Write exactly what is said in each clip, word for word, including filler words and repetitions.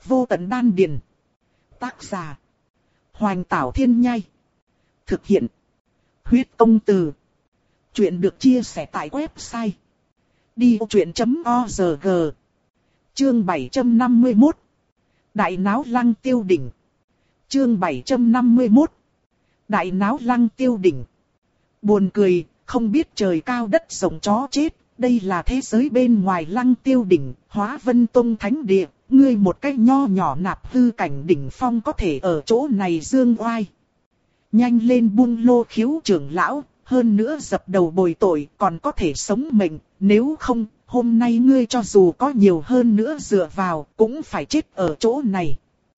Vô tận đan điền. Tác giả. Hoành Tảo Thiên Nhai. Thực hiện. Huyết Công Từ. Chuyện được chia sẻ tại website đi vô chuyện chấm org. Chương bảy trăm năm mươi mốt. Đại náo Lăng Tiêu Đỉnh. Chương bảy trăm năm mươi mốt. Đại náo Lăng Tiêu Đỉnh. Buồn cười, không biết trời cao đất rộng chó chết, đây là thế giới bên ngoài Lăng Tiêu Đỉnh, Hóa Vân Tông thánh địa, ngươi một cái nho nhỏ nạp hư cảnh đỉnh phong có thể ở chỗ này dương oai. Nhanh lên buông Lô Khiếu trưởng lão, hơn nữa dập đầu bồi tội còn có thể sống mệnh, nếu không, hôm nay ngươi cho dù có nhiều hơn nữa dựa vào, cũng phải chết ở chỗ này.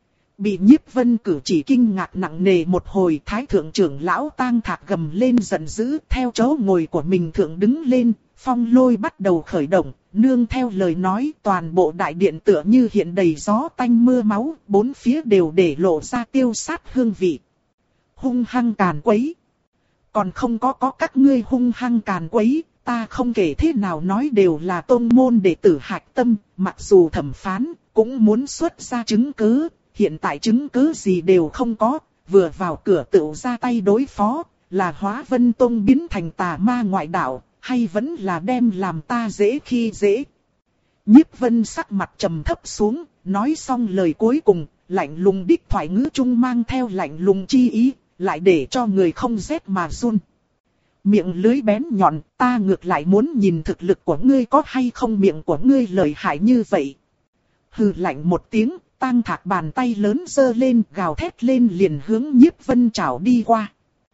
Bị Nhiếp Vân cử chỉ kinh ngạc nặng nề một hồi, thái thượng trưởng lão Tang Thạc gầm lên giận dữ, theo chỗ ngồi của mình thượng đứng lên, phong lôi bắt đầu khởi động, nương theo lời nói toàn bộ đại điện tựa như hiện đầy gió tanh mưa máu, bốn phía đều để lộ ra tiêu sát hương vị. Hung hăng càn quấy. Còn không có có các ngươi hung hăng càn quấy, ta không kể thế nào nói đều là tôn môn đệ tử hạch tâm, mặc dù thẩm phán, cũng muốn xuất ra chứng cứ, hiện tại chứng cứ gì đều không có, vừa vào cửa tự ra tay đối phó, là Hóa Vân Tông biến thành tà ma ngoại đạo, hay vẫn là đem làm ta dễ khi dễ. Nhiếp Vân sắc mặt trầm thấp xuống, nói xong lời cuối cùng, lạnh lùng đích thoại ngữ trung mang theo lạnh lùng chi ý, lại để cho người không rét mà run. Miệng lưới bén nhọn, ta ngược lại muốn nhìn thực lực của ngươi có hay không, miệng của ngươi lợi hại như vậy. Hừ lạnh một tiếng, Tang Thạc bàn tay lớn giơ lên, gào thét lên liền hướng Nhiếp Vân chảo đi qua.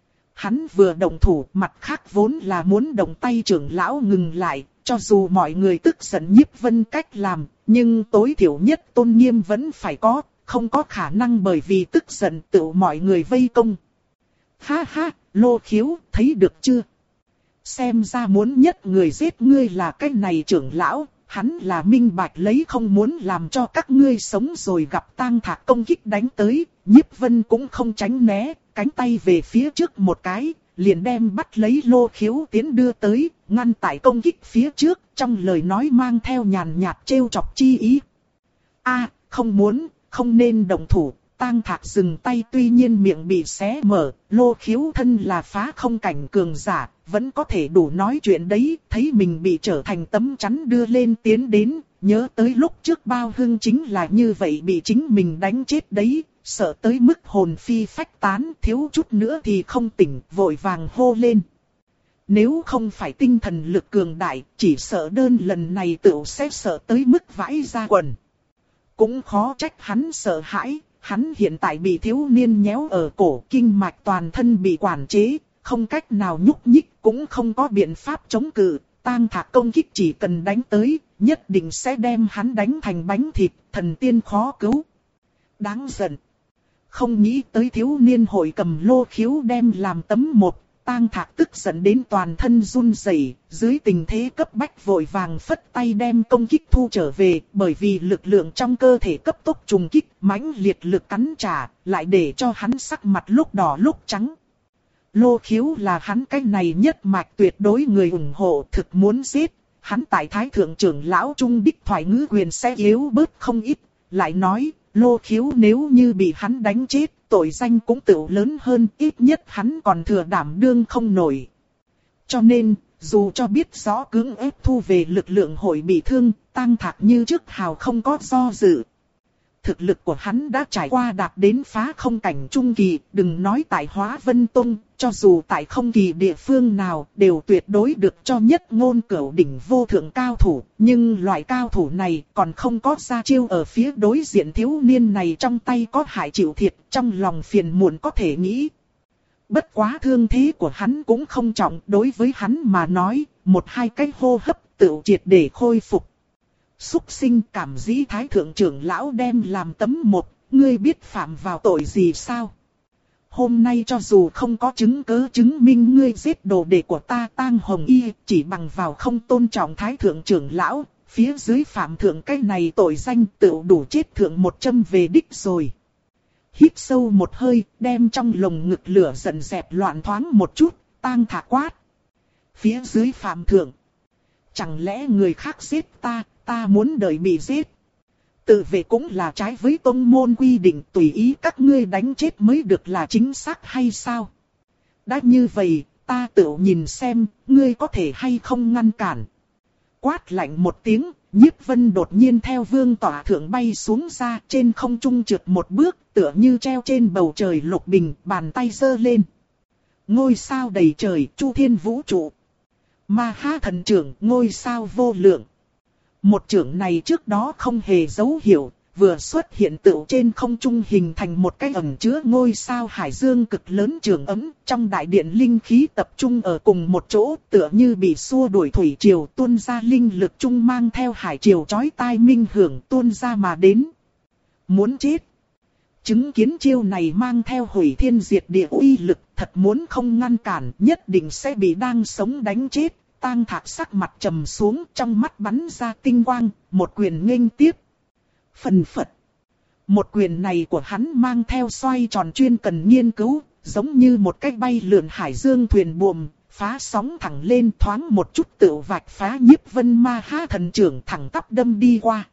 Hắn vừa động thủ, mặt khác vốn là muốn động tay trưởng lão ngừng lại, cho dù mọi người tức giận Nhiếp Vân cách làm, nhưng tối thiểu nhất tôn nghiêm vẫn phải có, không có khả năng bởi vì tức giận tự mọi người vây công. Ha ha, Lô Khiếu, thấy được chưa? Xem ra muốn nhất người giết ngươi là cái này trưởng lão, hắn là minh bạch lấy không muốn làm cho các ngươi sống rồi. Gặp Tang Thạc công kích đánh tới, Nhiếp Vân cũng không tránh né, cánh tay về phía trước một cái, liền đem bắt lấy Lô Khiếu tiến đưa tới, ngăn tại công kích phía trước, trong lời nói mang theo nhàn nhạt trêu chọc chi ý. A, không muốn, không nên động thủ. Tang Thạc dừng tay, tuy nhiên miệng bị xé mở, Lô Khiếu thân là phá không cảnh cường giả, vẫn có thể đủ nói chuyện đấy, thấy mình bị trở thành tấm chắn đưa lên tiến đến, nhớ tới lúc trước Bao Hưng chính là như vậy bị chính mình đánh chết đấy, sợ tới mức hồn phi phách tán, thiếu chút nữa thì không tỉnh, vội vàng hô lên. Nếu không phải tinh thần lực cường đại, chỉ sợ đơn lần này tựu sẽ sợ tới mức vãi ra quần. Cũng khó trách hắn sợ hãi. Hắn hiện tại bị thiếu niên nhéo ở cổ, kinh mạch toàn thân bị quản chế, không cách nào nhúc nhích, cũng không có biện pháp chống cự. Tang Thạc công kích chỉ cần đánh tới, nhất định sẽ đem hắn đánh thành bánh thịt, thần tiên khó cứu. Đáng giận. Không nghĩ tới thiếu niên hội cầm Lô Khiếu đem làm tấm một. Tang Thạc tức giận đến toàn thân run rẩy, dưới tình thế cấp bách vội vàng phất tay đem công kích thu trở về, bởi vì lực lượng trong cơ thể cấp tốc trùng kích, mãnh liệt lực cắn trả, lại để cho hắn sắc mặt lúc đỏ lúc trắng. Lô Khiếu là hắn cái này nhất mạch tuyệt đối người ủng hộ, thực muốn giết, hắn tại Thái thượng trưởng lão trung đích thoại ngữ quyền sẽ yếu bớt không ít, lại nói, Lô Khiếu nếu như bị hắn đánh chết, tội danh cũng tự lớn hơn, ít nhất hắn còn thừa đảm đương không nổi. Cho nên, dù cho biết rõ cưỡng ép thu về lực lượng hội bị thương, Tang Thạc như trước hào không có do dự. Thực lực của hắn đã trải qua đạt đến phá không cảnh trung kỳ, đừng nói tại Hóa Vân Tông, cho dù tại không kỳ địa phương nào, đều tuyệt đối được cho nhất ngôn cửu đỉnh vô thượng cao thủ, nhưng loại cao thủ này còn không có ra chiêu ở phía đối diện thiếu niên này trong tay có hại chịu thiệt, trong lòng phiền muộn có thể nghĩ. Bất quá thương thế của hắn cũng không trọng, đối với hắn mà nói, một hai cái hô hấp tự triệt để khôi phục. Súc sinh, cảm dĩ Thái thượng trưởng lão đem làm tấm một, ngươi biết phạm vào tội gì sao? Hôm nay cho dù không có chứng cứ chứng minh ngươi giết đồ đệ của ta Tang Hồng Y, chỉ bằng vào không tôn trọng Thái thượng trưởng lão, phía dưới phạm thượng cái này tội danh tự đủ chết thượng một châm về đích rồi. Hít sâu một hơi, đem trong lồng ngực lửa giận dẹp loạn thoáng một chút, Tang Thạc quát. Phía dưới phạm thượng. Chẳng lẽ người khác giết ta, ta muốn đợi bị giết. Tự vệ cũng là trái với tông môn quy định, tùy ý các ngươi đánh chết mới được là chính xác hay sao? Đã như vậy, ta tự nhìn xem, ngươi có thể hay không ngăn cản. Quát lạnh một tiếng, Nhiếp Vân đột nhiên theo vương tỏa thượng bay xuống ra, trên không trung trượt một bước, tựa như treo trên bầu trời lục bình, bàn tay giơ lên. Ngôi sao đầy trời, chu thiên vũ trụ. Ma Ha thần trưởng, ngôi sao vô lượng. Một trưởng này trước đó không hề dấu hiệu, vừa xuất hiện tựu trên không trung hình thành một cái ẩn chứa ngôi sao hải dương cực lớn trường ấm, trong đại điện linh khí tập trung ở cùng một chỗ, tựa như bị xua đuổi thủy triều, tuôn ra linh lực trung mang theo hải triều chói tai minh hưởng tuôn ra mà đến. Muốn chết. Chứng kiến chiêu này mang theo hủy thiên diệt địa uy lực, thật muốn không ngăn cản, nhất định sẽ bị đang sống đánh chết. Tang Thạc sắc mặt trầm xuống, trong mắt bắn ra tinh quang, một quyền nghênh tiếp. Phần phật. Một quyền này của hắn mang theo xoay tròn chuyên cần nghiên cứu, giống như một cái bay lượn hải dương thuyền buồm, phá sóng thẳng lên thoáng một chút tự vạch phá Nhiếp Vân Ma Ha thần trưởng thẳng tắp đâm đi qua.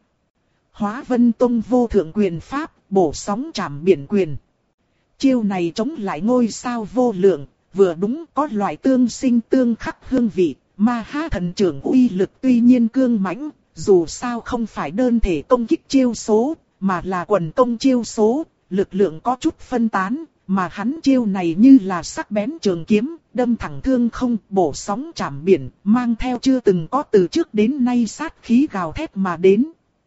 Hóa Vân Tông vô thượng quyền pháp, bổ sóng trảm biển quyền. Chiêu này chống lại ngôi sao vô lượng, vừa đúng có loại tương sinh tương khắc hương vị. Ma Ha thần trưởng uy lực tuy nhiên cương mãnh, dù sao không phải đơn thể công kích chiêu số, mà là quần công chiêu số, lực lượng có chút phân tán, mà hắn chiêu này như là sắc bén trường kiếm, đâm thẳng thương không, bổ sóng trảm biển, mang theo chưa từng có từ trước đến nay sát khí gào thét mà đến.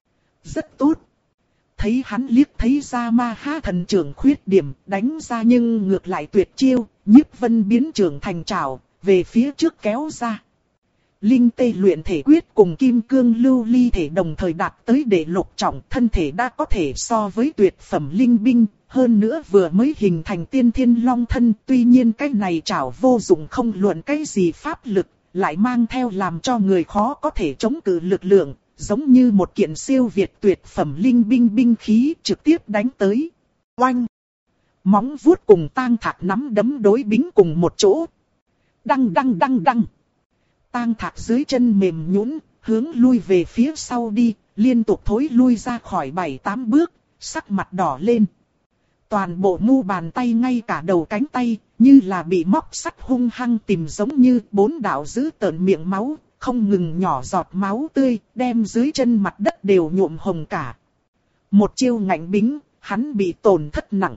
Rất tốt. Thấy hắn liếc thấy ra Ma Ha thần trưởng khuyết điểm, đánh ra nhưng ngược lại tuyệt chiêu, Nhiếp Vân biến trưởng thành trảo, về phía trước kéo ra. Linh tê luyện thể quyết cùng kim cương lưu ly thể đồng thời đạt tới đệ lục trọng, thân thể đã có thể so với tuyệt phẩm linh binh, hơn nữa vừa mới hình thành tiên thiên long thân, tuy nhiên cái này chảo vô dụng không luận cái gì pháp lực, lại mang theo làm cho người khó có thể chống cự lực lượng, giống như một kiện siêu việt tuyệt phẩm linh binh binh khí trực tiếp đánh tới. Oanh! Móng vuốt cùng Tang Thạc nắm đấm đối bính cùng một chỗ. Đăng đăng đăng đăng! Tang Thạc dưới chân mềm nhũn, hướng lui về phía sau đi, liên tục thối lui ra khỏi bảy tám bước, sắc mặt đỏ lên. Toàn bộ mu bàn tay ngay cả đầu cánh tay, như là bị móc sắt hung hăng tìm giống như bốn đạo giữ tợn miệng máu, không ngừng nhỏ giọt máu tươi, đem dưới chân mặt đất đều nhuộm hồng cả. Một chiêu ngạnh bính, hắn bị tổn thất nặng.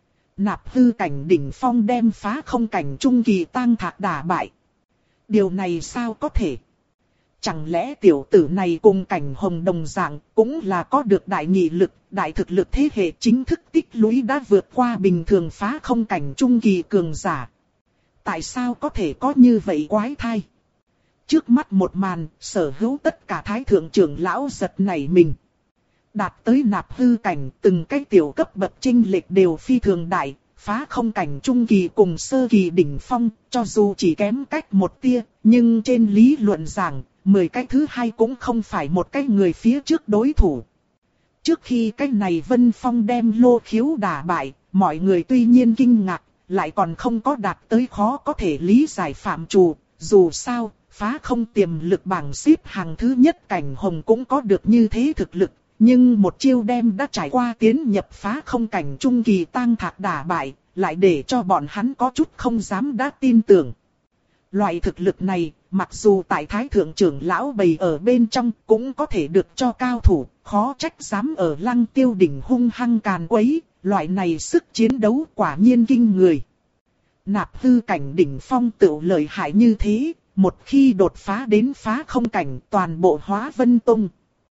Nạp hư cảnh đỉnh phong đem phá không cảnh trung kỳ Tang Thạc đả bại. Điều này sao có thể? Chẳng lẽ tiểu tử này cùng cảnh hồng đồng dạng cũng là có được đại nghị lực, đại thực lực thế hệ chính thức tích lũy đã vượt qua bình thường phá không cảnh trung kỳ cường giả? Tại sao có thể có như vậy quái thai? Trước mắt một màn, sở hữu tất cả thái thượng trưởng lão giật nảy mình. Đạt tới nạp hư cảnh, từng cái tiểu cấp bậc chênh lệch đều phi thường đại. Phá không cảnh trung kỳ cùng sơ kỳ đỉnh phong, cho dù chỉ kém cách một tia, nhưng trên lý luận giảng, mười cái thứ hai cũng không phải một cái người phía trước đối thủ. Trước khi cái này Vân Phong đem Lô Khiếu đả bại, mọi người tuy nhiên kinh ngạc, lại còn không có đạt tới khó có thể lý giải phạm trù, dù sao, phá không tiềm lực bảng xếp hàng thứ nhất cảnh hồng cũng có được như thế thực lực. Nhưng một chiêu đem đã trải qua tiến nhập phá không cảnh trung kỳ Tang Thạc đả bại, lại để cho bọn hắn có chút không dám đã tin tưởng. Loại thực lực này, mặc dù tại thái thượng trưởng lão bầy ở bên trong cũng có thể được cho cao thủ, khó trách dám ở Lăng Tiêu đỉnh hung hăng càn quấy, loại này sức chiến đấu quả nhiên kinh người. Nạp hư cảnh đỉnh phong tựu lợi hại như thế, một khi đột phá đến phá không cảnh toàn bộ Hóa Vân Tông.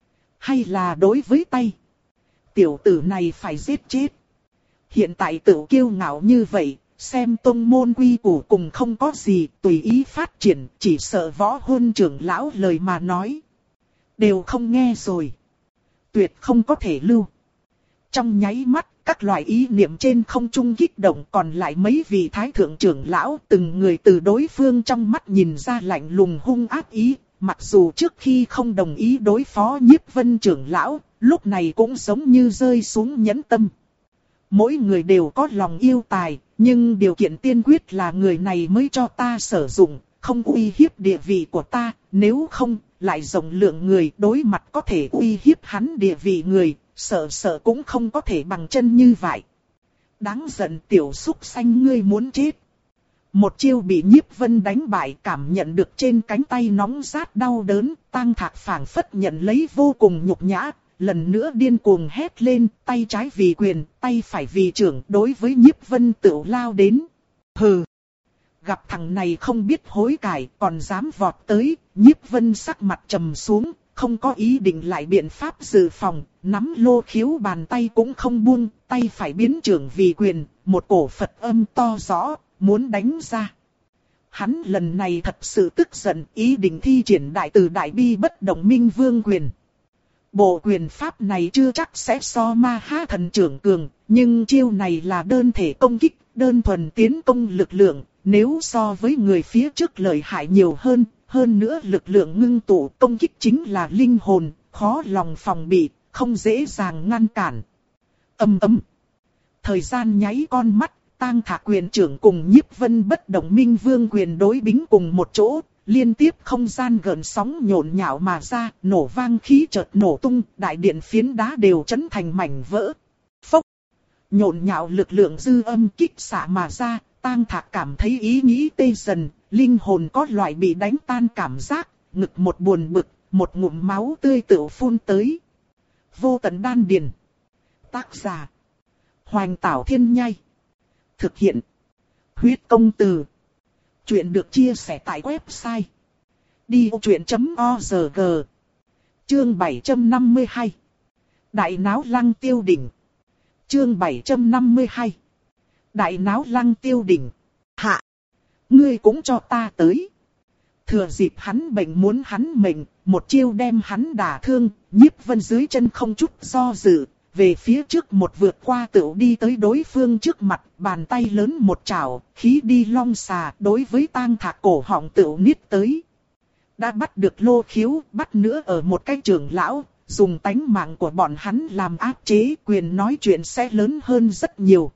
Hay là đối với tay. Tiểu tử này phải giết chết. Hiện tại tự kiêu ngạo như vậy, xem tông môn quy củ cùng không có gì, tùy ý phát triển, chỉ sợ võ hôn trưởng lão lời mà nói. Đều không nghe rồi. Tuyệt không có thể lưu. Trong nháy mắt, các loại ý niệm trên không trung kích động, còn lại mấy vị thái thượng trưởng lão từng người từ đối phương trong mắt nhìn ra lạnh lùng hung ác ý. Mặc dù trước khi không đồng ý đối phó Nhiếp Vân trưởng lão, lúc này cũng giống như rơi xuống nhẫn tâm. Mỗi người đều có lòng yêu tài, nhưng điều kiện tiên quyết là người này mới cho ta sử dụng, không uy hiếp địa vị của ta, nếu không, lại rộng lượng người đối mặt có thể uy hiếp hắn địa vị người, sợ sợ cũng không có thể bằng chân như vậy. Đáng giận tiểu súc xanh ngươi muốn chết. Một chiêu bị Nhiếp Vân đánh bại, cảm nhận được trên cánh tay nóng rát đau đớn, Tang Thạc phảng phất nhận lấy vô cùng nhục nhã, lần nữa điên cuồng hét lên, tay trái vì quyền, tay phải vì trưởng, đối với Nhiếp Vân tựu lao đến. Hừ! Gặp thằng này không biết hối cải, còn dám vọt tới, Nhiếp Vân sắc mặt trầm xuống, không có ý định lại biện pháp dự phòng, nắm lô khiếu bàn tay cũng không buông, tay phải biến trưởng vì quyền, một cổ Phật âm to rõ, muốn đánh ra. Hắn lần này thật sự tức giận, ý định thi triển đại từ đại bi bất động minh vương quyền. Bộ quyền pháp này chưa chắc sẽ so ma ha thần trưởng cường, nhưng chiêu này là đơn thể công kích, đơn thuần tiến công lực lượng, nếu so với người phía trước lợi hại nhiều hơn, hơn nữa lực lượng ngưng tụ công kích chính là linh hồn, khó lòng phòng bị, không dễ dàng ngăn cản. Ầm ầm. Thời gian nháy con mắt, Tang Thạc quyền trưởng cùng Nhiếp Vân bất động minh vương quyền đối bính cùng một chỗ, liên tiếp không gian gợn sóng nhộn nhạo mà ra, nổ vang khí chợt nổ tung, đại điện phiến đá đều chấn thành mảnh vỡ. Phốc! Nhộn nhạo lực lượng dư âm kích xạ mà ra, Tang Thạc cảm thấy ý nghĩ tê dần, linh hồn có loại bị đánh tan cảm giác, ngực một buồn bực, một ngụm máu tươi tự phun tới. Vô tận đan điền. Tác giả: Hoành Tảo Thiên Nhai. Thực hiện: Huyết Công Từ. Chuyện được chia sẻ tại website đi ô chuyện chấm org. Chương bảy trăm năm mươi hai. Đại náo lăng tiêu đỉnh. Chương bảy trăm năm mươi hai. Đại náo lăng tiêu đỉnh. Hạ! Ngươi cũng cho ta tới. Thừa dịp hắn bệnh muốn hắn mệnh, một chiêu đem hắn đả thương, Nhiếp Vân dưới chân không chút do dự, về phía trước một vượt qua tựu đi tới đối phương trước mặt, bàn tay lớn một chảo, khí đi long xà, đối với Tang Thạc cổ họng tựu niết tới. Đã bắt được lô khiếu, bắt nữa ở một cái trưởng lão, dùng tánh mạng của bọn hắn làm áp chế, quyền nói chuyện sẽ lớn hơn rất nhiều.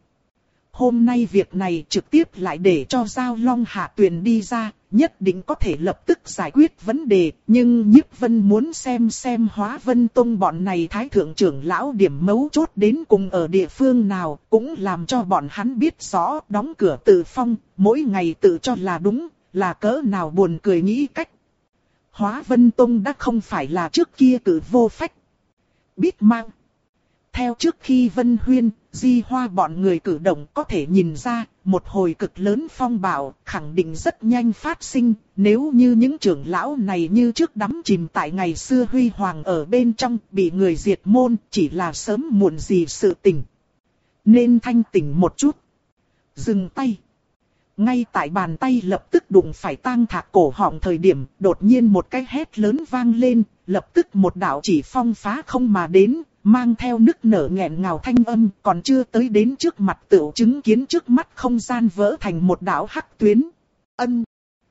Hôm nay việc này trực tiếp lại để cho Giao Long Hạ Tuyền đi ra, nhất định có thể lập tức giải quyết vấn đề, nhưng Nhiếp Vân muốn xem xem Hóa Vân Tông bọn này thái thượng trưởng lão điểm mấu chốt đến cùng ở địa phương nào, cũng làm cho bọn hắn biết rõ đóng cửa tự phong, mỗi ngày tự cho là đúng, là cỡ nào buồn cười nghĩ cách. Hóa Vân Tông đã không phải là trước kia cử vô phách, biết mang. Theo trước khi Vân Huyên, Di Hoa bọn người cử động có thể nhìn ra, một hồi cực lớn phong bạo, khẳng định rất nhanh phát sinh, nếu như những trưởng lão này như trước đắm chìm tại ngày xưa huy hoàng ở bên trong, bị người diệt môn, chỉ là sớm muộn gì sự tình. Nên thanh tỉnh một chút. Dừng tay. Ngay tại bàn tay lập tức đụng phải Tang Thạc cổ họng thời điểm, đột nhiên một cái hét lớn vang lên, lập tức một đạo chỉ phong phá không mà đến, mang theo nức nở nghẹn ngào thanh âm, còn chưa tới đến trước mặt tựu chứng kiến trước mắt không gian vỡ thành một đạo hắc tuyến. Ân.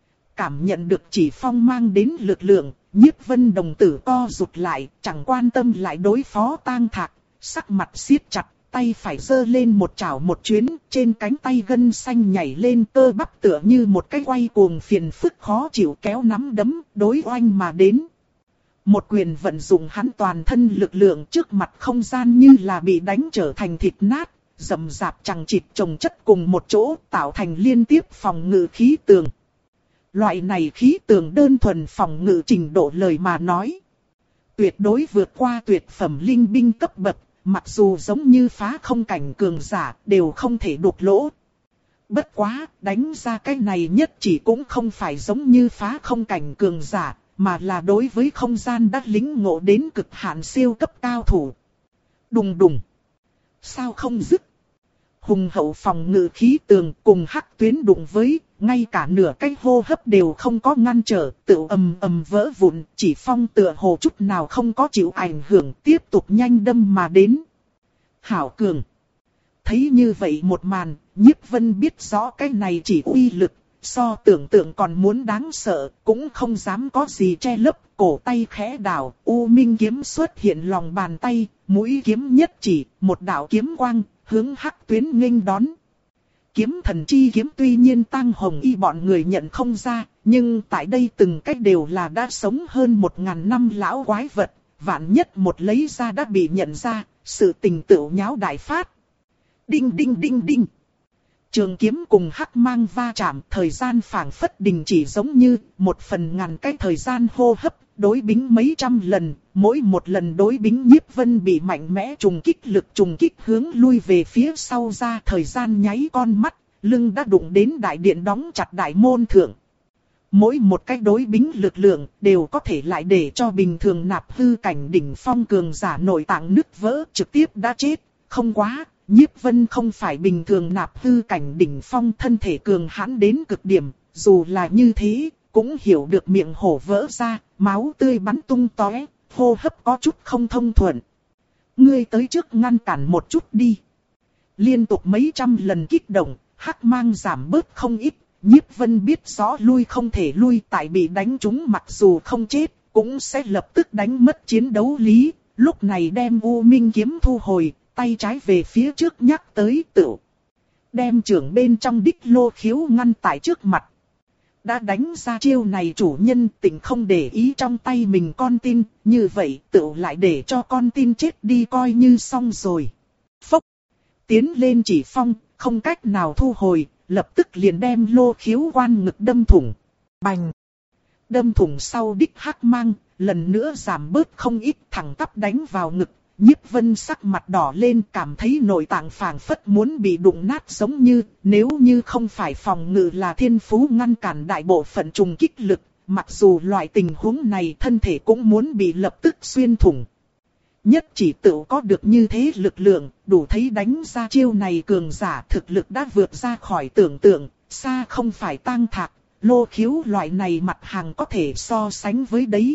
Cảm nhận được chỉ phong mang đến lực lượng, Nhiếp Vân đồng tử co rụt lại, chẳng quan tâm lại đối phó Tang Thạc, sắc mặt siết chặt, tay phải giơ lên một chảo một chuyến, trên cánh tay gân xanh nhảy lên, cơ bắp tựa như một cái quay cuồng phiền phức khó chịu kéo nắm đấm, đối oanh mà đến. Một quyền vận dụng hắn toàn thân lực lượng, trước mặt không gian như là bị đánh trở thành thịt nát, rầm rạp chằng chịt chồng chất cùng một chỗ, tạo thành liên tiếp phòng ngự khí tường. Loại này khí tường đơn thuần phòng ngự trình độ lời mà nói, tuyệt đối vượt qua tuyệt phẩm linh binh cấp bậc, mặc dù giống như phá không cảnh cường giả đều không thể đục lỗ. Bất quá, đánh ra cái này nhất chỉ cũng không phải giống như phá không cảnh cường giả, mà là đối với không gian đã lĩnh ngộ đến cực hạn siêu cấp cao thủ. Đùng đùng. Sao không dứt? Hùng hậu phòng ngự khí tường cùng hắc tuyến đụng với, ngay cả nửa cái hô hấp đều không có ngăn trở, tự ầm ầm vỡ vụn, chỉ phong tựa hồ chút nào không có chịu ảnh hưởng, tiếp tục nhanh đâm mà đến. Hảo cường. Thấy như vậy một màn, Nhiếp Vân biết rõ cái này chỉ uy lực, so tưởng tượng còn muốn đáng sợ, cũng không dám có gì che lấp, cổ tay khẽ đảo, U Minh kiếm xuất hiện lòng bàn tay, mũi kiếm nhất chỉ, một đạo kiếm quang, hướng hắc tuyến nghênh đón. Kiếm thần chi kiếm tuy nhiên Tang Hồng Y bọn người nhận không ra, nhưng tại đây từng cách đều là đã sống hơn một ngàn năm lão quái vật, vạn nhất một lấy ra đã bị nhận ra, sự tình tựu nháo đại phát. Đinh đinh đinh đinh. Trường kiếm cùng hắc mang va chạm, thời gian phảng phất đình chỉ giống như một phần ngàn cái thời gian hô hấp, đối bính mấy trăm lần, mỗi một lần đối bính Nhiếp Vân bị mạnh mẽ trùng kích lực trùng kích hướng lui về phía sau ra, thời gian nháy con mắt, lưng đã đụng đến đại điện đóng chặt đại môn thượng. Mỗi một cái đối bính lực lượng đều có thể lại để cho bình thường nạp hư cảnh đỉnh phong cường giả nội tạng nứt vỡ trực tiếp đã chết, không quá. Nhiếp Vân không phải bình thường nạp hư cảnh đỉnh phong, thân thể cường hãn đến cực điểm, dù là như thế, cũng hiểu được miệng hổ vỡ ra, máu tươi bắn tung tóe, hô hấp có chút không thông thuận. Ngươi tới trước ngăn cản một chút đi. Liên tục mấy trăm lần kích động, hắc mang giảm bớt không ít, Nhiếp Vân biết rõ lui không thể lui, tại bị đánh trúng mặc dù không chết, cũng sẽ lập tức đánh mất chiến đấu lý, lúc này đem U Minh kiếm thu hồi. Tay trái về phía trước nhắc tới tựu. Đem trưởng bên trong đích lô khiếu ngăn tại trước mặt. Đã đánh ra chiêu này chủ nhân tình không để ý trong tay mình con tin. Như vậy tựu lại để cho con tin chết đi coi như xong rồi. Phốc. Tiến lên chỉ phong, không cách nào thu hồi. Lập tức liền đem lô khiếu quan ngực đâm thủng. Bành. Đâm thủng sau đích hắc mang. Lần nữa giảm bớt không ít, thẳng tắp đánh vào ngực. Nhiếp Vân sắc mặt đỏ lên, cảm thấy nội tạng phảng phất muốn bị đụng nát, giống như nếu như không phải phòng ngự là thiên phú ngăn cản đại bộ phận trùng kích lực, mặc dù loại tình huống này thân thể cũng muốn bị lập tức xuyên thủng. Nhất chỉ tự có được như thế lực lượng, đủ thấy đánh ra chiêu này cường giả thực lực đã vượt ra khỏi tưởng tượng, xa không phải Tang Thạc, Lô Khiếu loại này mặt hàng có thể so sánh với đấy.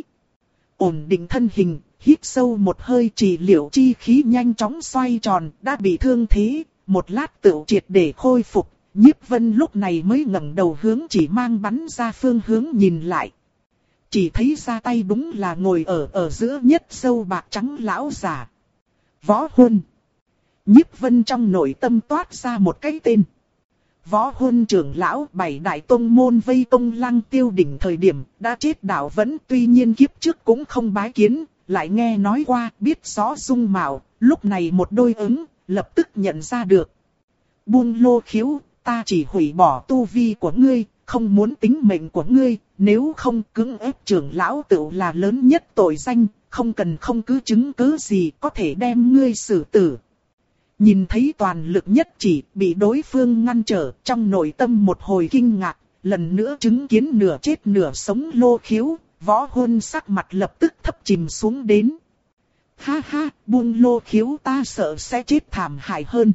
Ổn định thân hình. Hít sâu một hơi, trị liệu chi khí nhanh chóng xoay tròn, đã bị thương thế, một lát tựu triệt để khôi phục, Nhiếp Vân lúc này mới ngẩng đầu hướng chỉ mang bắn ra phương hướng nhìn lại. Chỉ thấy ra tay đúng là ngồi ở ở giữa nhất sâu bạc trắng lão giả. Võ Huân. Nhiếp Vân trong nội tâm toát ra một cái tên. Võ Huân trưởng lão, bảy đại tông môn vây công Lăng Tiêu đỉnh thời điểm đã chết đạo vẫn, tuy nhiên kiếp trước cũng không bái kiến. Lại nghe nói qua, biết rõ dung mạo, lúc này một đôi ứng, lập tức nhận ra được. Buông lô khiếu, ta chỉ hủy bỏ tu vi của ngươi, không muốn tính mệnh của ngươi, nếu không cưỡng ép trưởng lão tự là lớn nhất tội danh, không cần không cứ chứng cứ gì có thể đem ngươi xử tử. Nhìn thấy toàn lực nhất chỉ bị đối phương ngăn trở, trong nội tâm một hồi kinh ngạc, lần nữa chứng kiến nửa chết nửa sống lô khiếu. Võ Huân sắc mặt lập tức thấp chìm xuống đến. Ha ha, buông lô khiếu ta sợ sẽ chết thảm hại hơn.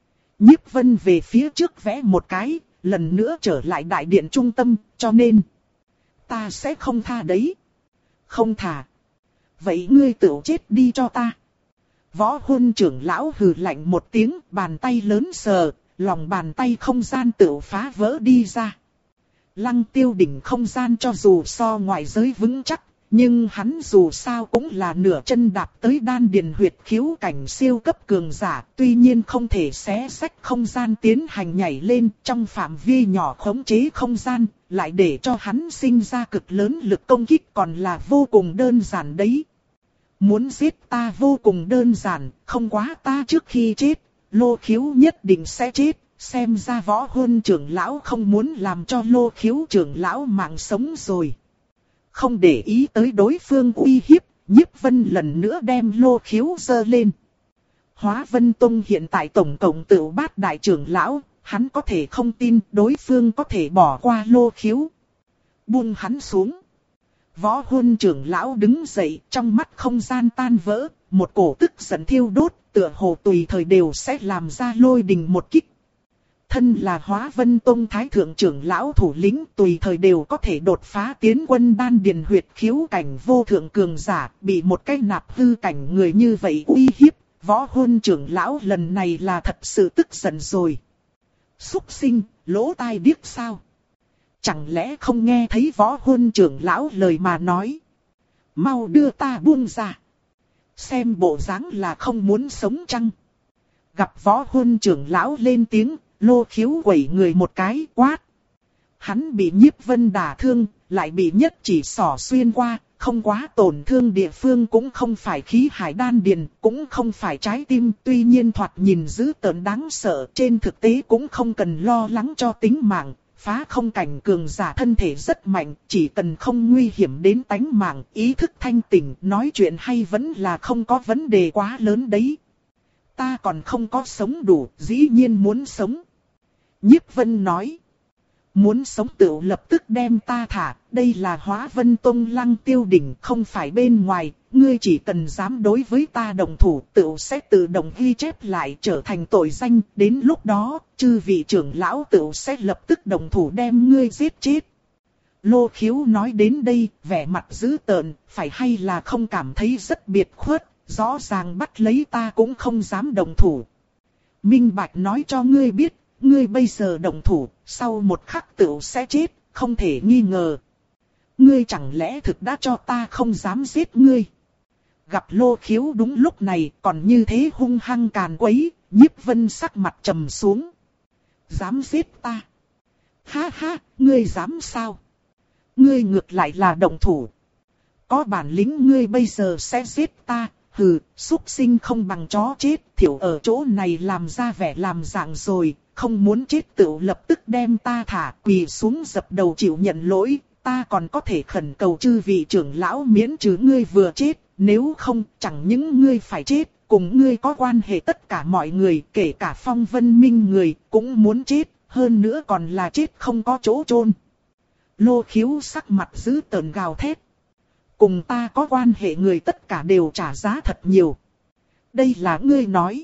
Nhiếp Vân về phía trước vẽ một cái, lần nữa trở lại đại điện trung tâm, cho nên ta sẽ không tha đấy. Không thả. Vậy ngươi tự chết đi cho ta. Võ Huân trưởng lão hừ lạnh một tiếng, bàn tay lớn sờ, lòng bàn tay không gian tự phá vỡ đi ra. Lăng Tiêu đỉnh không gian cho dù so ngoại giới vững chắc, nhưng hắn dù sao cũng là nửa chân đạp tới đan điền huyệt khiếu cảnh siêu cấp cường giả, tuy nhiên không thể xé xách không gian tiến hành nhảy lên trong phạm vi nhỏ khống chế không gian, lại để cho hắn sinh ra cực lớn lực công kích còn là vô cùng đơn giản đấy. Muốn giết ta vô cùng đơn giản, không quá ta trước khi chết, Lô Khiếu nhất định sẽ chết. Xem ra Võ Huân trưởng lão không muốn làm cho Lô Khiếu trưởng lão mạng sống rồi. Không để ý tới đối phương uy hiếp, Nhiếp Vân lần nữa đem Lô Khiếu giơ lên. Hóa Vân Tông hiện tại tổng cộng tự bát đại trưởng lão, hắn có thể không tin đối phương có thể bỏ qua Lô Khiếu. Buông hắn xuống. Võ Huân trưởng lão đứng dậy, trong mắt không gian tan vỡ, một cổ tức giận thiêu đốt, tựa hồ tùy thời đều sẽ làm ra lôi đình một kích. Thân là Hóa Vân Tông Thái Thượng trưởng lão thủ lĩnh, tùy thời đều có thể đột phá tiến quân đan điền huyệt khiếu cảnh vô thượng cường giả, bị một cái nạp hư cảnh người như vậy uy hiếp, Võ Huân trưởng lão lần này là thật sự tức giận rồi. Súc sinh, lỗ tai điếc sao? Chẳng lẽ không nghe thấy Võ Huân trưởng lão lời mà nói? Mau đưa ta buông ra. Xem bộ dáng là không muốn sống chăng? Gặp Võ Huân trưởng lão lên tiếng, Lô Khiếu quẩy người một cái quát. Hắn bị Nhiếp Vân đả thương, lại bị nhất chỉ xỏ xuyên qua, không quá tổn thương địa phương cũng không phải khí hải đan điền, cũng không phải trái tim, tuy nhiên thoạt nhìn dữ tợn đáng sợ, trên thực tế cũng không cần lo lắng cho tính mạng. Phá không cảnh cường giả thân thể rất mạnh, chỉ cần không nguy hiểm đến tánh mạng, ý thức thanh tỉnh, nói chuyện hay vẫn là không có vấn đề quá lớn đấy. Ta còn không có sống đủ, dĩ nhiên muốn sống. Nhiếp Vân nói. Muốn sống tự lập tức đem ta thả, đây là Hóa Vân Tông Lăng Tiêu Đỉnh, không phải bên ngoài, ngươi chỉ cần dám đối với ta đồng thủ, tự sẽ tự động ghi chép lại trở thành tội danh, đến lúc đó, chư vị trưởng lão tự sẽ lập tức đồng thủ đem ngươi giết chết. Lô Khiếu nói đến đây, vẻ mặt dữ tợn, phải hay là không cảm thấy rất biệt khuất, rõ ràng bắt lấy ta cũng không dám đồng thủ. Minh Bạch nói cho ngươi biết, ngươi bây giờ đồng thủ, sau một khắc tựu sẽ chết, không thể nghi ngờ. Ngươi chẳng lẽ thực đã cho ta không dám giết ngươi? Gặp Lô Khiếu đúng lúc này còn như thế hung hăng càn quấy, Nhiếp Vân sắc mặt trầm xuống. Dám giết ta? Ha ha, ngươi dám sao? Ngươi ngược lại là động thủ. Có bản lĩnh ngươi bây giờ sẽ giết ta. Hừ, súc sinh không bằng chó chết, thiểu ở chỗ này làm ra vẻ làm dạng rồi, không muốn chết tự lập tức đem ta thả, quỳ xuống dập đầu chịu nhận lỗi, ta còn có thể khẩn cầu chư vị trưởng lão miễn trừ ngươi vừa chết, nếu không, chẳng những ngươi phải chết, cùng ngươi có quan hệ tất cả mọi người, kể cả Phong Vân Minh người, cũng muốn chết, hơn nữa còn là chết không có chỗ chôn. Lô Khiếu sắc mặt dữ tợn gào thét. Cùng ta có quan hệ người tất cả đều trả giá thật nhiều. Đây là ngươi nói.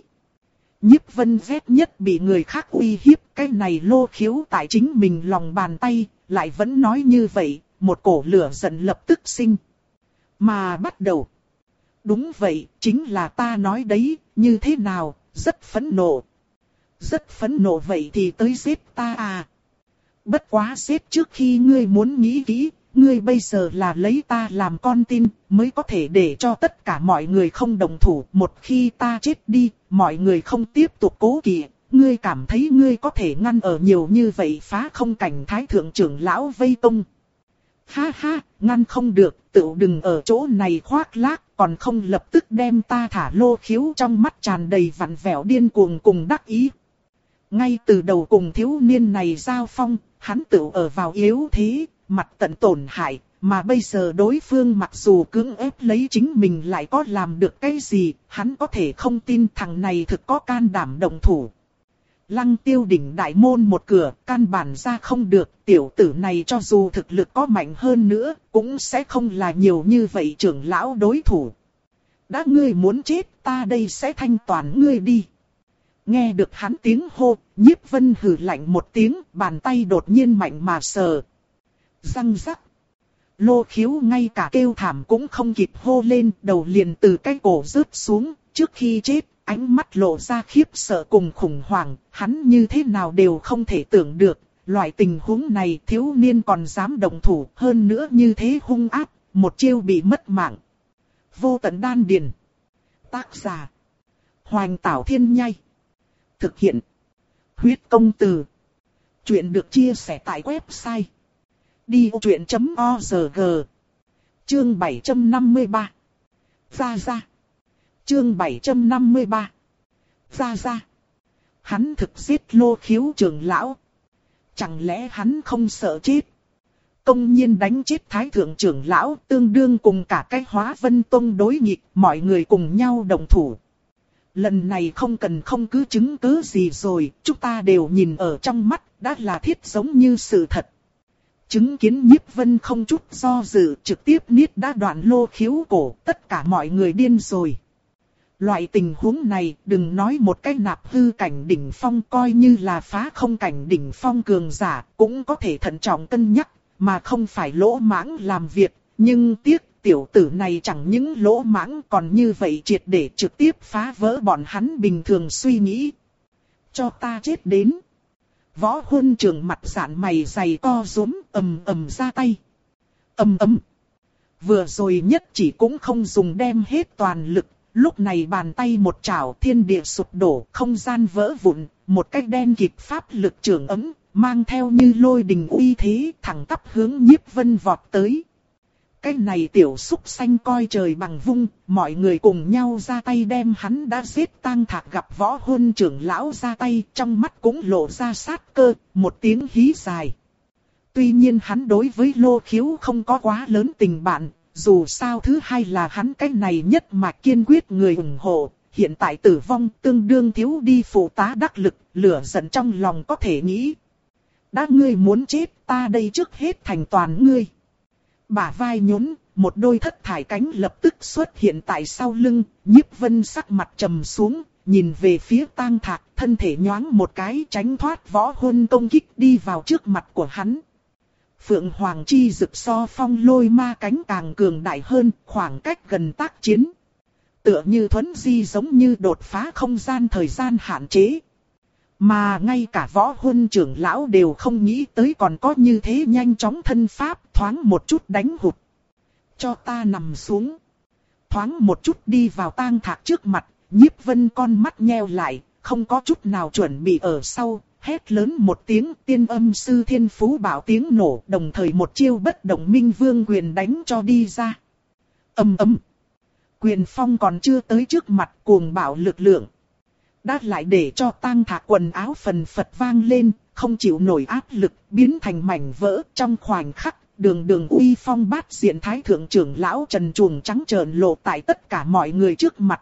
Nhiếp Vân ghét nhất bị người khác uy hiếp, cái này Lô Khiếu tại chính mình lòng bàn tay, lại vẫn nói như vậy, một cổ lửa giận lập tức sinh. Mà bắt đầu. Đúng vậy, chính là ta nói đấy, như thế nào, rất phẫn nộ. Rất phẫn nộ vậy thì tới giết ta à. Bất quá giết trước khi ngươi muốn nghĩ kỹ. Ngươi bây giờ là lấy ta làm con tin, mới có thể để cho tất cả mọi người không đồng thủ. Một khi ta chết đi, mọi người không tiếp tục cố kỵ. Ngươi cảm thấy ngươi có thể ngăn ở nhiều như vậy phá không cảnh thái thượng trưởng lão vây công. Ha ha, ngăn không được, tự đừng ở chỗ này khoác lác, còn không lập tức đem ta thả. Lô Khiếu trong mắt tràn đầy vặn vẹo điên cuồng cùng đắc ý. Ngay từ đầu cùng thiếu niên này giao phong, hắn tự ở vào yếu thế. Mặt tận tổn hại, mà bây giờ đối phương mặc dù cưỡng ép lấy chính mình lại có làm được cái gì, hắn có thể không tin thằng này thực có can đảm động thủ. Lăng Tiêu Đỉnh đại môn một cửa, căn bản ra không được, tiểu tử này cho dù thực lực có mạnh hơn nữa, cũng sẽ không là nhiều như vậy trưởng lão đối thủ. Đã ngươi muốn chết, ta đây sẽ thanh toán ngươi đi. Nghe được hắn tiếng hô, Nhiếp Vân hừ lạnh một tiếng, bàn tay đột nhiên mạnh mà sờ. Răng rắc. Lô Khiếu ngay cả kêu thảm cũng không kịp hô lên, đầu liền từ cái cổ rớt xuống, trước khi chết, ánh mắt lộ ra khiếp sợ cùng khủng hoảng, hắn như thế nào đều không thể tưởng được, loại tình huống này thiếu niên còn dám động thủ, hơn nữa như thế hung ác, một chiêu bị mất mạng. Vô tận đan điền. Tác giả. Hoành Tảo Thiên Nhai. Thực hiện. Huyết công từ. Chuyện được chia sẻ tại website đi vô chuyện chấm org. Chương bảy trăm năm mươi ba. Ra ra. Chương bảy trăm năm mươi ba. Ra ra. Hắn thực giết Lô Khiếu trưởng lão. Chẳng lẽ hắn không sợ chết? Công nhiên đánh chết Thái thượng trưởng lão, tương đương cùng cả cái Hóa Vân Tông đối nghịch, mọi người cùng nhau đồng thủ. Lần này không cần không cứ chứng cứ gì rồi, chúng ta đều nhìn ở trong mắt, đã là thiết giống như sự thật. Chứng kiến Nhiếp Vân không chút do dự, trực tiếp niết đã đoạn Lô Khiếu cổ, tất cả mọi người điên rồi. Loại tình huống này, đừng nói một cái nạp hư cảnh đỉnh phong, coi như là phá không cảnh đỉnh phong cường giả, cũng có thể thận trọng cân nhắc, mà không phải lỗ mãng làm việc. Nhưng tiếc, tiểu tử này chẳng những lỗ mãng còn như vậy triệt để trực tiếp phá vỡ bọn hắn bình thường suy nghĩ. Cho ta chết đến. Võ Huân Trường mặt dạn mày dày co rúm, ầm ầm ra tay. Ầm ầm. Vừa rồi nhất chỉ cũng không dùng đem hết toàn lực, lúc này bàn tay một chảo thiên địa sụp đổ, không gian vỡ vụn, một cái đen kịt pháp lực trường ấm, mang theo như lôi đình uy thế thẳng tắp hướng Nhiếp Vân vọt tới. Cái này tiểu súc xanh coi trời bằng vung, mọi người cùng nhau ra tay đem hắn đã giết Tang Thạc gặp Võ Huân trưởng lão ra tay, trong mắt cũng lộ ra sát cơ, một tiếng hí dài. Tuy nhiên hắn đối với Lô Khiếu không có quá lớn tình bạn, dù sao thứ hai là hắn cái này nhất mà kiên quyết người ủng hộ, hiện tại tử vong tương đương thiếu đi phụ tá đắc lực, lửa giận trong lòng có thể nghĩ. Đã ngươi muốn chết, ta đây trước hết thành toàn ngươi. Bả vai nhún, một đôi thất thải cánh lập tức xuất hiện tại sau lưng, Nhiếp Vân sắc mặt trầm xuống, nhìn về phía Tang Thạc, thân thể nhoáng một cái tránh thoát Võ Huân công kích đi vào trước mặt của hắn. Phượng Hoàng chi rực so phong lôi ma cánh càng cường đại hơn, khoảng cách gần tác chiến. Tựa như thuấn di giống như đột phá không gian thời gian hạn chế. Mà ngay cả Võ Huân trưởng lão đều không nghĩ tới còn có như thế nhanh chóng thân pháp, thoáng một chút đánh hụt. Cho ta nằm xuống. Thoáng một chút đi vào Tang Thạc trước mặt, Nhiếp Vân con mắt nheo lại, không có chút nào chuẩn bị ở sau, hét lớn một tiếng, tiên âm sư thiên phú bảo tiếng nổ, đồng thời một chiêu bất động minh vương quyền đánh cho đi ra. Ầm ầm. Quyền phong còn chưa tới trước mặt, cuồng bạo lực lượng đã lại để cho Tang Thạc quần áo phần phật vang lên, không chịu nổi áp lực, biến thành mảnh vỡ. Trong khoảnh khắc, đường đường uy phong bát diện thái thượng trưởng lão trần truồng trắng trợn lộ tại tất cả mọi người trước mặt.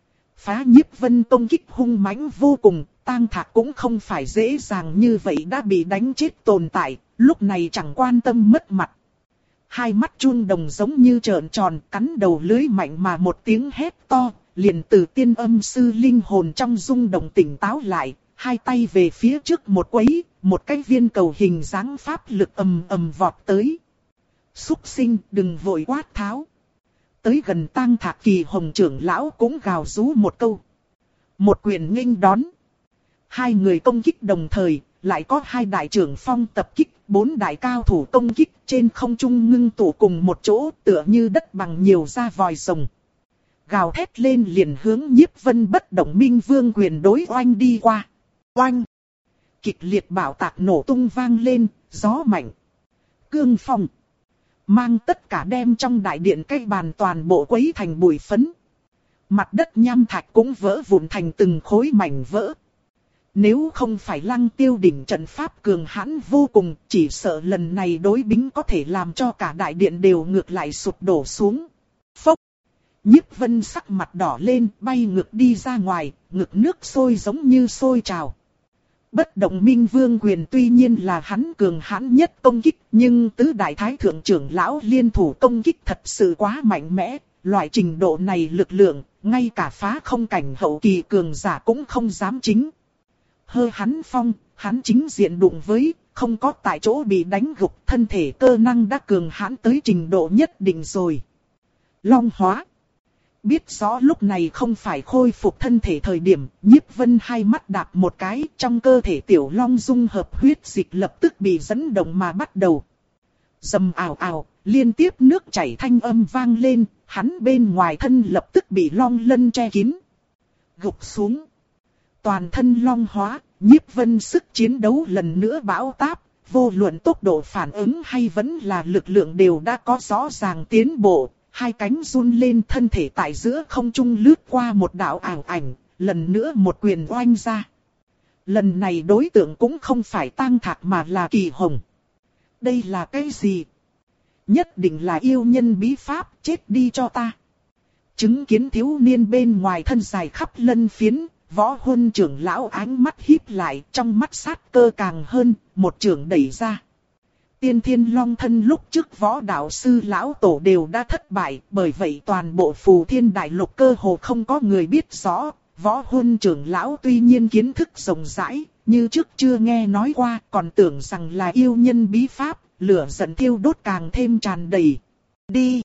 Phá Nhiếp Vân công kích hung mãnh vô cùng, Tang Thạc cũng không phải dễ dàng như vậy đã bị đánh chết tồn tại, lúc này chẳng quan tâm mất mặt. Hai mắt chun đồng giống như trợn tròn, cắn đầu lưới mạnh mà một tiếng hét to, liền từ tiên âm sư linh hồn trong rung động tỉnh táo lại, hai tay về phía trước một quấy, một cái viên cầu hình dáng pháp lực ầm ầm vọt tới. Súc sinh, đừng vội quát tháo. Tới gần Tang Thạc Kỳ Hồng trưởng lão cũng gào rú một câu. Một quyền nghênh đón. Hai người công kích đồng thời, lại có hai đại trưởng phong tập kích, bốn đại cao thủ công kích trên không trung ngưng tụ cùng một chỗ, tựa như đất bằng nhiều da vòi rồng. Gào thét lên liền hướng Nhiếp Vân bất động minh vương quyền đối oanh đi qua. Oanh! Kịch liệt bảo tạc nổ tung vang lên, gió mạnh. Cương phong. Mang tất cả đem trong đại điện cây bàn toàn bộ quấy thành bụi phấn. Mặt đất nham thạch cũng vỡ vụn thành từng khối mảnh vỡ. Nếu không phải Lăng Tiêu đỉnh trận pháp cường hãn vô cùng, chỉ sợ lần này đối bính có thể làm cho cả đại điện đều ngược lại sụp đổ xuống. Phốc! Nhiếp Vân sắc mặt đỏ lên, bay ngược đi ra ngoài, ngực nước sôi giống như sôi trào. Bất động minh vương quyền tuy nhiên là hắn cường hãn nhất công kích, nhưng tứ đại thái thượng trưởng lão liên thủ công kích thật sự quá mạnh mẽ, loại trình độ này lực lượng, ngay cả phá không cảnh hậu kỳ cường giả cũng không dám chính. Hơ hắn phong, hắn chính diện đụng với, không có tại chỗ bị đánh gục, thân thể cơ năng đã cường hãn tới trình độ nhất định rồi. Long hóa. Biết rõ lúc này không phải khôi phục thân thể thời điểm, Nhiếp Vân hai mắt đạp một cái, trong cơ thể tiểu long dung hợp huyết dịch lập tức bị dẫn động mà bắt đầu. Rầm ào ào, liên tiếp nước chảy thanh âm vang lên, hắn bên ngoài thân lập tức bị long lân che kín. Gục xuống. Toàn thân long hóa, Nhiếp Vân sức chiến đấu lần nữa bão táp, vô luận tốc độ phản ứng hay vẫn là lực lượng đều đã có rõ ràng tiến bộ. Hai cánh run lên, thân thể tại giữa không trung lướt qua một đạo ảo ảnh, lần nữa một quyền oanh ra. Lần này đối tượng cũng không phải Tang Thạc mà là Kỳ Hồng. Đây là cái gì? Nhất định là yêu nhân bí pháp, chết đi cho ta. Chứng kiến thiếu niên bên ngoài thân dài khắp lân phiến, Võ Huân trưởng lão ánh mắt híp lại, trong mắt sát cơ càng hơn, một trưởng đẩy ra. Tiên Thiên Long thân lúc trước Võ đạo sư lão tổ đều đã thất bại, bởi vậy toàn bộ Phù Thiên Đại Lục cơ hồ không có người biết rõ. Võ Huân trưởng lão tuy nhiên kiến thức rộng rãi, như trước chưa nghe nói qua, còn tưởng rằng là yêu nhân bí pháp, lửa giận thiêu đốt càng thêm tràn đầy. Đi!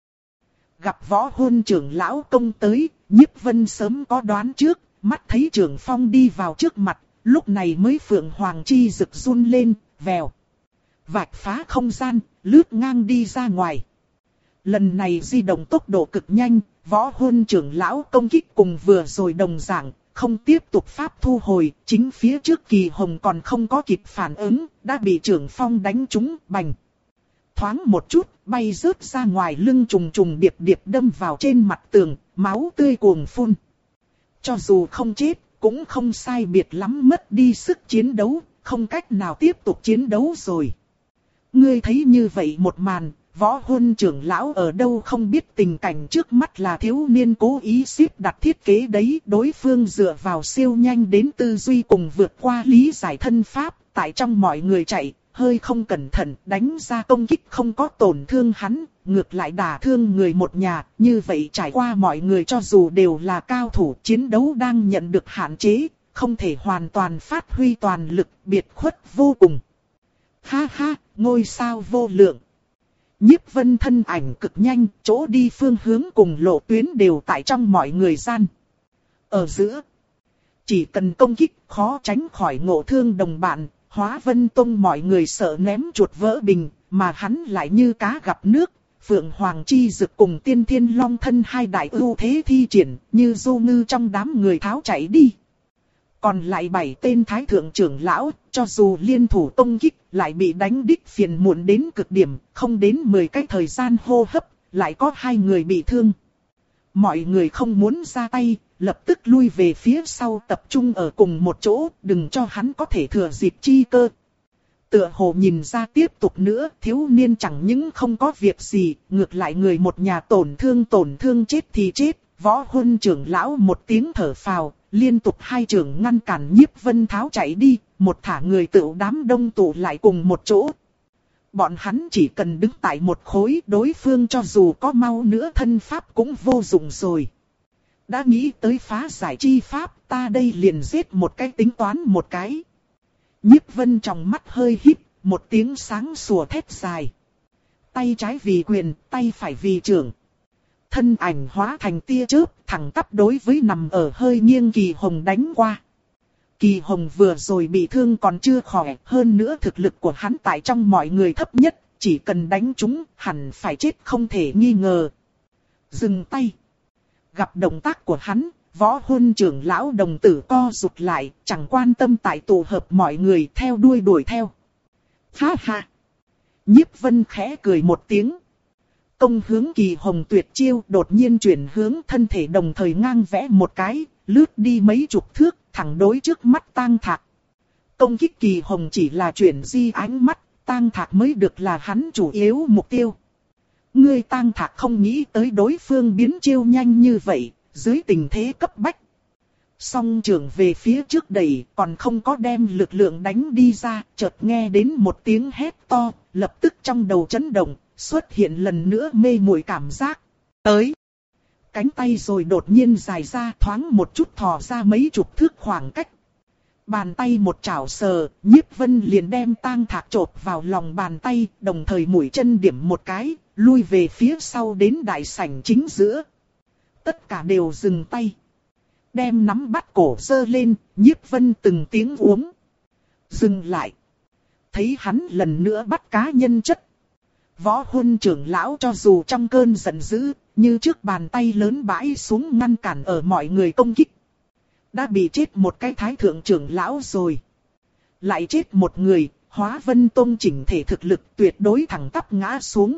Gặp Võ Huân trưởng lão công tới, Nhiếp Vân sớm có đoán trước, mắt thấy trưởng phong đi vào trước mặt, lúc này mới Phượng Hoàng chi rực run lên, vèo. Vạch phá không gian, lướt ngang đi ra ngoài. Lần này di động tốc độ cực nhanh, Võ Huân trưởng lão công kích cùng vừa rồi đồng dạng, không tiếp tục pháp thu hồi, chính phía trước Kỳ Hồng còn không có kịp phản ứng, đã bị trưởng phong đánh trúng, bành. Thoáng một chút, bay rớt ra ngoài lưng trùng trùng điệp điệp đâm vào trên mặt tường, máu tươi cuồng phun. Cho dù không chết, cũng không sai biệt lắm mất đi sức chiến đấu, không cách nào tiếp tục chiến đấu rồi. Ngươi thấy như vậy một màn, Võ Huân trưởng lão ở đâu không biết tình cảnh trước mắt là thiếu niên cố ý xếp đặt thiết kế đấy. Đối phương dựa vào siêu nhanh đến tư duy cùng vượt qua lý giải thân pháp, tại trong mọi người chạy, hơi không cẩn thận đánh ra công kích không có tổn thương hắn, ngược lại đả thương người một nhà. Như vậy trải qua mọi người cho dù đều là cao thủ, chiến đấu đang nhận được hạn chế, không thể hoàn toàn phát huy toàn lực, biệt khuất vô cùng. Ha ha, ngôi sao vô lượng. Nhiếp Vân thân ảnh cực nhanh, chỗ đi phương hướng cùng lộ tuyến đều tại trong mọi người gian. Ở giữa, chỉ cần công kích khó tránh khỏi ngộ thương đồng bạn, Hóa Vân Tông mọi người sợ ném chuột vỡ bình, mà hắn lại như cá gặp nước. Phượng Hoàng Chi Dực cùng Tiên Thiên Long Thân hai đại ưu thế thi triển, như du ngư trong đám người tháo chạy đi. Còn lại bảy tên thái thượng trưởng lão, cho dù liên thủ công kích, lại bị đánh đích phiền muộn đến cực điểm, không đến mười cái thời gian hô hấp, lại có hai người bị thương. Mọi người không muốn ra tay, lập tức lui về phía sau tập trung ở cùng một chỗ, đừng cho hắn có thể thừa dịp chi cơ. Tựa hồ nhìn ra tiếp tục nữa, thiếu niên chẳng những không có việc gì, ngược lại người một nhà tổn thương tổn thương chết thì chết. Võ Huân trưởng lão một tiếng thở phào, liên tục hai trưởng ngăn cản Nhiếp Vân tháo chạy đi, một thả người tựu đám đông tụ lại cùng một chỗ. Bọn hắn chỉ cần đứng tại một khối, đối phương cho dù có mau nữa thân pháp cũng vô dụng rồi. Đã nghĩ tới phá giải chi pháp, ta đây liền giết một cái tính toán một cái. Nhiếp Vân trong mắt hơi híp, một tiếng sáng sủa thét dài. Tay trái vì quyền, tay phải vì trưởng. Thân ảnh hóa thành tia chớp, thẳng tắp đối với nằm ở hơi nghiêng Kỳ Hồng đánh qua. Kỳ Hồng vừa rồi bị thương còn chưa khỏe, hơn nữa thực lực của hắn tại trong mọi người thấp nhất, chỉ cần đánh chúng, hẳn phải chết không thể nghi ngờ. Dừng tay. Gặp động tác của hắn, Võ Huân trưởng lão đồng tử co rụt lại, chẳng quan tâm tại tụ hợp mọi người theo đuôi đuổi theo. Ha ha. Nhiếp Vân khẽ cười một tiếng. Công hướng Kỳ Hồng tuyệt chiêu, đột nhiên chuyển hướng, thân thể đồng thời ngang vẽ một cái, lướt đi mấy chục thước, thẳng đối trước mắt Tang Thạc. Công kích Kỳ Hồng chỉ là chuyển di ánh mắt, Tang Thạc mới được là hắn chủ yếu mục tiêu. Ngươi Tang Thạc không nghĩ tới đối phương biến chiêu nhanh như vậy, dưới tình thế cấp bách. Song trưởng về phía trước đẩy, còn không có đem lực lượng đánh đi ra, chợt nghe đến một tiếng hét to, lập tức trong đầu chấn động, xuất hiện lần nữa mê muội cảm giác. Tới! Cánh tay rồi đột nhiên dài ra, thoáng một chút thò ra mấy chục thước khoảng cách. Bàn tay một chảo sờ, Nhiếp Vân liền đem Tang Thạc chộp vào lòng bàn tay, đồng thời mũi chân điểm một cái, lui về phía sau đến đại sảnh chính giữa. Tất cả đều dừng tay. Đem nắm bắt cổ giơ lên, Nhiếp Vân từng tiếng uống. Dừng lại. Thấy hắn lần nữa bắt cá nhân chất. Võ Huân trưởng lão cho dù trong cơn giận dữ, như trước bàn tay lớn bãi xuống ngăn cản ở mọi người công kích. Đã bị chết một cái thái thượng trưởng lão rồi. Lại chết một người, Hóa Vân Tông chỉnh thể thực lực tuyệt đối thẳng tắp ngã xuống.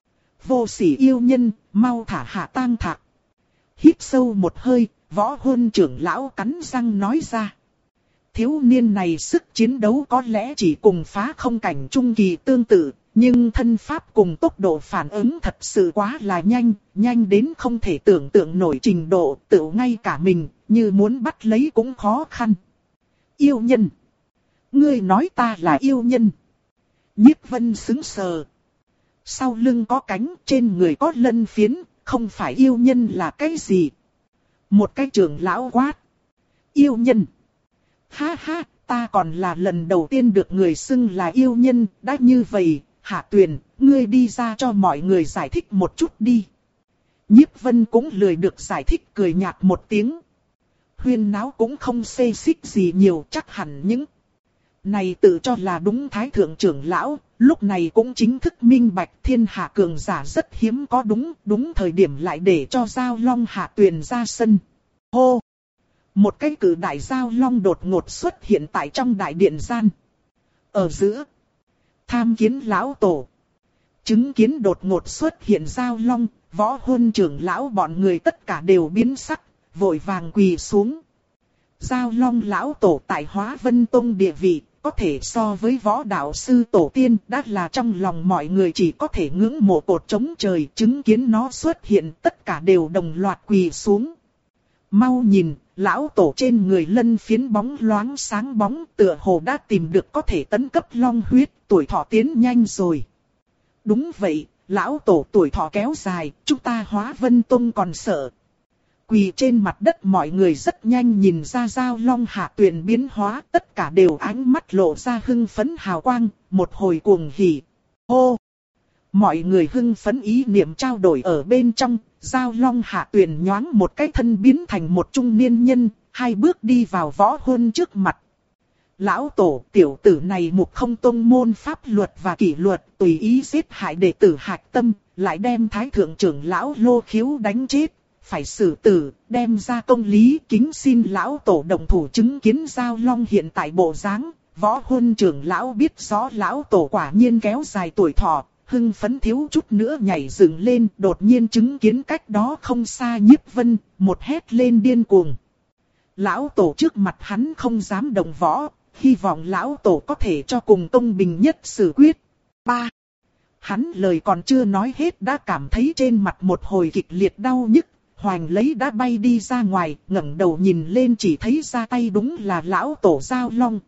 Vô sỉ yêu nhân, mau thả hạ Tang Thạc. Hít sâu một hơi, Võ Huân trưởng lão cắn răng nói ra. Thiếu niên này sức chiến đấu có lẽ chỉ cùng phá không cảnh trung kỳ tương tự, nhưng thân pháp cùng tốc độ phản ứng thật sự quá là nhanh, nhanh đến không thể tưởng tượng nổi trình độ, tự ngay cả mình, như muốn bắt lấy cũng khó khăn. Yêu nhân! Ngươi nói ta là yêu nhân! Nhiếp Vân sững sờ. Sau lưng có cánh, trên người có lân phiến, không phải yêu nhân là cái gì? Một cái trưởng lão quát. Yêu nhân! Ha ha, ta còn là lần đầu tiên được người xưng là yêu nhân, đã như vậy, Hạ Tuyền, ngươi đi ra cho mọi người giải thích một chút đi. Nhiếp Vân cũng lười được giải thích, cười nhạt một tiếng. Huyên náo cũng không xê xích gì nhiều, chắc hẳn những này tự cho là đúng thái thượng trưởng lão, lúc này cũng chính thức minh bạch thiên hạ cường giả rất hiếm có đúng, đúng thời điểm lại để cho Giao Long Hạ Tuyền ra sân. Hô! Một cái cử đại Giao Long đột ngột xuất hiện tại trong đại điện gian. Ở giữa, tham kiến lão tổ. Chứng kiến đột ngột xuất hiện Giao Long, Võ Huân trưởng lão bọn người tất cả đều biến sắc, vội vàng quỳ xuống. Giao Long lão tổ tại Hóa Vân Tông địa vị, có thể so với võ đạo sư tổ tiên, đã là trong lòng mọi người chỉ có thể ngưỡng mộ cột trống trời, chứng kiến nó xuất hiện tất cả đều đồng loạt quỳ xuống. Mau nhìn, lão tổ trên người lân phiến bóng loáng sáng bóng, tựa hồ đã tìm được có thể tấn cấp long huyết, tuổi thọ tiến nhanh rồi. Đúng vậy, lão tổ tuổi thọ kéo dài, chúng ta Hóa Vân Tông còn sợ. Quỳ trên mặt đất mọi người rất nhanh nhìn ra Giao Long Hạ Tuyền biến hóa, tất cả đều ánh mắt lộ ra hưng phấn hào quang, một hồi cuồng hỉ. Hô! Mọi người hưng phấn ý niệm trao đổi ở bên trong, Giao Long Hạ Tuyền nhoáng một cái thân biến thành một trung niên nhân, hai bước đi vào Võ Huân trước mặt. Lão tổ, tiểu tử này mục không tông môn pháp luật và kỷ luật, tùy ý giết hại đệ tử Hạc Tâm, lại đem thái thượng trưởng lão Lô Khiếu đánh chết. Phải xử tử, đem ra công lý, kính xin lão tổ đồng thủ chứng kiến Giao Long hiện tại bộ dáng. Võ Huân trưởng lão biết rõ lão tổ quả nhiên kéo dài tuổi thọ, hưng phấn thiếu chút nữa nhảy dựng lên, đột nhiên chứng kiến cách đó không xa Nhiếp Vân, một hét lên điên cuồng. Lão tổ trước mặt hắn không dám đồng võ, hy vọng lão tổ có thể cho cùng công bình nhất xử quyết. Ba. Hắn lời còn chưa nói hết đã cảm thấy trên mặt một hồi kịch liệt đau nhức. Hoành lấy đã bay đi ra ngoài, ngẩng đầu nhìn lên chỉ thấy ra tay đúng là lão tổ Giao Long.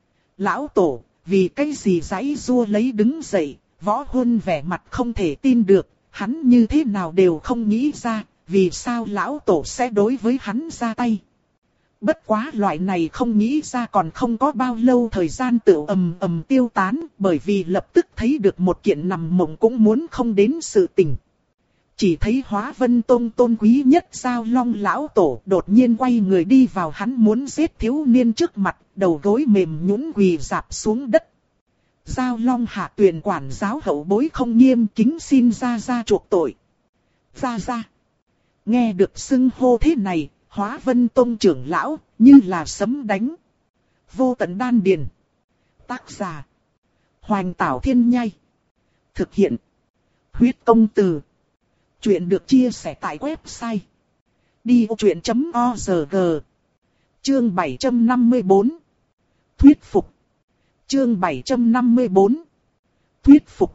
Lão tổ, vì cái gì giãy giụa lấy đứng dậy, Võ Huân vẻ mặt không thể tin được, hắn như thế nào đều không nghĩ ra, vì sao lão tổ sẽ đối với hắn ra tay. Bất quá loại này không nghĩ ra còn không có bao lâu thời gian tự ầm ầm tiêu tán, bởi vì lập tức thấy được một kiện nằm mộng cũng muốn không đến sự tình. Chỉ thấy Hóa Vân Tông tôn quý nhất Giao Long lão tổ đột nhiên quay người đi vào hắn muốn giết thiếu niên trước mặt, đầu gối mềm nhũn quỳ rạp xuống đất. Giao Long Hạ Tuyền quản giáo hậu bối không nghiêm, kính xin ra ra chuộc tội. Ra ra. Nghe được xưng hô thế này, Hóa Vân Tông trưởng lão như là sấm đánh. Vô Tận Đan Điền. Tác giả: Hoành Tảo Thiên Nhai. Thực hiện: Huyết Công Từ. Chuyện được chia sẻ tại website đi ô chuyện chấm org. Chương bảy trăm năm mươi tư. Thuyết phục. Chương bảy trăm năm mươi tư. Thuyết phục.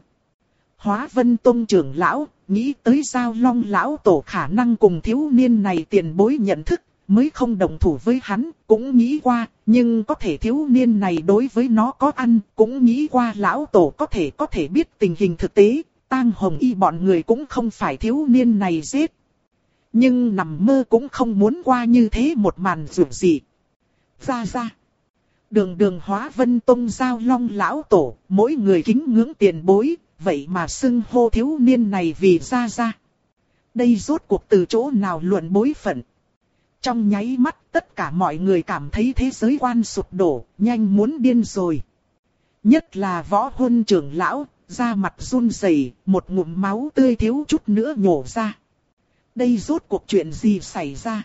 Hóa Vân Tông trưởng lão, nghĩ tới Giao Long lão tổ khả năng cùng thiếu niên này tiền bối nhận thức, mới không đồng thủ với hắn, cũng nghĩ qua, nhưng có thể thiếu niên này đối với nó có ăn, cũng nghĩ qua lão tổ có thể có thể biết tình hình thực tế. Tang Hồng Y bọn người cũng không phải thiếu niên này giết. Nhưng nằm mơ cũng không muốn qua như thế một màn rủi dị. Ra ra. Đường đường Hóa Vân Tông Giao Long lão tổ, mỗi người kính ngưỡng tiền bối, vậy mà xưng hô thiếu niên này vì ra ra. Đây rốt cuộc từ chỗ nào luận bối phận. Trong nháy mắt tất cả mọi người cảm thấy thế giới quan sụp đổ, nhanh muốn điên rồi. Nhất là Võ Huân trưởng lão. Da mặt run rẩy, một ngụm máu tươi thiếu chút nữa nhổ ra. Đây rốt cuộc chuyện gì xảy ra?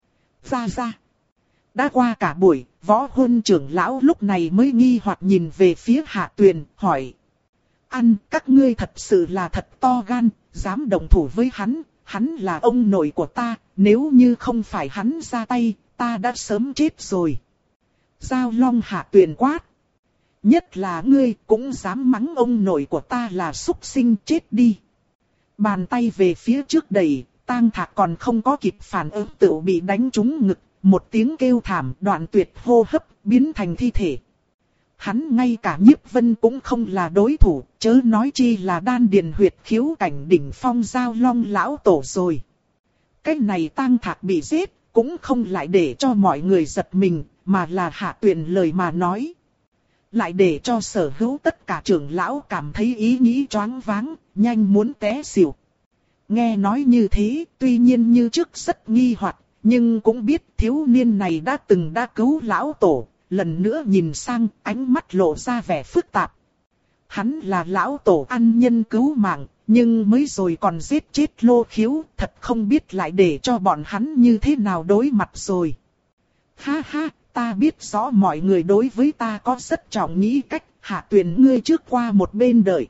Ra ra. Đã qua cả buổi, Võ Huân trưởng lão lúc này mới nghi hoặc nhìn về phía Hạ Tuyền, hỏi. Ăn, các ngươi thật sự là thật to gan, dám đồng thủ với hắn, hắn là ông nội của ta, nếu như không phải hắn ra tay, ta đã sớm chết rồi. Giao Long Hạ Tuyền quát. Nhất là ngươi cũng dám mắng ông nội của ta là súc sinh, chết đi. Bàn tay về phía trước đẩy, Tang Thạc còn không có kịp phản ứng tự bị đánh trúng ngực, một tiếng kêu thảm đoạn tuyệt hô hấp, biến thành thi thể. Hắn ngay cả Nhiếp Vân cũng không là đối thủ, chớ nói chi là đan điền huyệt khiếu cảnh đỉnh phong Giao Long lão tổ rồi. Cái này Tang Thạc bị giết, cũng không lại để cho mọi người giật mình, mà là Hạ Tuyền lời mà nói. Lại để cho sở hữu tất cả trưởng lão cảm thấy ý nghĩ choáng váng, nhanh muốn té xỉu. Nghe nói như thế, tuy nhiên như trước rất nghi hoặc, nhưng cũng biết thiếu niên này đã từng đã cứu lão tổ, lần nữa nhìn sang, ánh mắt lộ ra vẻ phức tạp. Hắn là lão tổ ăn nhân cứu mạng, nhưng mới rồi còn giết chết Lô Khiếu, thật không biết lại để cho bọn hắn như thế nào đối mặt rồi. Ha ha, ta biết rõ mọi người đối với ta có rất trọng nghĩ cách, Hạ Tuyền ngươi trước qua một bên đợi.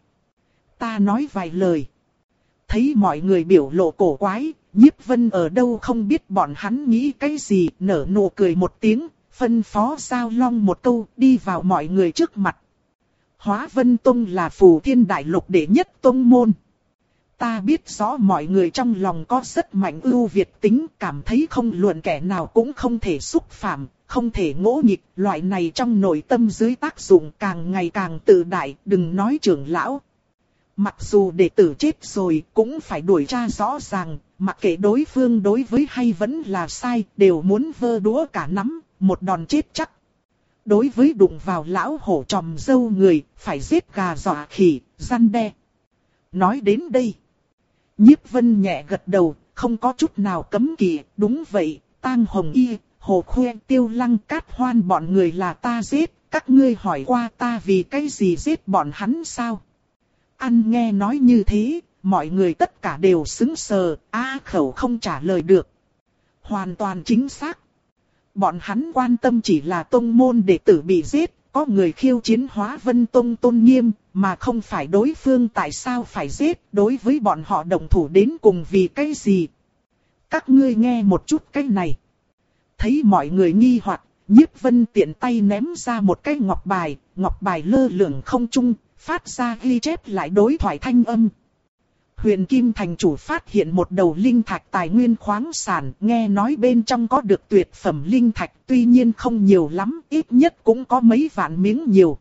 Ta nói vài lời. Thấy mọi người biểu lộ cổ quái, Nhiếp Vân ở đâu không biết bọn hắn nghĩ cái gì, nở nụ cười một tiếng, phân phó Giao Long một câu, đi vào mọi người trước mặt. Hóa Vân Tông là Phù Thiên Đại Lục đệ nhất tông môn. Ta biết rõ mọi người trong lòng có rất mạnh ưu việt tính, cảm thấy không luận kẻ nào cũng không thể xúc phạm, không thể ngỗ nghịch, loại này trong nội tâm dưới tác dụng càng ngày càng tự đại, đừng nói trưởng lão. Mặc dù đệ tử chết rồi cũng phải đuổi tra rõ ràng, mặc kệ đối phương đối với hay vẫn là sai, đều muốn vơ đũa cả nắm, một đòn chết chắc. Đối với đụng vào lão hổ tròm dâu người, phải giết gà dọa khỉ, răn đe. Nói đến đây, Nhiếp Vân nhẹ gật đầu, không có chút nào cấm kỵ, đúng vậy, Tang Hồng Y, Hồ Khuê, Tiêu Lăng, Cát Hoan bọn người là ta giết, các ngươi hỏi qua ta vì cái gì giết bọn hắn sao? Ăn nghe nói như thế, mọi người tất cả đều sững sờ, á khẩu không trả lời được. Hoàn toàn chính xác. Bọn hắn quan tâm chỉ là tông môn đệ tử bị giết, có người khiêu chiến Hóa Vân Tông tôn nghiêm, mà không phải đối phương tại sao phải giết, đối với bọn họ đồng thủ đến cùng vì cái gì. Các ngươi nghe một chút cái này. Thấy mọi người nghi hoặc, Nhiếp Vân tiện tay ném ra một cái ngọc bài, ngọc bài lơ lửng không trung, phát ra ghi chép lại đối thoại thanh âm. Huyền Kim thành chủ phát hiện một đầu linh thạch tài nguyên khoáng sản, nghe nói bên trong có được tuyệt phẩm linh thạch, tuy nhiên không nhiều lắm, ít nhất cũng có mấy vạn miếng nhiều.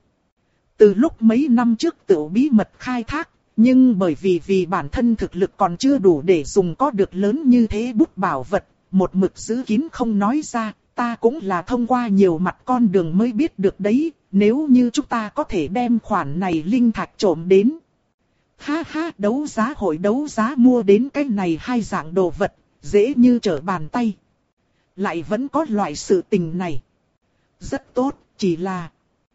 Từ lúc mấy năm trước tự bí mật khai thác, nhưng bởi vì vì bản thân thực lực còn chưa đủ để dùng có được lớn như thế bút bảo vật, một mực giữ kín không nói ra, ta cũng là thông qua nhiều mặt con đường mới biết được đấy, nếu như chúng ta có thể đem khoản này linh thạch trộm đến. Ha ha, đấu giá hội đấu giá mua đến cái này hai dạng đồ vật, dễ như trở bàn tay. Lại vẫn có loại sự tình này. Rất tốt, chỉ là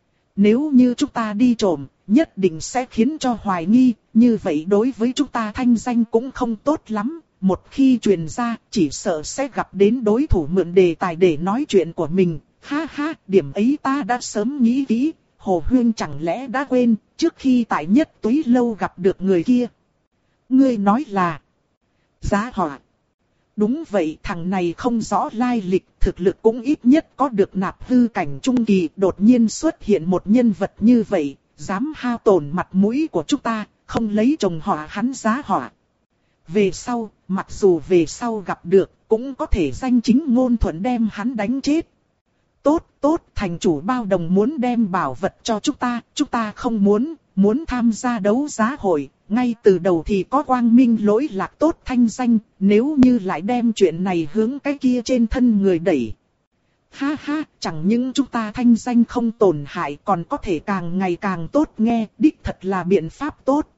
nếu như chúng ta đi trộm, nhất định sẽ khiến cho hoài nghi, như vậy đối với chúng ta thanh danh cũng không tốt lắm. Một khi truyền ra, chỉ sợ sẽ gặp đến đối thủ mượn đề tài để nói chuyện của mình. Ha ha, điểm ấy ta đã sớm nghĩ kỹ. Hồ Huyên chẳng lẽ đã quên, trước khi tại Nhất Túy Lâu gặp được người kia. Ngươi nói là Giá Họa. Đúng vậy, thằng này không rõ lai lịch, thực lực cũng ít nhất có được nạp hư cảnh trung kỳ. Đột nhiên xuất hiện một nhân vật như vậy, dám hao tổn mặt mũi của chúng ta, không lấy chồng họ hắn Giá Họa. Về sau, mặc dù về sau gặp được, cũng có thể danh chính ngôn thuận đem hắn đánh chết. Tốt, tốt, thành chủ bao đồng muốn đem bảo vật cho chúng ta, chúng ta không muốn, muốn tham gia đấu giá hội, ngay từ đầu thì có quang minh lỗi lạc tốt thanh danh, nếu như lại đem chuyện này hướng cái kia trên thân người đẩy. Ha ha, chẳng những chúng ta thanh danh không tổn hại còn có thể càng ngày càng tốt nghe, đích thật là biện pháp tốt.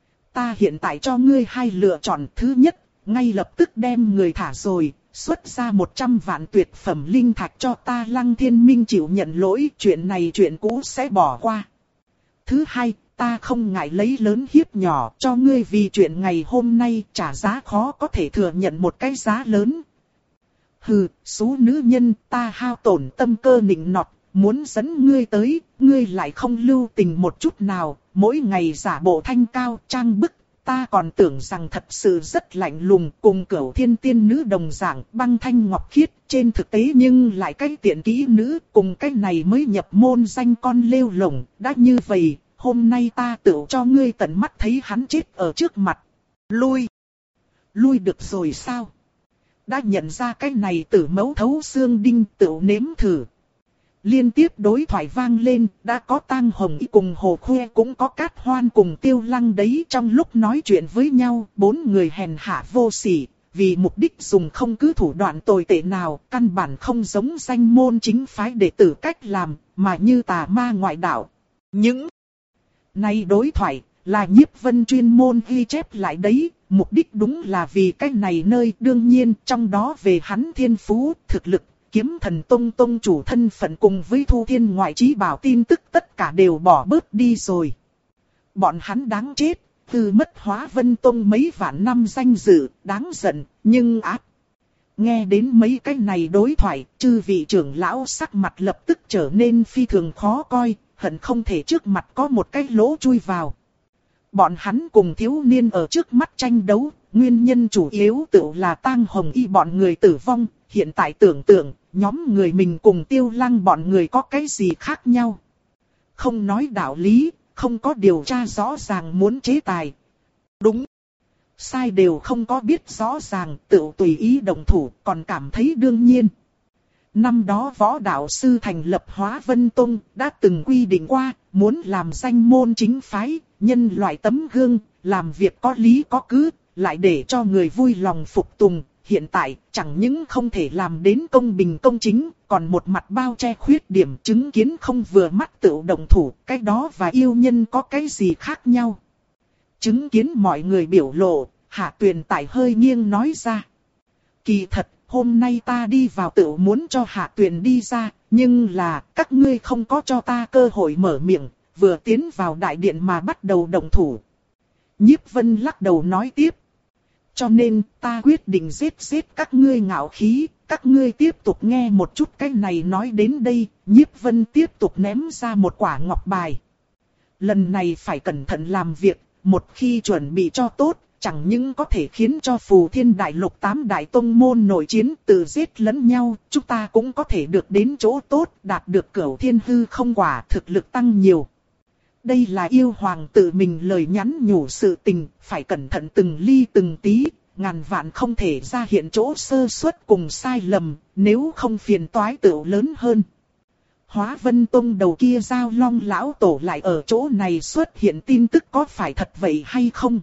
Ta hiện tại cho ngươi hai lựa chọn, thứ nhất, ngay lập tức đem người thả rồi. Xuất ra một trăm vạn tuyệt phẩm linh thạch cho ta Lăng Thiên Minh chịu nhận lỗi, chuyện này chuyện cũ sẽ bỏ qua. Thứ hai, ta không ngại lấy lớn hiếp nhỏ cho ngươi vì chuyện ngày hôm nay trả giá khó có thể thừa nhận một cái giá lớn. Hừ, số nữ nhân ta hao tổn tâm cơ nịnh nọt, muốn dẫn ngươi tới, ngươi lại không lưu tình một chút nào, mỗi ngày giả bộ thanh cao trang bức. Ta còn tưởng rằng thật sự rất lạnh lùng cùng Cửu Thiên tiên nữ đồng dạng băng thanh ngọc khiết, trên thực tế nhưng lại cái tiện kỹ nữ cùng cái này mới nhập môn danh con lêu lổng. Đã như vậy, hôm nay ta tự cho ngươi tận mắt thấy hắn chết ở trước mặt. Lui! Lui được rồi sao? Đã nhận ra cái này tử mấu thấu xương đinh tự nếm thử. Liên tiếp đối thoại vang lên, đã có Tang Hồng Y cùng Hồ Khuê cũng có Cát Hoan cùng Tiêu Lăng đấy. Trong lúc nói chuyện với nhau, bốn người hèn hạ vô sỉ, vì mục đích dùng không cứ thủ đoạn tồi tệ nào, căn bản không giống danh môn chính phái đệ tử cách làm, mà như tà ma ngoại đạo. Những này đối thoại là Nhiếp Vân chuyên môn ghi chép lại đấy, mục đích đúng là vì cái này nơi. Đương nhiên trong đó về hắn thiên phú, thực lực, Kiếm Thần Tông tông chủ thân phận cùng với Thu Thiên ngoại trí bảo tin tức tất cả đều bỏ bớt đi rồi. Bọn hắn đáng chết, từ mất Hóa Vân Tông mấy vạn năm danh dự, đáng giận, nhưng ác. Nghe đến mấy cái này đối thoại, chư vị trưởng lão sắc mặt lập tức trở nên phi thường khó coi, hận không thể trước mặt có một cái lỗ chui vào. Bọn hắn cùng thiếu niên ở trước mắt tranh đấu, nguyên nhân chủ yếu tự là Tang Hồng Y bọn người tử vong, hiện tại tưởng tượng, nhóm người mình cùng Tiêu Lăng bọn người có cái gì khác nhau. Không nói đạo lý, không có điều tra rõ ràng muốn chế tài. Đúng. Sai đều không có biết rõ ràng, tự tùy ý động thủ, còn cảm thấy đương nhiên. Năm đó võ đạo sư thành lập Hóa Vân Tông, đã từng quy định qua, muốn làm danh môn chính phái, nhân loại tấm gương, làm việc có lý có cứ, lại để cho người vui lòng phục tùng. Hiện tại, chẳng những không thể làm đến công bình công chính, còn một mặt bao che khuyết điểm chứng kiến không vừa mắt tự động thủ, cái đó và yêu nhân có cái gì khác nhau. Chứng kiến mọi người biểu lộ, Hạ Tuyền tại hơi nghiêng nói ra. Kỳ thật, hôm nay ta đi vào tự muốn cho Hạ Tuyền đi ra, nhưng là các ngươi không có cho ta cơ hội mở miệng, vừa tiến vào đại điện mà bắt đầu động thủ. Nhiếp Vân lắc đầu nói tiếp. Cho nên ta quyết định giết giết các ngươi ngạo khí, các ngươi tiếp tục nghe một chút cái này nói đến đây, Nhiếp Vân tiếp tục ném ra một quả ngọc bài. Lần này phải cẩn thận làm việc, một khi chuẩn bị cho tốt, chẳng những có thể khiến cho Phù Thiên Đại Lục tám đại tông môn nội chiến tự giết lẫn nhau, chúng ta cũng có thể được đến chỗ tốt, đạt được Cửu Thiên Hư không quả, thực lực tăng nhiều. Đây là yêu hoàng tự mình lời nhắn nhủ sự tình, phải cẩn thận từng ly từng tí, ngàn vạn không thể ra hiện chỗ sơ suất cùng sai lầm, nếu không phiền toái tựu lớn hơn. Hóa Vân Tông đầu kia Giao Long lão tổ lại ở chỗ này xuất hiện tin tức có phải thật vậy hay không?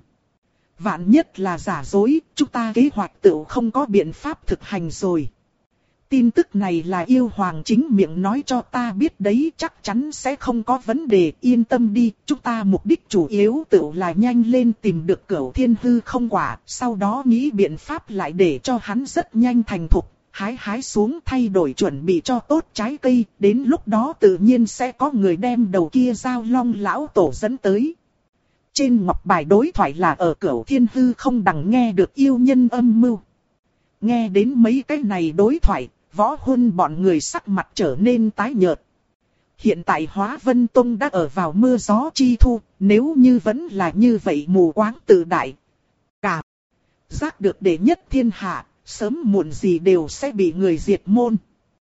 Vạn nhất là giả dối, chúng ta kế hoạch tựu không có biện pháp thực hành rồi. Tin tức này là yêu hoàng chính miệng nói cho ta biết đấy, chắc chắn sẽ không có vấn đề, yên tâm đi, chúng ta mục đích chủ yếu tự là nhanh lên tìm được Cửu Thiên Hư không quả, sau đó nghĩ biện pháp lại để cho hắn rất nhanh thành thục, hái hái xuống thay đổi chuẩn bị cho tốt trái cây, đến lúc đó tự nhiên sẽ có người đem đầu kia Giao Long lão tổ dẫn tới. Trên ngọc bài đối thoại là ở Cửu Thiên Hư không đằng nghe được yêu nhân âm mưu. Nghe đến mấy cái này đối thoại, Võ Huân bọn người sắc mặt trở nên tái nhợt. Hiện tại Hóa Vân Tông đã ở vào mưa gió chi thu, nếu như vẫn là như vậy mù quáng tự đại. Cả giác được đệ nhất thiên hạ, sớm muộn gì đều sẽ bị người diệt môn.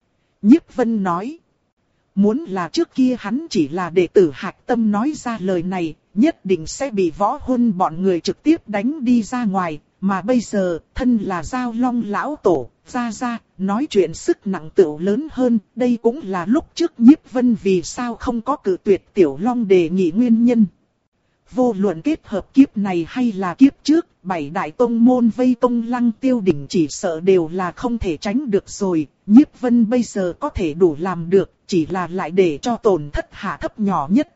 Nhiếp Vân nói. Muốn là trước kia hắn chỉ là đệ tử Hạc Tâm nói ra lời này, nhất định sẽ bị Võ Huân bọn người trực tiếp đánh đi ra ngoài. Mà bây giờ, thân là Giao Long lão tổ, ra ra, nói chuyện sức nặng tựu lớn hơn, đây cũng là lúc trước Nhiếp Vân vì sao không có cự tuyệt Tiểu Long đề nghị nguyên nhân. Vô luận kết hợp kiếp này hay là kiếp trước, bảy đại tông môn vây công Lăng Tiêu đỉnh chỉ sợ đều là không thể tránh được rồi, Nhiếp Vân bây giờ có thể đủ làm được, chỉ là lại để cho tổn thất hạ thấp nhỏ nhất.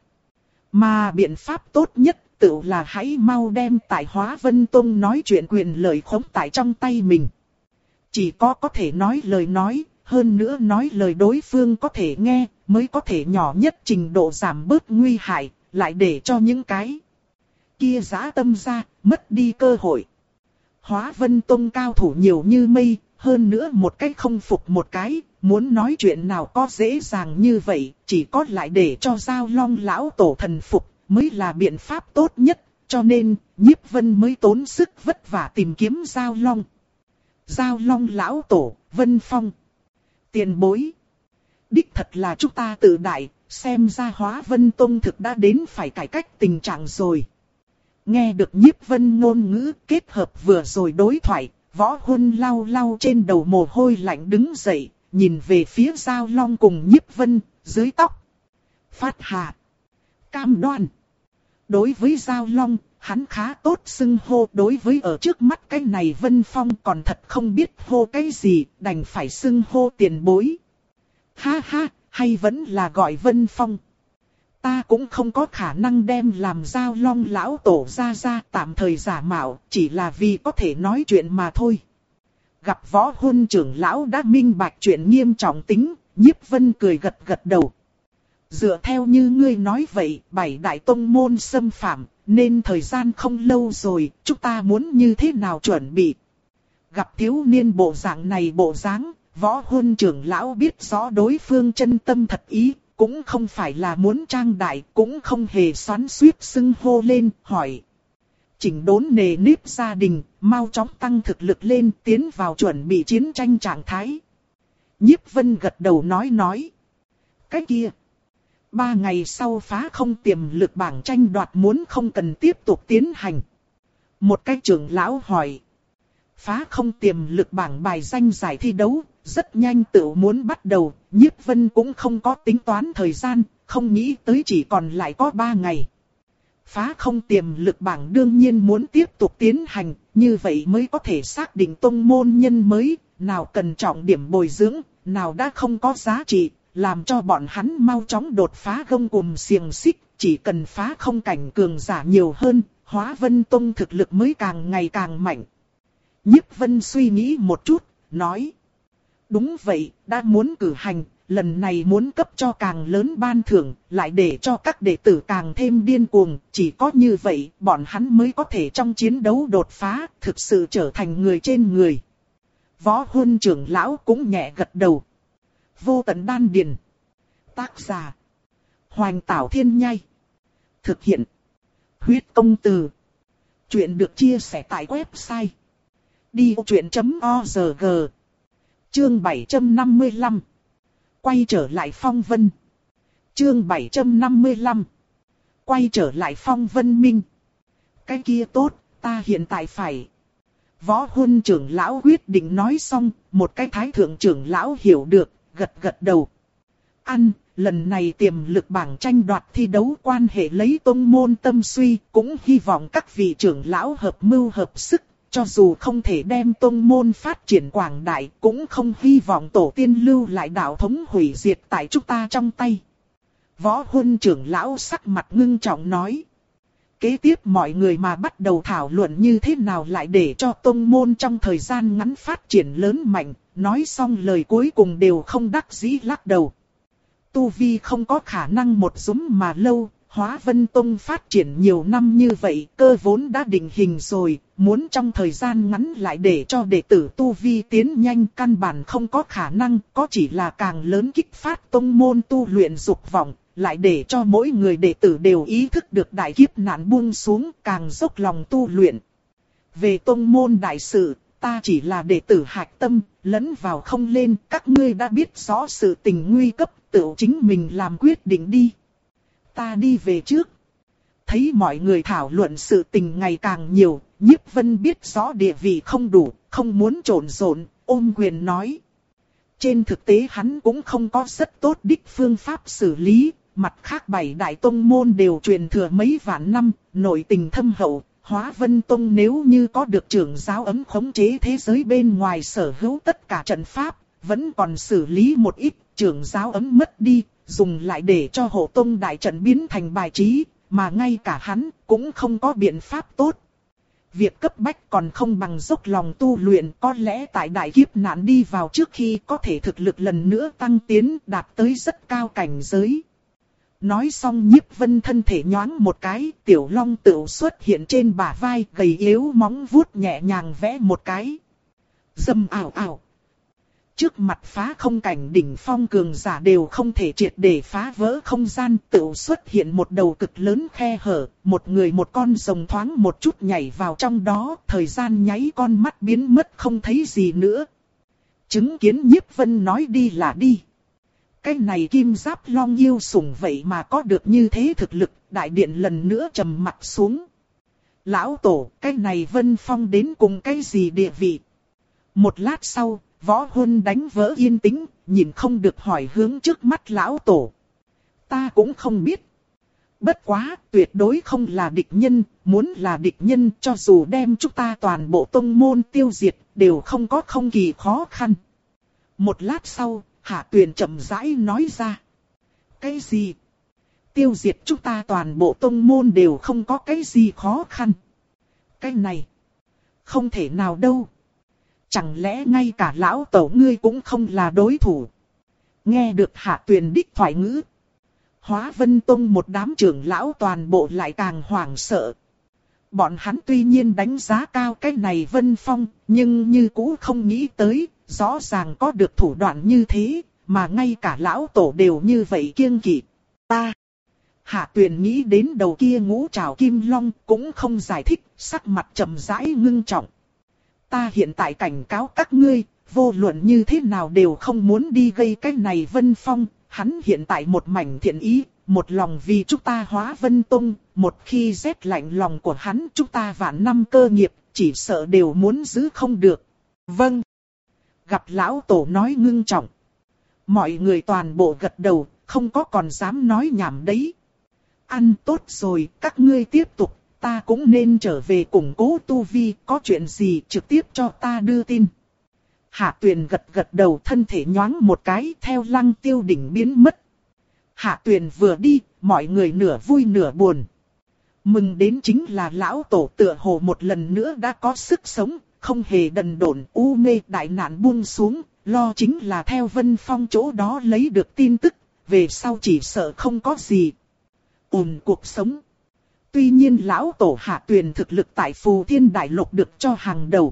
Mà biện pháp tốt nhất, tự là hãy mau đem tại Hóa Vân Tông nói chuyện quyền lợi khống tại trong tay mình. Chỉ có có thể nói lời nói, hơn nữa nói lời đối phương có thể nghe, mới có thể nhỏ nhất trình độ giảm bớt nguy hại, lại để cho những cái kia dã tâm ra, mất đi cơ hội. Hóa Vân Tông cao thủ nhiều như mây, hơn nữa một cái không phục một cái, muốn nói chuyện nào có dễ dàng như vậy, chỉ có lại để cho Giao Long lão tổ thần phục, mới là biện pháp tốt nhất, cho nên, Nhiếp Vân mới tốn sức vất vả tìm kiếm Giao Long. Giao Long lão tổ, Vân Phong. Tiền bối. Đích thật là chúng ta tự đại, xem ra Hóa Vân Tông thực đã đến phải cải cách tình trạng rồi. Nghe được Nhiếp Vân ngôn ngữ kết hợp vừa rồi đối thoại, Võ Huân lau lau trên đầu mồ hôi lạnh đứng dậy, nhìn về phía Giao Long cùng Nhiếp Vân, dưới tóc. Phát hạ. Cam đoan. Đối với Giao Long, hắn khá tốt xưng hô, đối với ở trước mắt cái này Vân Phong còn thật không biết hô cái gì, đành phải xưng hô tiền bối. Ha ha, hay vẫn là gọi Vân Phong. Ta cũng không có khả năng đem làm Giao Long lão tổ ra ra, tạm thời giả mạo, chỉ là vì có thể nói chuyện mà thôi. Gặp Võ Huân trưởng lão đã minh bạch chuyện nghiêm trọng tính, Nhiếp Vân cười gật gật đầu. Dựa theo như ngươi nói vậy, bảy đại tông môn xâm phạm, nên thời gian không lâu rồi, chúng ta muốn như thế nào chuẩn bị? Gặp thiếu niên bộ dạng này bộ dáng, Võ Huân trưởng lão biết rõ đối phương chân tâm thật ý, cũng không phải là muốn trang đại, cũng không hề xoắn xuýt xưng hô lên, hỏi. Chỉnh đốn nề nếp gia đình, mau chóng tăng thực lực lên, tiến vào chuẩn bị chiến tranh trạng thái. Nhiếp Vân gật đầu nói nói. Cái kia. Ba ngày sau phá không tiềm lực bảng tranh đoạt muốn không cần tiếp tục tiến hành. Một cái trưởng lão hỏi. Phá không tiềm lực bảng bài danh giải thi đấu, rất nhanh tự muốn bắt đầu, Nhiếp Vân cũng không có tính toán thời gian, không nghĩ tới chỉ còn lại có ba ngày. Phá không tiềm lực bảng đương nhiên muốn tiếp tục tiến hành, như vậy mới có thể xác định tông môn nhân mới, nào cần trọng điểm bồi dưỡng, nào đã không có giá trị, làm cho bọn hắn mau chóng đột phá gông cùm xiềng xích, chỉ cần phá không cảnh cường giả nhiều hơn, Hóa Vân Tông thực lực mới càng ngày càng mạnh. Nhiếp Vân suy nghĩ một chút, nói. Đúng vậy, đã muốn cử hành, lần này muốn cấp cho càng lớn ban thưởng, lại để cho các đệ tử càng thêm điên cuồng, chỉ có như vậy, bọn hắn mới có thể trong chiến đấu đột phá, thực sự trở thành người trên người. Võ Huân trưởng lão cũng nhẹ gật đầu. Vô tận đan điền. Tác giả. Hoành Tảo Thiên Nhai. Thực hiện. Huyết Công Từ. Chuyện được chia sẻ tại website. đi vô chuyện chấm org. Chương bảy trăm năm mươi lăm. Quay trở lại Phong Vân. Chương bảy trăm năm mươi lăm. Quay trở lại Phong Vân Minh. Cái kia tốt, ta hiện tại phải. Võ Huân trưởng lão quyết định nói xong, một cái thái thượng trưởng lão hiểu được, gật gật đầu. Ăn, lần này tiềm lực bảng tranh đoạt thi đấu quan hệ lấy tông môn tâm suy, cũng hy vọng các vị trưởng lão hợp mưu hợp sức. Cho dù không thể đem tông môn phát triển quảng đại, cũng không hy vọng tổ tiên lưu lại đạo thống hủy diệt tại chúng ta trong tay. Võ Huân trưởng lão sắc mặt ngưng trọng nói. Kế tiếp mọi người mà bắt đầu thảo luận như thế nào lại để cho tông môn trong thời gian ngắn phát triển lớn mạnh, nói xong lời cuối cùng đều không đắc dĩ lắc đầu. Tu vi không có khả năng một dúm mà lâu. Hóa Vân Tông phát triển nhiều năm như vậy, cơ vốn đã định hình rồi, muốn trong thời gian ngắn lại để cho đệ tử tu vi tiến nhanh căn bản không có khả năng, có chỉ là càng lớn kích phát tông môn tu luyện dục vọng, lại để cho mỗi người đệ tử đều ý thức được đại kiếp nạn buông xuống, càng dốc lòng tu luyện. Về tông môn đại sự, ta chỉ là đệ tử hạch tâm, lẫn vào không lên, các ngươi đã biết rõ sự tình nguy cấp, tự chính mình làm quyết định đi. Ta đi về trước. Thấy mọi người thảo luận sự tình ngày càng nhiều, Nhiếp Vân biết rõ địa vị không đủ, không muốn trộn rộn, ôm quyền nói. Trên thực tế hắn cũng không có rất tốt đích phương pháp xử lý, mặt khác bảy đại tông môn đều truyền thừa mấy vạn năm, nội tình thâm hậu. Hóa Vân Tông nếu như có được trưởng giáo ấm khống chế thế giới bên ngoài sở hữu tất cả trận pháp, vẫn còn xử lý một ít, trưởng giáo ấm mất đi. Dùng lại để cho hộ tông đại trận biến thành bài trí, mà ngay cả hắn cũng không có biện pháp tốt. Việc cấp bách còn không bằng dốc lòng tu luyện, có lẽ tại đại kiếp nạn đi vào trước khi có thể thực lực lần nữa tăng tiến đạt tới rất cao cảnh giới. Nói xong Nhiếp Vân thân thể nhoáng một cái, tiểu long tựu xuất hiện trên bả vai, gầy yếu móng vuốt nhẹ nhàng vẽ một cái. Dầm ảo ảo. Trước mặt phá không cảnh đỉnh phong cường giả đều không thể triệt để phá vỡ không gian, tự xuất hiện một đầu cực lớn khe hở, một người một con rồng thoáng một chút nhảy vào trong đó, thời gian nháy con mắt biến mất không thấy gì nữa. Chứng kiến Nhiếp Vân nói đi là đi. Cái này kim giáp long yêu sủng vậy mà có được như thế thực lực, đại điện lần nữa trầm mặt xuống. Lão tổ, cái này Vân Phong đến cùng cái gì địa vị? Một lát sau, Võ Huân đánh vỡ yên tĩnh, nhìn không được hỏi hướng trước mắt lão tổ. Ta cũng không biết. Bất quá, tuyệt đối không là địch nhân, muốn là địch nhân cho dù đem chúng ta toàn bộ tông môn tiêu diệt, đều không có không kỳ khó khăn. Một lát sau, Hạ Tuyền chậm rãi nói ra. Cái gì? Tiêu diệt chúng ta toàn bộ tông môn đều không có cái gì khó khăn. Cái này, không thể nào đâu. Chẳng lẽ ngay cả lão tổ ngươi cũng không là đối thủ? Nghe được Hạ Tuyền đích thoại ngữ, Hóa Vân Tông một đám trưởng lão toàn bộ lại càng hoảng sợ. Bọn hắn tuy nhiên đánh giá cao cái này Vân Phong, nhưng như cũ không nghĩ tới, rõ ràng có được thủ đoạn như thế, mà ngay cả lão tổ đều như vậy kiêng kỵ. Ta! Hạ Tuyền nghĩ đến đầu kia ngũ trảo kim long, cũng không giải thích, sắc mặt trầm rãi ngưng trọng. Ta hiện tại cảnh cáo các ngươi, vô luận như thế nào đều không muốn đi gây cái này Vân Phong, hắn hiện tại một mảnh thiện ý, một lòng vì chúng ta Hóa Vân Tông, một khi rét lạnh lòng của hắn chúng ta vạn năm cơ nghiệp, chỉ sợ đều muốn giữ không được. Vâng. Gặp lão tổ nói ngưng trọng. Mọi người toàn bộ gật đầu, không có còn dám nói nhảm đấy. Ăn tốt rồi, các ngươi tiếp tục, ta cũng nên trở về củng cố tu vi, có chuyện gì trực tiếp cho ta đưa tin. Hạ Tuyền gật gật đầu, thân thể nhoáng một cái, theo Lăng Tiêu Đỉnh biến mất. Hạ Tuyền vừa đi, mọi người nửa vui nửa buồn. Mừng đến chính là lão tổ tựa hồ một lần nữa đã có sức sống, không hề đần độn, u mê đại nạn buông xuống, lo chính là theo Vân Phong chỗ đó lấy được tin tức, về sau chỉ sợ không có gì. Ổn cuộc sống. Tuy nhiên lão tổ Hạ Tuyền thực lực tại Phù Thiên Đại Lục được cho hàng đầu.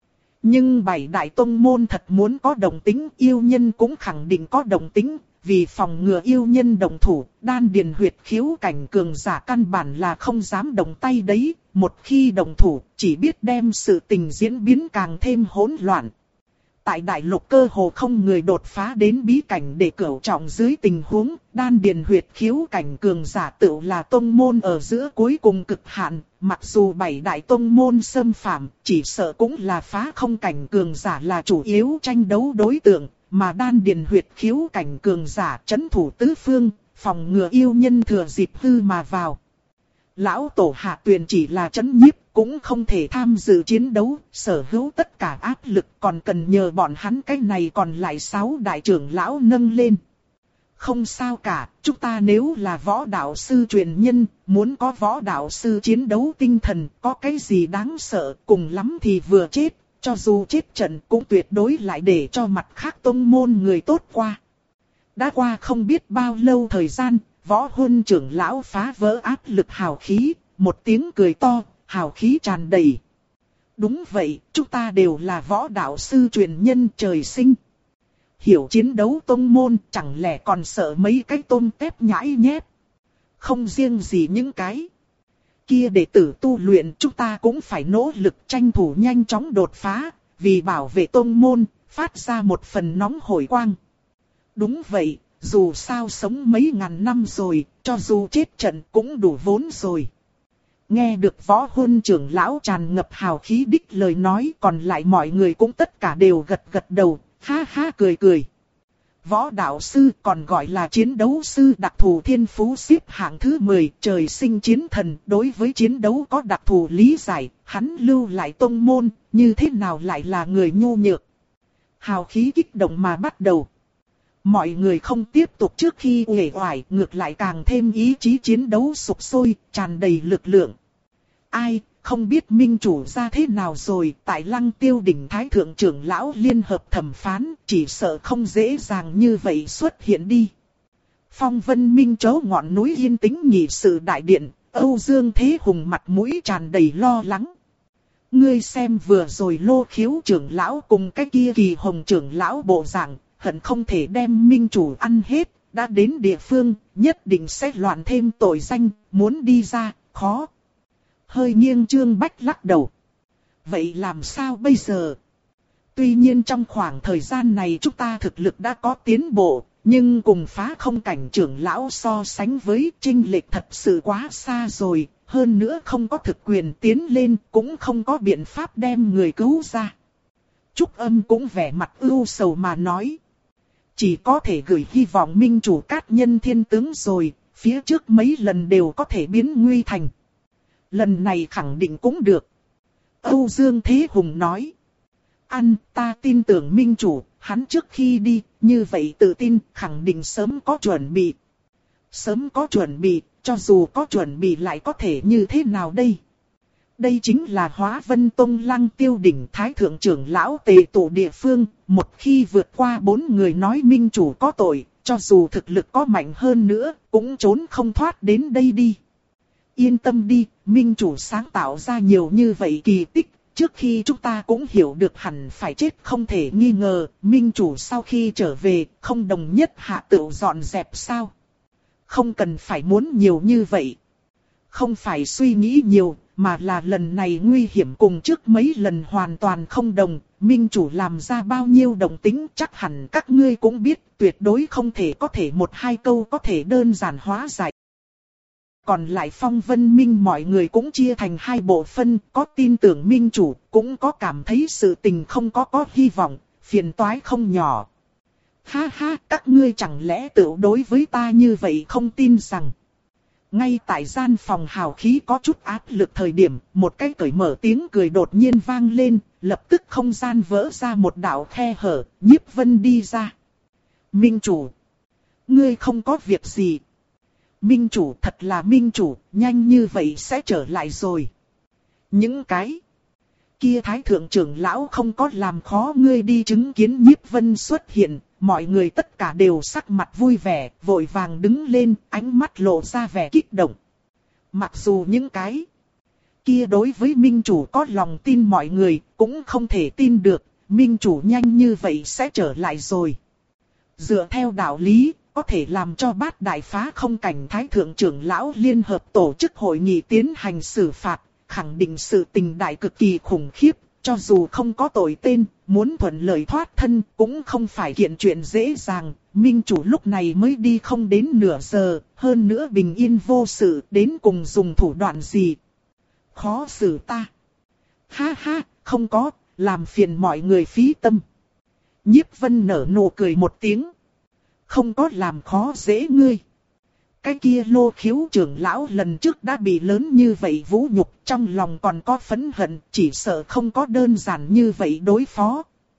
Nhưng bảy đại tông môn thật muốn có đồng tính, yêu nhân cũng khẳng định có đồng tính. Vì phòng ngừa yêu nhân đồng thủ, đan điền huyệt khiếu cảnh cường giả căn bản là không dám động tay đấy. Một khi đồng thủ, chỉ biết đem sự tình diễn biến càng thêm hỗn loạn. Tại đại lục cơ hồ không người đột phá đến bí cảnh để cửu trọng dưới tình huống, đan điền huyệt khiếu cảnh cường giả tự là tông môn ở giữa cuối cùng cực hạn. Mặc dù bảy đại tông môn xâm phạm, chỉ sợ cũng là phá không cảnh cường giả là chủ yếu tranh đấu đối tượng. Mà đan điền huyệt khiếu cảnh cường giả trấn thủ tứ phương, phòng ngừa yêu nhân thừa dịp hư mà vào. Lão tổ Hạ Tuyền chỉ là trấn nhiếp, cũng không thể tham dự chiến đấu, sở hữu tất cả áp lực còn cần nhờ bọn hắn, cái này còn lại sáu đại trưởng lão nâng lên. Không sao cả, chúng ta nếu là võ đạo sư truyền nhân, muốn có võ đạo sư chiến đấu tinh thần, có cái gì đáng sợ, cùng lắm thì vừa chết. Cho dù chết trận cũng tuyệt đối lại để cho mặt khác tông môn người tốt qua. Đã qua không biết bao lâu thời gian, võ huân trưởng lão phá vỡ áp lực hào khí, một tiếng cười to, hào khí tràn đầy. Đúng vậy, chúng ta đều là võ đạo sư truyền nhân trời sinh. Hiểu chiến đấu tông môn, chẳng lẽ còn sợ mấy cái tôm tép nhãi nhép. Không riêng gì những cái kia đệ tử tu luyện, chúng ta cũng phải nỗ lực tranh thủ nhanh chóng đột phá, vì bảo vệ tông môn, phát ra một phần nóng hổi quang. Đúng vậy, dù sao sống mấy ngàn năm rồi, cho dù chết trận cũng đủ vốn rồi. Nghe được võ huân trưởng lão tràn ngập hào khí đích lời nói, còn lại mọi người cũng tất cả đều gật gật đầu, ha ha cười cười. Võ đạo sư còn gọi là chiến đấu sư đặc thù thiên phú xếp hạng thứ mười, trời sinh chiến thần, đối với chiến đấu có đặc thù lý giải, hắn lưu lại tông môn, như thế nào lại là người nhu nhược. Hào khí kích động mà bắt đầu. Mọi người không tiếp tục trước khi uể oải, ngược lại càng thêm ý chí chiến đấu sục sôi, tràn đầy lực lượng. Ai, không biết minh chủ ra thế nào rồi, tại Lăng Tiêu Đỉnh Thái Thượng trưởng lão liên hợp thẩm phán, chỉ sợ không dễ dàng như vậy xuất hiện đi. Phong Vân Minh chỗ ngọn núi yên tĩnh nhị sự đại điện, Âu Dương Thế Hùng mặt mũi tràn đầy lo lắng. Ngươi xem vừa rồi Lô Khiếu trưởng lão cùng cái kia Kỳ Hồng trưởng lão bộ dạng, hận không thể đem minh chủ ăn hết, đã đến địa phương, nhất định sẽ loạn thêm tội danh, muốn đi ra, khó. Hơi nghiêng Trương Bách lắc đầu. Vậy làm sao bây giờ? Tuy nhiên trong khoảng thời gian này chúng ta thực lực đã có tiến bộ, nhưng cùng phá không cảnh trưởng lão so sánh với chênh lệch thật sự quá xa rồi, hơn nữa không có thực quyền tiến lên, cũng không có biện pháp đem người cứu ra. Trúc Âm cũng vẻ mặt ưu sầu mà nói. Chỉ có thể gửi hy vọng minh chủ cát nhân thiên tướng rồi, phía trước mấy lần đều có thể biến nguy thành. Lần này khẳng định cũng được. Âu Dương Thế Hùng nói. Ăn, ta tin tưởng minh chủ, hắn trước khi đi, như vậy tự tin, khẳng định sớm có chuẩn bị. Sớm có chuẩn bị, cho dù có chuẩn bị lại có thể như thế nào đây? Đây chính là Hóa Vân Tông Lăng Tiêu Đỉnh Thái Thượng trưởng lão tề tụ địa phương, một khi vượt qua bốn người nói minh chủ có tội, cho dù thực lực có mạnh hơn nữa, cũng trốn không thoát đến đây đi. Yên tâm đi, minh chủ sáng tạo ra nhiều như vậy kỳ tích, trước khi chúng ta cũng hiểu được hẳn phải chết không thể nghi ngờ, minh chủ sau khi trở về, không đồng nhất hạ tự dọn dẹp sao? Không cần phải muốn nhiều như vậy. Không phải suy nghĩ nhiều, mà là lần này nguy hiểm cùng trước mấy lần hoàn toàn không đồng, minh chủ làm ra bao nhiêu đồng tính chắc hẳn các ngươi cũng biết, tuyệt đối không thể có thể một hai câu có thể đơn giản hóa giải. Còn lại Phong Vân Minh mọi người cũng chia thành hai bộ phân, có tin tưởng minh chủ, cũng có cảm thấy sự tình không có có hy vọng, phiền toái không nhỏ. Ha ha, các ngươi chẳng lẽ tự đối với ta như vậy không tin rằng. Ngay tại gian phòng hào khí có chút áp lực thời điểm, một cái cởi mở tiếng cười đột nhiên vang lên, lập tức không gian vỡ ra một đạo khe hở, Nhiếp Vân đi ra. Minh chủ, ngươi không có việc gì. Minh chủ, thật là minh chủ, nhanh như vậy sẽ trở lại rồi. Những cái kia Thái Thượng trưởng lão không có làm khó ngươi đi chứng kiến Nhiếp Vân xuất hiện, mọi người tất cả đều sắc mặt vui vẻ, vội vàng đứng lên, ánh mắt lộ ra vẻ kích động. Mặc dù những cái kia đối với minh chủ có lòng tin mọi người, cũng không thể tin được, minh chủ nhanh như vậy sẽ trở lại rồi. Dựa theo đạo lý, có thể làm cho bát đại phá không cảnh Thái Thượng trưởng lão liên hợp tổ chức hội nghị tiến hành xử phạt, khẳng định sự tình đại cực kỳ khủng khiếp, cho dù không có tội tên, muốn thuận lợi thoát thân cũng không phải kiện chuyện dễ dàng, minh chủ lúc này mới đi không đến nửa giờ, hơn nữa bình yên vô sự, đến cùng dùng thủ đoạn gì. Khó xử ta. Ha ha, không có, làm phiền mọi người phí tâm. Nhiếp Vân nở nụ cười một tiếng. Không có làm khó dễ ngươi. Cái kia Lô Khiếu trưởng lão lần trước đã bị lớn như vậy vũ nhục, trong lòng còn có phẫn hận, chỉ sợ không có đơn giản như vậy đối phó.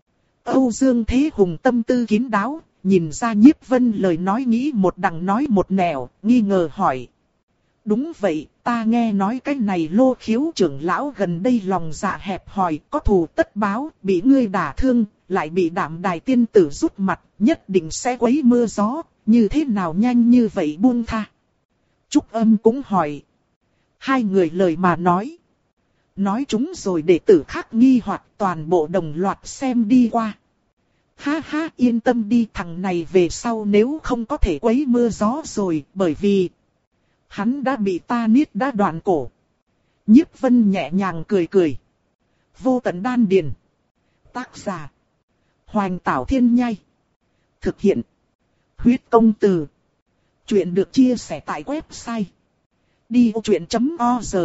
Âu Dương Thế Hùng tâm tư kín đáo, nhìn ra Nhiếp Vân lời nói nghĩ một đằng nói một nẻo, nghi ngờ hỏi. Đúng vậy, ta nghe nói cái này Lô Khiếu trưởng lão gần đây lòng dạ hẹp hòi, có thù tất báo, bị ngươi đả thương, lại bị Đạm Đài tiên tử rút mặt, nhất định sẽ quấy mưa gió, như thế nào nhanh như vậy buông tha. Trúc Âm cũng hỏi. Hai người lời mà nói. Nói chúng rồi đệ tử khác nghi hoặc toàn bộ đồng loạt xem đi qua. Ha ha, yên tâm đi, thằng này về sau nếu không có thể quấy mưa gió rồi, bởi vì hắn đã bị ta niết đã đoạn cổ. Nhiếp Vân nhẹ nhàng cười cười. Vô Tận Đan Điền. Tác giả Hoành Tảo Thiên Nhai. Thực hiện Huyết Công Từ. Chuyện được chia sẻ tại website đi ô chuyện chấm org.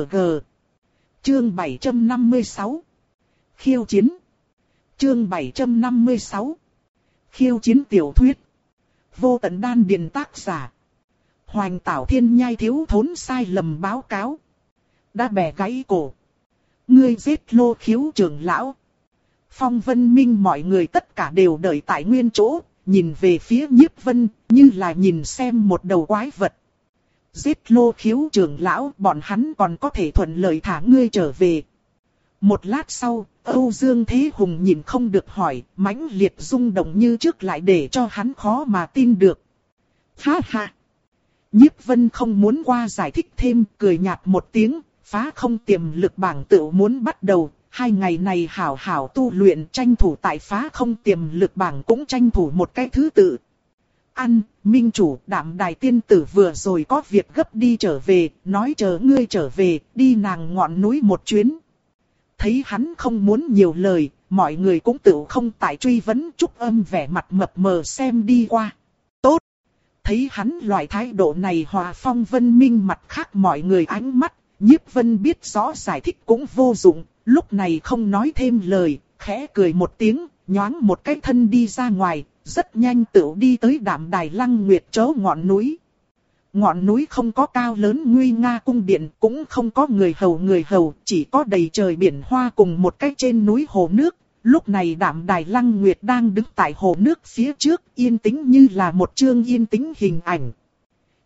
Chương bảy trăm năm mươi sáu. Khiêu chiến. Chương bảy trăm năm mươi sáu. Khiêu chiến tiểu thuyết. Vô Tận Đan Điền tác giả Hoành Tảo Thiên Nhai thiếu thốn sai lầm báo cáo. Đã bẻ gãy cổ. Ngươi giết Lô Khiếu trưởng lão. Phong Vân Minh mọi người tất cả đều đợi tại nguyên chỗ, nhìn về phía Nhiếp Vân, như là nhìn xem một đầu quái vật. Giết Lô Khiếu trưởng lão, bọn hắn còn có thể thuận lợi thả ngươi trở về. Một lát sau, Âu Dương Thế Hùng nhìn không được hỏi, mãnh liệt rung động như trước lại để cho hắn khó mà tin được. Ha ha! Nhiếp Vân không muốn qua giải thích thêm, cười nhạt một tiếng, phá không tiềm lực bảng tự muốn bắt đầu. Hai ngày này hảo hảo tu luyện, tranh thủ tại phá không tiềm lực bảng cũng tranh thủ một cái thứ tự. Ăn, minh chủ, Đạm Đài tiên tử vừa rồi có việc gấp đi trở về, nói chờ ngươi trở về, đi nàng ngọn núi một chuyến. Thấy hắn không muốn nhiều lời, mọi người cũng tự không tại truy vấn. Trúc Âm vẻ mặt mập mờ xem đi qua. Tốt! Thấy hắn loại thái độ này hòa Phong Vân Minh mặt khác mọi người ánh mắt, Nhiếp Vân biết rõ giải thích cũng vô dụng. Lúc này không nói thêm lời, khẽ cười một tiếng, nhoáng một cái thân đi ra ngoài, rất nhanh tựu đi tới Đạm Đài Lăng Nguyệt chỗ ngọn núi. Ngọn núi không có cao lớn nguy nga cung điện, cũng không có người hầu người hầu, chỉ có đầy trời biển hoa cùng một cái trên núi hồ nước. Lúc này Đạm Đài Lăng Nguyệt đang đứng tại hồ nước phía trước, yên tĩnh như là một chương yên tĩnh hình ảnh.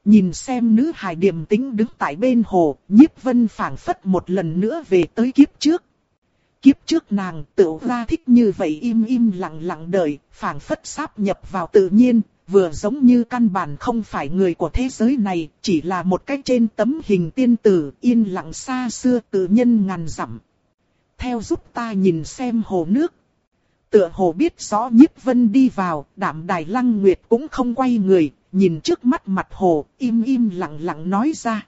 Nhìn xem nữ hài điềm tĩnh đứng tại bên hồ, Nhiếp Vân phảng phất một lần nữa về tới kiếp trước. Kiếp trước nàng tự ra thích như vậy im im lặng lặng đợi, phảng phất sáp nhập vào tự nhiên, vừa giống như căn bản không phải người của thế giới này, chỉ là một cái trên tấm hình tiên tử, yên lặng xa xưa tự nhân ngàn dặm. Theo giúp ta nhìn xem hồ nước. Tựa hồ biết rõ Nhiếp Vân đi vào, Đạm Đài Lăng Nguyệt cũng không quay người, nhìn trước mắt mặt hồ, im im lặng lặng nói ra.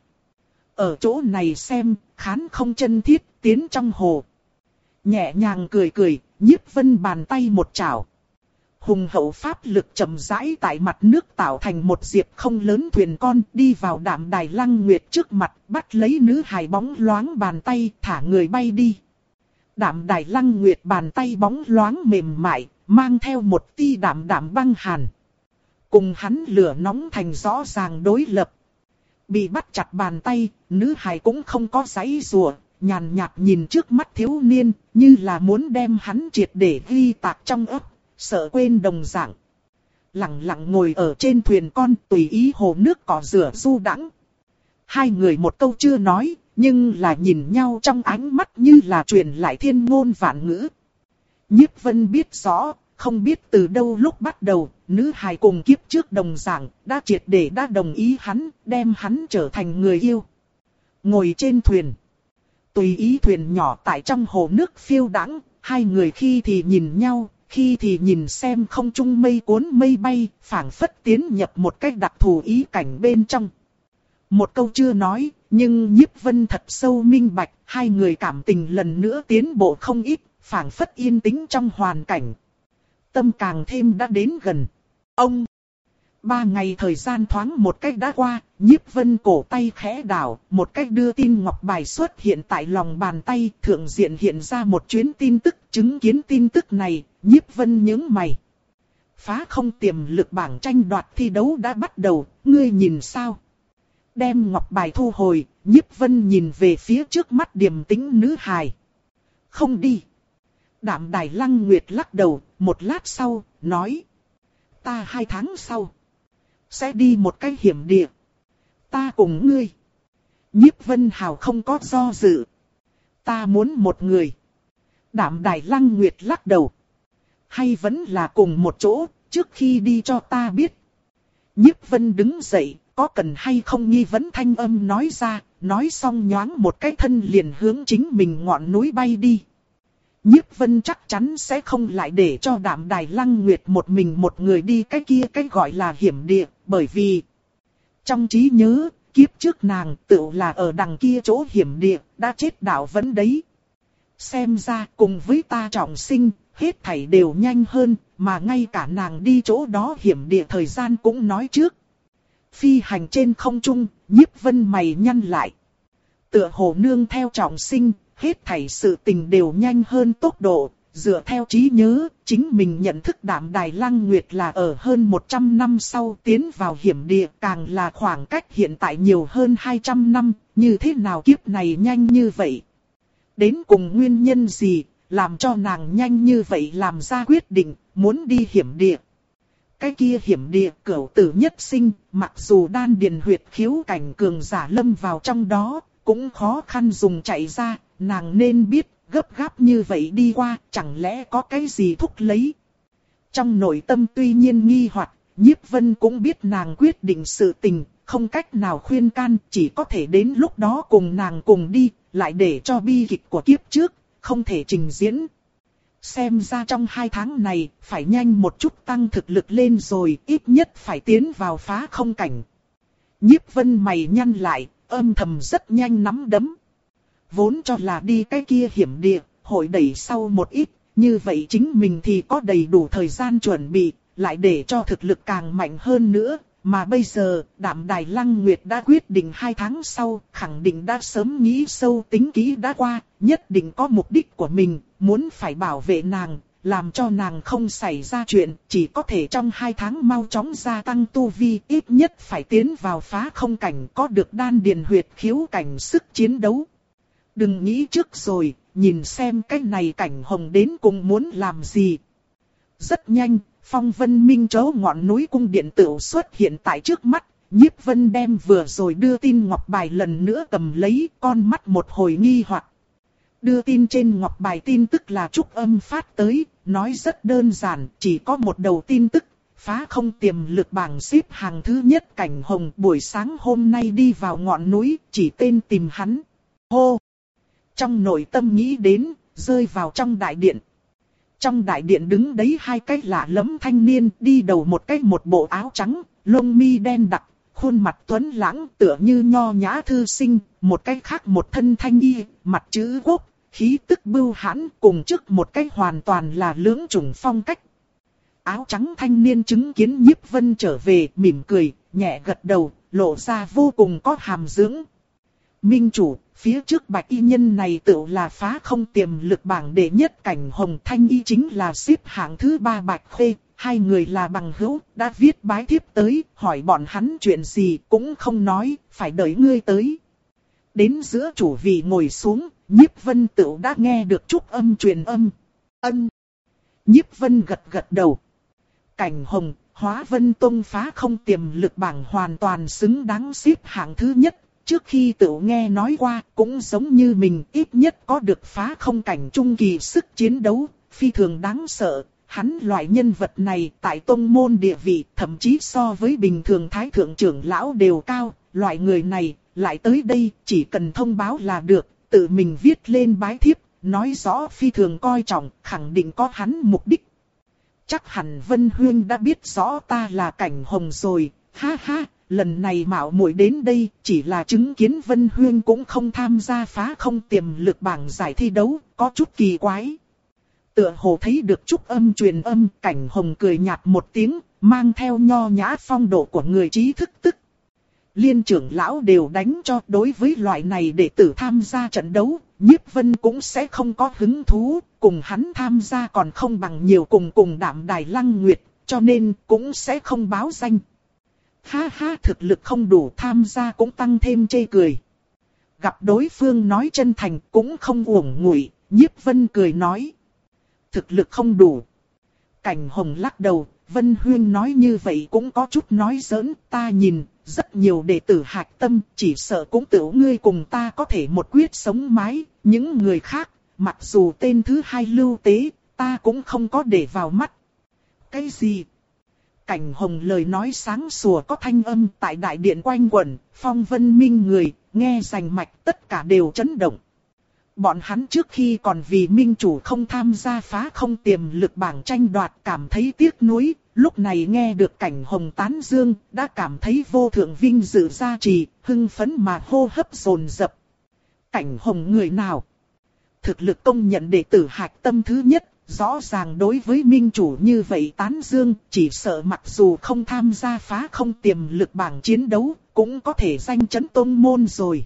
Ở chỗ này xem, khán không chân thiết, tiến trong hồ. Nhẹ nhàng cười cười, Nhiếp Vân bàn tay một chảo. Hùng hậu pháp lực chậm rãi tại mặt nước tạo thành một diệp không lớn thuyền con, đi vào Đạm Đài Lăng Nguyệt trước mặt, bắt lấy nữ hài bóng loáng bàn tay, thả người bay đi. Đạm Đài Lăng Nguyệt bàn tay bóng loáng mềm mại, mang theo một tia đạm đạm băng hàn. Cùng hắn lửa nóng thành rõ ràng đối lập. Bị bắt chặt bàn tay, nữ hài cũng không có giãy giụa, nhàn nhạt nhìn trước mắt thiếu niên, như là muốn đem hắn triệt để ghi tạc trong ấp, sợ quên đồng dạng. Lặng lặng ngồi ở trên thuyền con, tùy ý hồ nước cỏ rửa du đãng. Hai người một câu chưa nói, nhưng là nhìn nhau trong ánh mắt như là truyền lại thiên ngôn vạn ngữ. Nhiếp Vân biết rõ, không biết từ đâu lúc bắt đầu, nữ hài cùng kiếp trước đồng dạng, đã triệt để đã đồng ý hắn, đem hắn trở thành người yêu. Ngồi trên thuyền, tùy ý thuyền nhỏ tại trong hồ nước phiêu đãng, hai người khi thì nhìn nhau, khi thì nhìn xem không trung mây cuốn mây bay, phảng phất tiến nhập một cách đặc thù ý cảnh bên trong. Một câu chưa nói, nhưng Nhiếp Vân thật sâu minh bạch, hai người cảm tình lần nữa tiến bộ không ít, phảng phất yên tĩnh trong hoàn cảnh. Tâm càng thêm đã đến gần. Ông! Ba ngày thời gian thoáng một cách đã qua, Nhiếp Vân cổ tay khẽ đảo, một cách đưa tin ngọc bài xuất hiện tại lòng bàn tay, thượng diện hiện ra một chuyến tin tức, chứng kiến tin tức này, Nhiếp Vân nhướng mày. Phá không tiềm lực bảng tranh đoạt thi đấu đã bắt đầu, ngươi nhìn sao? Đem ngọc bài thu hồi, Nhiếp Vân nhìn về phía trước mắt điềm tĩnh nữ hài. Không đi. Đạm Đài Lăng Nguyệt lắc đầu, một lát sau, nói. Ta hai tháng sau sẽ đi một cái hiểm địa. Ta cùng ngươi. Nhiếp Vân Hào không có do dự. Ta muốn một người. Đạm Đài Lăng Nguyệt lắc đầu. Hay vẫn là cùng một chỗ, trước khi đi cho ta biết. Nhiếp Vân đứng dậy, có cần hay không nghi vấn thanh âm nói ra, nói xong nhoáng một cái thân liền hướng chính mình ngọn núi bay đi. Nhiếp Vân chắc chắn sẽ không lại để cho Đạm Đài Lăng Nguyệt một mình một người đi cái kia cái gọi là hiểm địa, bởi vì trong trí nhớ, kiếp trước nàng tự là ở đằng kia chỗ hiểm địa, đã chết đạo vẫn đấy. Xem ra cùng với ta trọng sinh, hết thảy đều nhanh hơn, mà ngay cả nàng đi chỗ đó hiểm địa thời gian cũng nói trước. Phi hành trên không trung, Nhiếp Vân mày nhăn lại. Tựa hồ nương theo trọng sinh, hết thảy sự tình đều nhanh hơn tốc độ, dựa theo trí nhớ, chính mình nhận thức Đạm Đài Lăng Nguyệt là ở hơn một trăm năm sau tiến vào hiểm địa, càng là khoảng cách hiện tại nhiều hơn hai trăm năm, như thế nào kiếp này nhanh như vậy? Đến cùng nguyên nhân gì, làm cho nàng nhanh như vậy làm ra quyết định, muốn đi hiểm địa? Cái kia hiểm địa cửu tử nhất sinh, mặc dù đan điền huyệt khiếu cảnh cường giả lâm vào trong đó, cũng khó khăn dùng chạy ra, nàng nên biết, gấp gáp như vậy đi qua, chẳng lẽ có cái gì thúc lấy. Trong nội tâm tuy nhiên nghi hoặc, Nhiếp Vân cũng biết nàng quyết định sự tình, không cách nào khuyên can, chỉ có thể đến lúc đó cùng nàng cùng đi, lại để cho bi kịch của kiếp trước, không thể trình diễn. Xem ra trong hai tháng này, phải nhanh một chút tăng thực lực lên rồi, ít nhất phải tiến vào phá không cảnh. Nhiếp Vân mày nhăn lại, âm thầm rất nhanh nắm đấm. Vốn cho là đi cái kia hiểm địa, hội đẩy sau một ít, như vậy chính mình thì có đầy đủ thời gian chuẩn bị, lại để cho thực lực càng mạnh hơn nữa. Mà bây giờ, Đạm Đài Lăng Nguyệt đã quyết định hai tháng sau, khẳng định đã sớm nghĩ sâu tính kỹ đã qua, nhất định có mục đích của mình, muốn phải bảo vệ nàng, làm cho nàng không xảy ra chuyện, chỉ có thể trong hai tháng mau chóng gia tăng tu vi, ít nhất phải tiến vào phá không cảnh, có được đan điền huyệt khiếu cảnh sức chiến đấu. Đừng nghĩ trước rồi, nhìn xem cái này cảnh hồng đến cùng muốn làm gì. Rất nhanh, Phong Vân Minh chỗ ngọn núi cung điện tựu xuất hiện tại trước mắt, Nhiếp Vân đem vừa rồi đưa tin ngọc bài lần nữa cầm lấy, con mắt một hồi nghi hoặc. Đưa tin trên ngọc bài tin tức là Trúc Âm phát tới, nói rất đơn giản, chỉ có một đầu tin tức, phá không tiềm lực bảng xếp hàng thứ nhất Cảnh Hồng buổi sáng hôm nay đi vào ngọn núi, chỉ tên tìm hắn. Hô! Trong nội tâm nghĩ đến, rơi vào trong đại điện. Trong đại điện đứng đấy hai cái lạ lẫm thanh niên, đi đầu một cái một bộ áo trắng, lông mi đen đặc, khuôn mặt tuấn lãng tựa như nho nhã thư sinh, một cái khác một thân thanh y, mặt chữ quốc, khí tức bưu hãn, cùng trước một cái hoàn toàn là lưỡng chủng phong cách. Áo trắng thanh niên chứng kiến Nhiếp Vân trở về, mỉm cười, nhẹ gật đầu, lộ ra vô cùng có hàm dưỡng. Minh chủ, phía trước bạch y nhân này tự là phá không tiềm lực bảng đệ nhất Cảnh Hồng, thanh y chính là xếp hạng thứ ba Bạch Khê, hai người là bằng hữu, đã viết bái thiếp tới, hỏi bọn hắn chuyện gì cũng không nói, phải đợi ngươi tới. Đến giữa chủ vị ngồi xuống, Nhiếp Vân tự đã nghe được Trúc Âm truyền âm. Ân. Nhiếp Vân gật gật đầu. Cảnh Hồng, Hóa Vân Tông phá không tiềm lực bảng hoàn toàn xứng đáng xếp hạng thứ nhất. Trước khi tự nghe nói qua, cũng giống như mình ít nhất có được phá không cảnh trung kỳ sức chiến đấu, phi thường đáng sợ. Hắn loại nhân vật này tại tông môn địa vị thậm chí so với bình thường thái thượng trưởng lão đều cao. Loại người này lại tới đây chỉ cần thông báo là được, tự mình viết lên bái thiếp, nói rõ phi thường coi trọng, khẳng định có hắn mục đích. Chắc hẳn Vân Huyên đã biết rõ ta là Cảnh Hồng rồi, ha ha. Lần này mạo muội đến đây chỉ là chứng kiến Vân Huyên cũng không tham gia phá không tiềm lực bảng giải thi đấu, có chút kỳ quái. Tựa hồ thấy được Trúc Âm truyền âm, Cảnh Hồng cười nhạt một tiếng, mang theo nho nhã phong độ của người trí thức tức. Liên trưởng lão đều đánh cho, đối với loại này đệ tử tham gia trận đấu, Nhiếp Vân cũng sẽ không có hứng thú, cùng hắn tham gia còn không bằng nhiều cùng cùng Đạm Đài Lăng Nguyệt, cho nên cũng sẽ không báo danh. Ha ha, thực lực không đủ tham gia cũng tăng thêm chê cười. Gặp đối phương nói chân thành cũng không uổng ngụy, Nhiếp Vân cười nói. Thực lực không đủ. Cảnh Hồng lắc đầu, Vân Huyên nói như vậy cũng có chút nói giỡn, ta nhìn, rất nhiều đệ tử hạch tâm, chỉ sợ cũng tự ngươi cùng ta có thể một quyết sống mái, những người khác, mặc dù tên thứ hai Lưu Tế, ta cũng không có để vào mắt. Cái gì? Cảnh Hồng lời nói sáng sủa có thanh âm tại đại điện quanh quẩn, phong vân minh người, nghe rành mạch tất cả đều chấn động. Bọn hắn trước khi còn vì minh chủ không tham gia phá không tiềm lực bảng tranh đoạt cảm thấy tiếc nuối, lúc này nghe được Cảnh Hồng tán dương, đã cảm thấy vô thượng vinh dự gia trì, hưng phấn mà hô hấp dồn dập. Cảnh Hồng người nào? Thực lực công nhận đệ tử hạch tâm thứ nhất. Rõ ràng đối với minh chủ như vậy tán dương, chỉ sợ mặc dù không tham gia phá không tiềm lực bảng chiến đấu, cũng có thể danh chấn tôn môn rồi.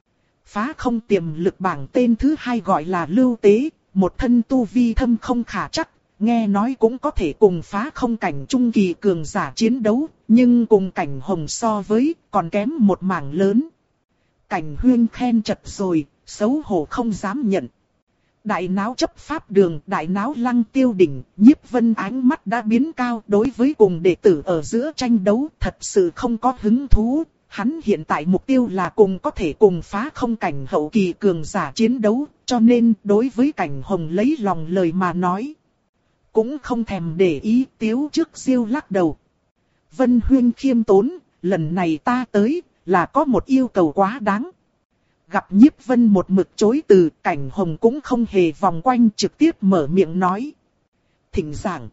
Phá không tiềm lực bảng tên thứ hai gọi là Lưu Tế, một thân tu vi thâm không khả chắc, nghe nói cũng có thể cùng phá không cảnh trung kỳ cường giả chiến đấu, nhưng cùng Cảnh Hồng so với, còn kém một mảng lớn. Cảnh Huyên khen chật rồi, xấu hổ không dám nhận. Đại náo chấp pháp đường, đại náo lăng tiêu đỉnh, Nhiếp Vân ánh mắt đã biến cao, đối với cùng đệ tử ở giữa tranh đấu thật sự không có hứng thú. Hắn hiện tại mục tiêu là cùng có thể cùng phá không cảnh hậu kỳ cường giả chiến đấu, cho nên đối với Cảnh Hồng lấy lòng lời mà nói. Cũng không thèm để ý, tiếu trước siêu lắc đầu. Vân Huyên khiêm tốn, lần này ta tới, là có một yêu cầu quá đáng. Gặp Nhiếp Vân một mực chối từ, Cảnh Hồng cũng không hề vòng quanh, trực tiếp mở miệng nói. Thỉnh giảng,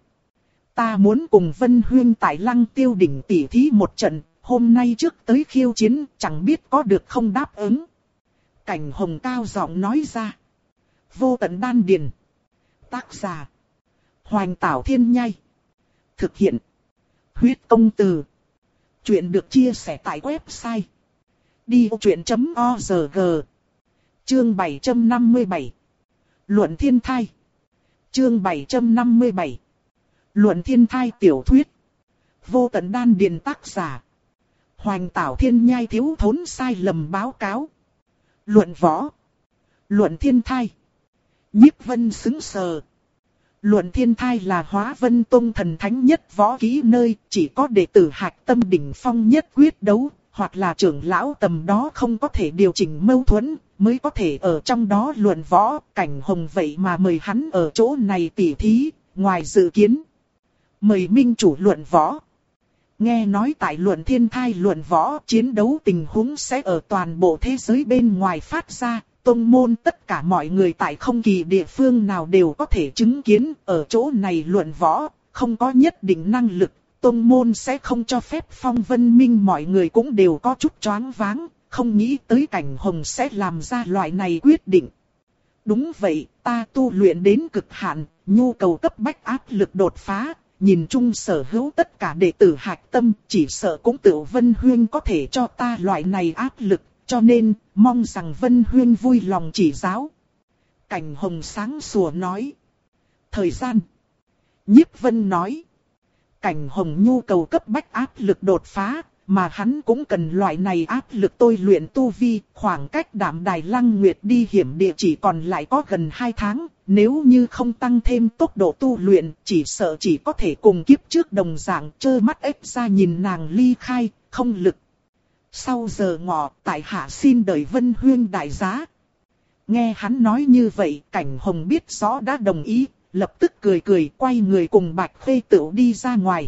ta muốn cùng Vân Huyên tại Lăng Tiêu đỉnh tỉ thí một trận, hôm nay trước tới khiêu chiến, chẳng biết có được không đáp ứng. Cảnh Hồng cao giọng nói ra. Vô tận đan điền. Tác giả. Hoành Tảo Thiên Nhai. Thực hiện. Huyết Công Từ. Chuyện được chia sẻ tại website đi ô chuyện chấm org. Chương bảy trăm năm mươi bảy. Luận thiên thai. Chương bảy trăm năm mươi bảy. Luận thiên thai tiểu thuyết. Vô tận đan điền tác giả. Hoành Tảo Thiên Nhai thiếu thốn sai lầm báo cáo. Luận võ. Luận thiên thai. Nhiếp Vân sững sờ. Luận Thiên Thai là Hóa Vân Tông thần thánh nhất võ kỹ nơi, chỉ có đệ tử hạch tâm đỉnh phong nhất quyết đấu, hoặc là trưởng lão tầm đó không có thể điều chỉnh mâu thuẫn, mới có thể ở trong đó luận võ. Cảnh Hồng vậy mà mời hắn ở chỗ này tỉ thí, ngoài dự kiến. Mời minh chủ luận võ. Nghe nói tại Luận Thiên Thai luận võ, chiến đấu tình huống sẽ ở toàn bộ thế giới bên ngoài phát ra. Tông môn tất cả mọi người tại không kỳ địa phương nào đều có thể chứng kiến, ở chỗ này luận võ, không có nhất định năng lực, tông môn sẽ không cho phép. Phong Vân Minh mọi người cũng đều có chút choáng váng, không nghĩ tới Cảnh Hồng sẽ làm ra loại này quyết định. Đúng vậy, ta tu luyện đến cực hạn, nhu cầu cấp bách áp lực đột phá, nhìn chung sở hữu tất cả đệ tử hạch tâm, chỉ sợ cũng tự Vân Huyên có thể cho ta loại này áp lực. Cho nên, mong rằng Vân Huyên vui lòng chỉ giáo. Cảnh Hồng sáng sủa nói. Thời gian. Nhiếp Vân nói. Cảnh Hồng nhu cầu cấp bách áp lực đột phá, mà hắn cũng cần loại này áp lực tôi luyện tu vi. Khoảng cách Đạm Đài Lăng Nguyệt đi hiểm địa chỉ còn lại có gần hai tháng. Nếu như không tăng thêm tốc độ tu luyện, chỉ sợ chỉ có thể cùng kiếp trước đồng dạng trơ mắt ép ra nhìn nàng ly khai, không lực. Sau giờ ngọ, tại hạ xin đợi Vân Huyên đại giá. Nghe hắn nói như vậy, Cảnh Hồng biết rõ đã đồng ý, lập tức cười cười quay người cùng Bạch Khê Tửu đi ra ngoài.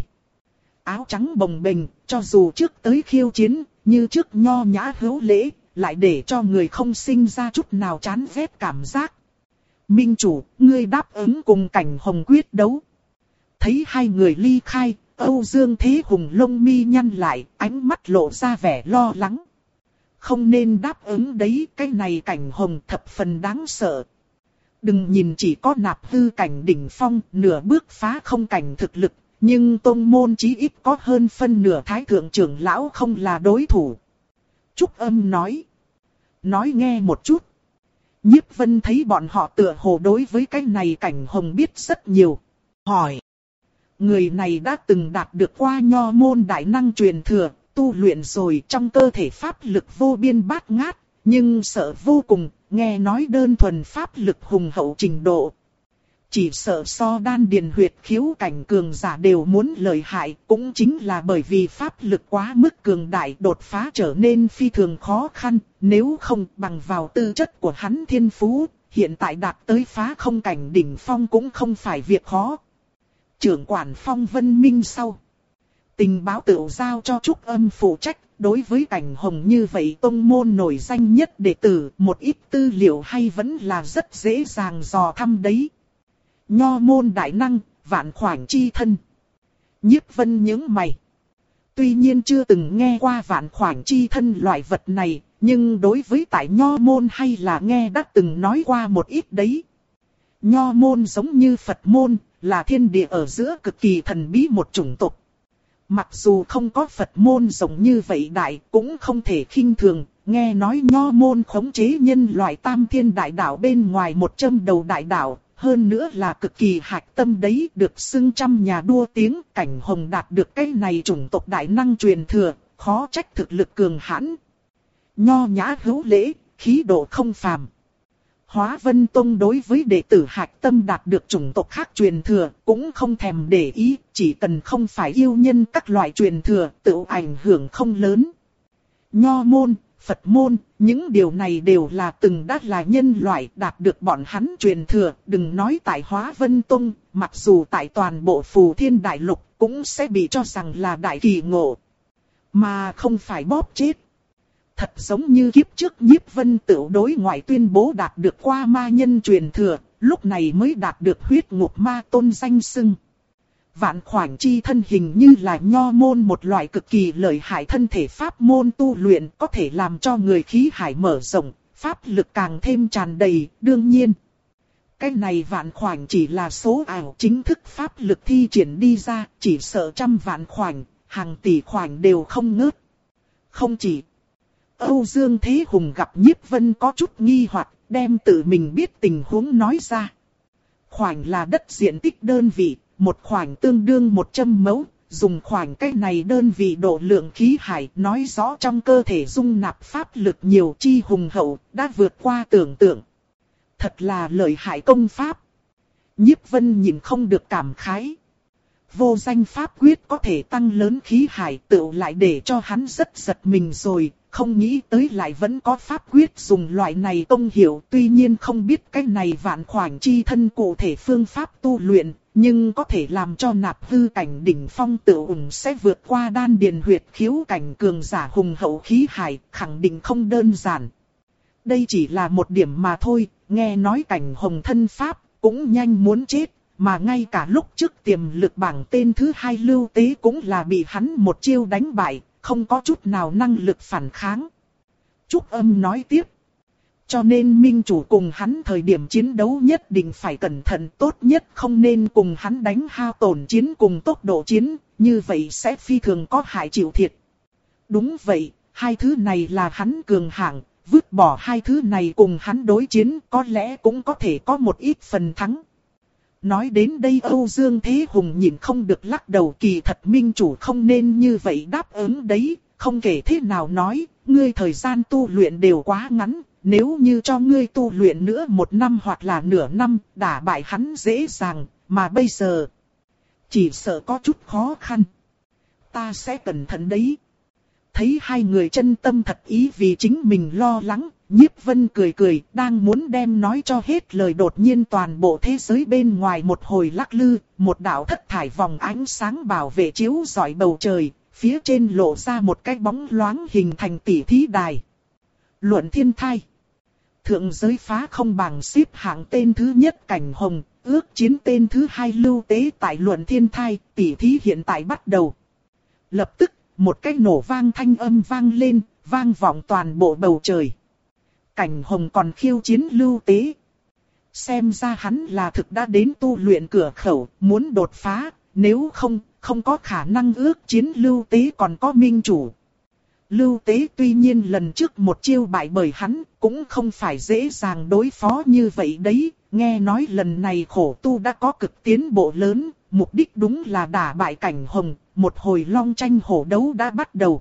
Áo trắng bồng bềnh, cho dù trước tới khiêu chiến, như trước nho nhã hữu lễ, lại để cho người không sinh ra chút nào chán ghét cảm giác. Minh chủ, ngươi đáp ứng cùng Cảnh Hồng quyết đấu. Thấy hai người ly khai, Âu Dương Thế Hùng lông mi nhăn lại, ánh mắt lộ ra vẻ lo lắng. Không nên đáp ứng đấy, cái này Cảnh Hồng thập phần đáng sợ. Đừng nhìn chỉ có nạp hư cảnh đỉnh phong, nửa bước phá không cảnh thực lực, nhưng tông môn chí ít có hơn phân nửa thái thượng trưởng lão không là đối thủ. Trúc Âm nói. Nói nghe một chút. Nhiếp Vân thấy bọn họ tựa hồ đối với cái này Cảnh Hồng biết rất nhiều. Hỏi. Người này đã từng đạt được qua nho môn đại năng truyền thừa, tu luyện rồi trong cơ thể pháp lực vô biên bát ngát, nhưng sợ vô cùng, nghe nói đơn thuần pháp lực hùng hậu trình độ. Chỉ sợ so đan điền huyệt khiếu cảnh cường giả đều muốn lợi hại, cũng chính là bởi vì pháp lực quá mức cường đại đột phá trở nên phi thường khó khăn, nếu không bằng vào tư chất của hắn thiên phú, hiện tại đạt tới phá không cảnh đỉnh phong cũng không phải việc khó. Trưởng quản Phong Vân Minh sau. Tình báo tự giao cho Trúc Âm phụ trách, đối với Cảnh Hồng như vậy tông môn nổi danh nhất đệ tử, một ít tư liệu hay vẫn là rất dễ dàng dò thăm đấy. Nho môn đại năng, Vạn Khoảnh chi thân. Nhiếp Vân nhướng mày. Tuy nhiên chưa từng nghe qua Vạn Khoảnh chi thân loại vật này, nhưng đối với tại nho môn hay là nghe đã từng nói qua một ít đấy. Nho môn giống như Phật môn, là thiên địa ở giữa cực kỳ thần bí một chủng tộc. Mặc dù không có Phật môn giống như vậy đại, cũng không thể khinh thường, nghe nói nho môn khống chế nhân loại tam thiên đại đạo bên ngoài một trăm đầu đại đạo, hơn nữa là cực kỳ hạch tâm đấy, được xưng trăm nhà đua tiếng. Cảnh Hồng đạt được cái này chủng tộc đại năng truyền thừa, khó trách thực lực cường hãn. Nho nhã hữu lễ, khí độ không phàm. Hóa Vân Tông đối với đệ tử hạch tâm đạt được chủng tộc khác truyền thừa, cũng không thèm để ý, chỉ cần không phải yêu nhân các loại truyền thừa, tự ảnh hưởng không lớn. Nho môn, Phật môn, những điều này đều là từng đã là nhân loại đạt được bọn hắn truyền thừa, đừng nói tại Hóa Vân Tông, mặc dù tại toàn bộ Phù Thiên Đại Lục cũng sẽ bị cho rằng là đại kỳ ngộ, mà không phải bóp chết. Thật giống như kiếp trước Nhiếp Vân tự đối ngoại tuyên bố đạt được qua ma nhân truyền thừa, lúc này mới đạt được huyết ngục ma tôn danh xưng. Vạn Khoảnh chi thân hình như là nho môn một loại cực kỳ lợi hại thân thể pháp môn tu luyện, có thể làm cho người khí hải mở rộng, pháp lực càng thêm tràn đầy. Đương nhiên, cái này Vạn Khoảnh chỉ là số ảo, chính thức pháp lực thi triển đi ra, chỉ sợ trăm vạn khoảnh, hàng tỷ khoảnh đều không ngớt. Không chỉ Âu Dương Thế Hùng gặp Nhiếp Vân có chút nghi hoặc, đem tự mình biết tình huống nói ra. Khoảnh là đất diện tích đơn vị, một khoảnh tương đương một trăm mẫu, dùng khoảnh cái này đơn vị độ lượng khí hải, nói rõ trong cơ thể dung nạp pháp lực nhiều chi hùng hậu, đã vượt qua tưởng tượng. Thật là lợi hại công pháp. Nhiếp Vân nhìn không được cảm khái. Vô danh pháp quyết có thể tăng lớn khí hải, tựu lại để cho hắn rất giật mình rồi, không nghĩ tới lại vẫn có pháp quyết dùng loại này công hiệu. Tuy nhiên không biết cái này vạn khoảnh chi thân cụ thể phương pháp tu luyện, nhưng có thể làm cho nạp hư cảnh đỉnh phong tự ủng sẽ vượt qua đan điền huyệt khiếu cảnh cường giả hùng hậu khí hải, khẳng định không đơn giản. Đây chỉ là một điểm mà thôi, nghe nói cảnh hồng thân pháp cũng nhanh muốn chết. Mà ngay cả lúc trước tiềm lực bảng tên thứ hai Lưu Tế cũng là bị hắn một chiêu đánh bại, không có chút nào năng lực phản kháng. Trúc Âm nói tiếp. Cho nên minh chủ cùng hắn thời điểm chiến đấu nhất định phải cẩn thận, tốt nhất không nên cùng hắn đánh hao tổn chiến cùng tốc độ chiến, như vậy sẽ phi thường có hại chịu thiệt. Đúng vậy, hai thứ này là hắn cường hạng, vứt bỏ hai thứ này cùng hắn đối chiến có lẽ cũng có thể có một ít phần thắng. Nói đến đây Âu Dương Thế Hùng nhìn không được lắc đầu, kỳ thật minh chủ không nên như vậy đáp ứng đấy, không kể thế nào nói, ngươi thời gian tu luyện đều quá ngắn, nếu như cho ngươi tu luyện nữa một năm hoặc là nửa năm, đả bại hắn dễ dàng, mà bây giờ chỉ sợ có chút khó khăn. Ta sẽ cẩn thận đấy. Thấy hai người chân tâm thật ý vì chính mình lo lắng, Nhiếp Vân cười cười, đang muốn đem nói cho hết lời, đột nhiên toàn bộ thế giới bên ngoài một hồi lắc lư, một đạo thất thải vòng ánh sáng bảo vệ chiếu rọi bầu trời, phía trên lộ ra một cái bóng loáng hình thành tỷ thí đài. Luận thiên thai. Thượng giới phá không bảng xếp hạng tên thứ nhất Cảnh Hồng, ước chiến tên thứ hai Lưu Tế tại luận thiên thai, tỷ thí hiện tại bắt đầu. Lập tức, một cái nổ vang thanh âm vang lên, vang vọng toàn bộ bầu trời. Cảnh Hồng còn khiêu chiến Lưu Tế. Xem ra hắn là thực đã đến tu luyện cửa khẩu, muốn đột phá, nếu không, không có khả năng ước chiến Lưu Tế còn có minh chủ. Lưu Tế tuy nhiên lần trước một chiêu bại bởi hắn, cũng không phải dễ dàng đối phó như vậy đấy, nghe nói lần này khổ tu đã có cực tiến bộ lớn, mục đích đúng là đả bại Cảnh Hồng, một hồi long tranh hổ đấu đã bắt đầu.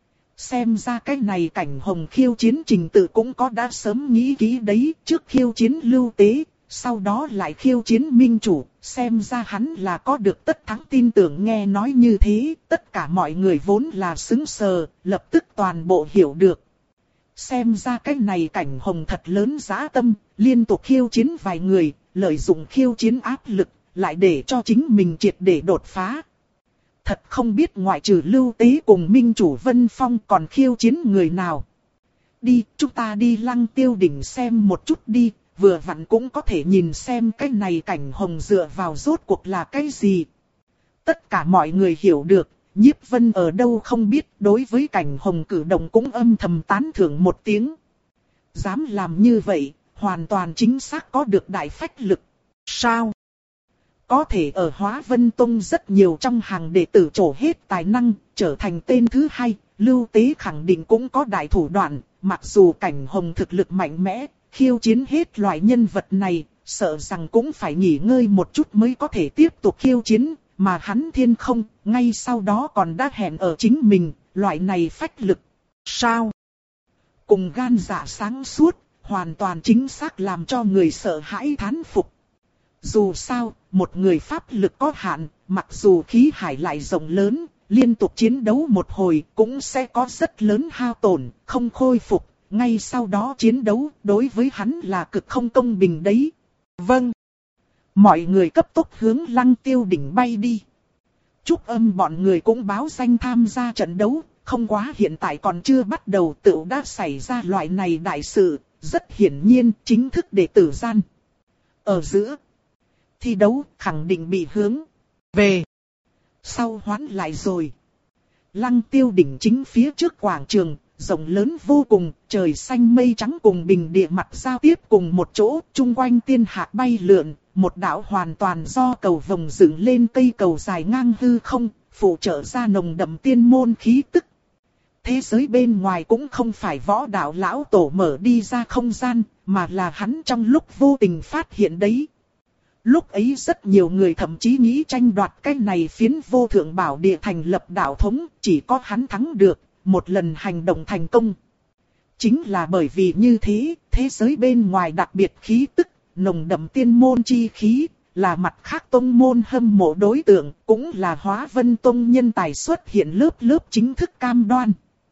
Xem ra cái này Cảnh Hồng khiêu chiến trình tự cũng có đã sớm nghĩ kỹ đấy, trước khiêu chiến Lưu Tế, sau đó lại khiêu chiến minh chủ, xem ra hắn là có được tất thắng tin tưởng. Nghe nói như thế, tất cả mọi người vốn là sững sờ, lập tức toàn bộ hiểu được. Xem ra cái này Cảnh Hồng thật lớn dã tâm, liên tục khiêu chiến vài người, lợi dụng khiêu chiến áp lực, lại để cho chính mình triệt để đột phá. Thật không biết ngoại trừ Lưu Tế cùng minh chủ Vân Phong còn khiêu chiến người nào. Đi, chúng ta đi Lăng Tiêu đỉnh xem một chút đi, vừa vặn cũng có thể nhìn xem cái này Cảnh Hồng dựa vào rốt cuộc là cái gì. Tất cả mọi người hiểu được, Nhiếp Vân ở đâu không biết, đối với Cảnh Hồng cử động cũng âm thầm tán thưởng một tiếng. Dám làm như vậy, hoàn toàn chính xác có được đại phách lực. Sao? Có thể ở Hóa Vân Tông rất nhiều trong hàng đệ tử trổ hết tài năng, trở thành tên thứ hai, Lưu Tế khẳng định cũng có đại thủ đoạn, mặc dù Cảnh Hồng thực lực mạnh mẽ, khiêu chiến hết loại nhân vật này, sợ rằng cũng phải nghỉ ngơi một chút mới có thể tiếp tục khiêu chiến, mà hắn thiên không, ngay sau đó còn đã hẹn ở chính mình, loại này phách lực. Sao? Cùng gan dạ sáng suốt, hoàn toàn chính xác làm cho người sợ hãi thán phục. Dù sao, một người pháp lực có hạn, mặc dù khí hải lại rộng lớn, liên tục chiến đấu một hồi cũng sẽ có rất lớn hao tổn, không khôi phục. Ngay sau đó chiến đấu, đối với hắn là cực không công bình đấy. Vâng. Mọi người cấp tốc hướng Lăng Tiêu đỉnh bay đi. Trúc Âm bọn người cũng báo danh tham gia trận đấu, không quá hiện tại còn chưa bắt đầu tựu đã xảy ra loại này đại sự, rất hiển nhiên chính thức đệ tử gian. Ở giữa, thi đấu khẳng định bị hướng về sau hoán lại rồi. Lăng Tiêu đỉnh chính phía trước quảng trường, rộng lớn vô cùng, trời xanh mây trắng cùng bình địa mặt giao tiếp cùng một chỗ, chung quanh tiên hạc bay lượn, một đạo hoàn toàn do cầu vồng dựng lên cây cầu dài ngang hư không, phụ trợ ra nồng đậm tiên môn khí tức. Thế giới bên ngoài cũng không phải võ đạo lão tổ mở đi ra không gian, mà là hắn trong lúc vô tình phát hiện đấy. Lúc ấy rất nhiều người thậm chí nghĩ tranh đoạt cái này phiến vô thượng bảo địa thành lập đạo thống, chỉ có hắn thắng được, một lần hành động thành công. Chính là bởi vì như thế, thế giới bên ngoài đặc biệt khí tức, nồng đậm tiên môn chi khí, là mặt khác tông môn hâm mộ đối tượng, cũng là Hóa Vân Tông nhân tài xuất hiện lớp lớp chính thức cam đoan.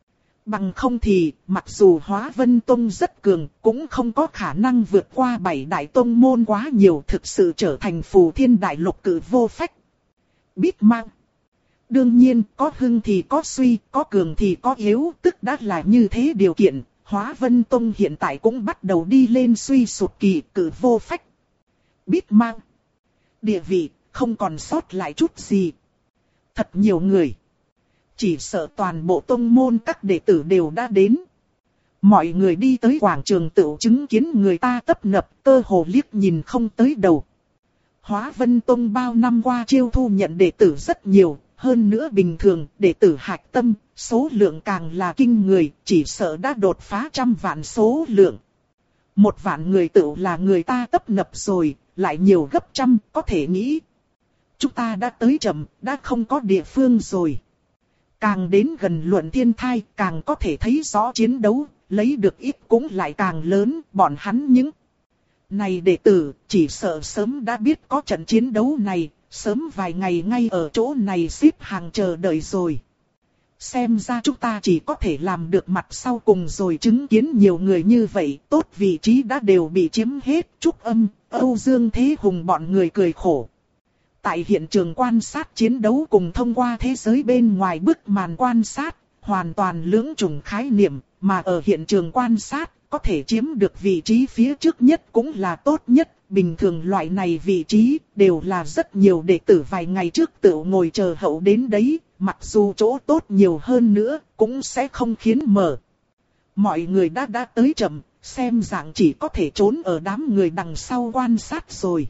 Bằng không thì, mặc dù Hóa Vân Tông rất cường, cũng không có khả năng vượt qua bảy đại tông môn quá nhiều, thực sự trở thành phù thiên đại lục cử vô phách. Biết mang. Đương nhiên, có hưng thì có suy, có cường thì có yếu, tức đã là như thế điều kiện. Hóa Vân Tông hiện tại cũng bắt đầu đi lên suy sụt kỳ, cử vô phách. Biết mang. Địa vị, không còn sót lại chút gì. Thật nhiều người. Chỉ sợ toàn bộ tông môn các đệ tử đều đã đến. Mọi người đi tới quảng trường tựu chứng kiến người ta tấp nập, cơ hồ liếc nhìn không tới đầu. Hóa Vân Tông bao năm qua chiêu thu nhận đệ tử rất nhiều, hơn nữa bình thường đệ tử hạch tâm, số lượng càng là kinh người, chỉ sợ đã đột phá trăm vạn số lượng. Một vạn người tựu là người ta tấp nập rồi, lại nhiều gấp trăm, có thể nghĩ. Chúng ta đã tới chậm, đã không có địa phương rồi. Càng đến gần Luận Thiên Thai, càng có thể thấy rõ chiến đấu, lấy được ít cũng lại càng lớn, bọn hắn những này đệ tử, chỉ sợ sớm đã biết có trận chiến đấu này, sớm vài ngày ngay ở chỗ này xếp hàng chờ đợi rồi. Xem ra chúng ta chỉ có thể làm được mặt sau cùng rồi, chứng kiến nhiều người như vậy, tốt vị trí đã đều bị chiếm hết. Trúc Âm, Âu Dương Thế Hùng bọn người cười khổ. Tại hiện trường quan sát chiến đấu cùng thông qua thế giới bên ngoài bức màn quan sát, hoàn toàn lưỡng chủng khái niệm, mà ở hiện trường quan sát, có thể chiếm được vị trí phía trước nhất cũng là tốt nhất. Bình thường loại này vị trí, đều là rất nhiều đệ tử vài ngày trước tự ngồi chờ hậu đến đấy, mặc dù chỗ tốt nhiều hơn nữa, cũng sẽ không khiến mở. Mọi người đã đã tới chậm, xem dạng chỉ có thể trốn ở đám người đằng sau quan sát rồi.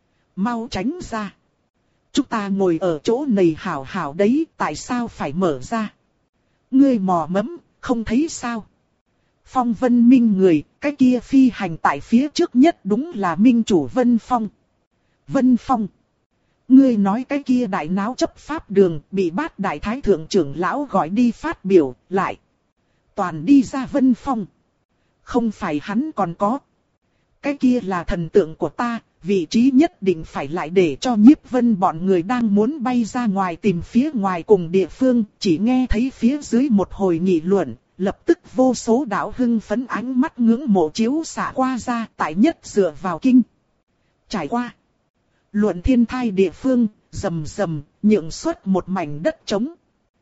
Mau tránh ra. Chúng ta ngồi ở chỗ này hảo hảo đấy, tại sao phải mở ra? Ngươi mò mẫm, không thấy sao? Phong Vân Minh người, cái kia phi hành tại phía trước nhất đúng là Minh chủ Vân Phong. Vân Phong. Ngươi nói cái kia đại náo chấp pháp đường, bị bát đại thái thượng trưởng lão gọi đi phát biểu, lại. Toàn đi ra Vân Phong. Không phải hắn còn có. Cái kia là thần tượng của ta, vị trí nhất định phải lại để cho Nhiếp Vân bọn người đang muốn bay ra ngoài tìm phía ngoài cùng địa phương, chỉ nghe thấy phía dưới một hồi nghị luận. Lập tức vô số đạo hưng phấn ánh mắt ngưỡng mộ chiếu xạ qua ra, tại nhất dựa vào kinh. Trải qua Luận Thiên Thai địa phương, rầm rầm, nhượng xuất một mảnh đất trống.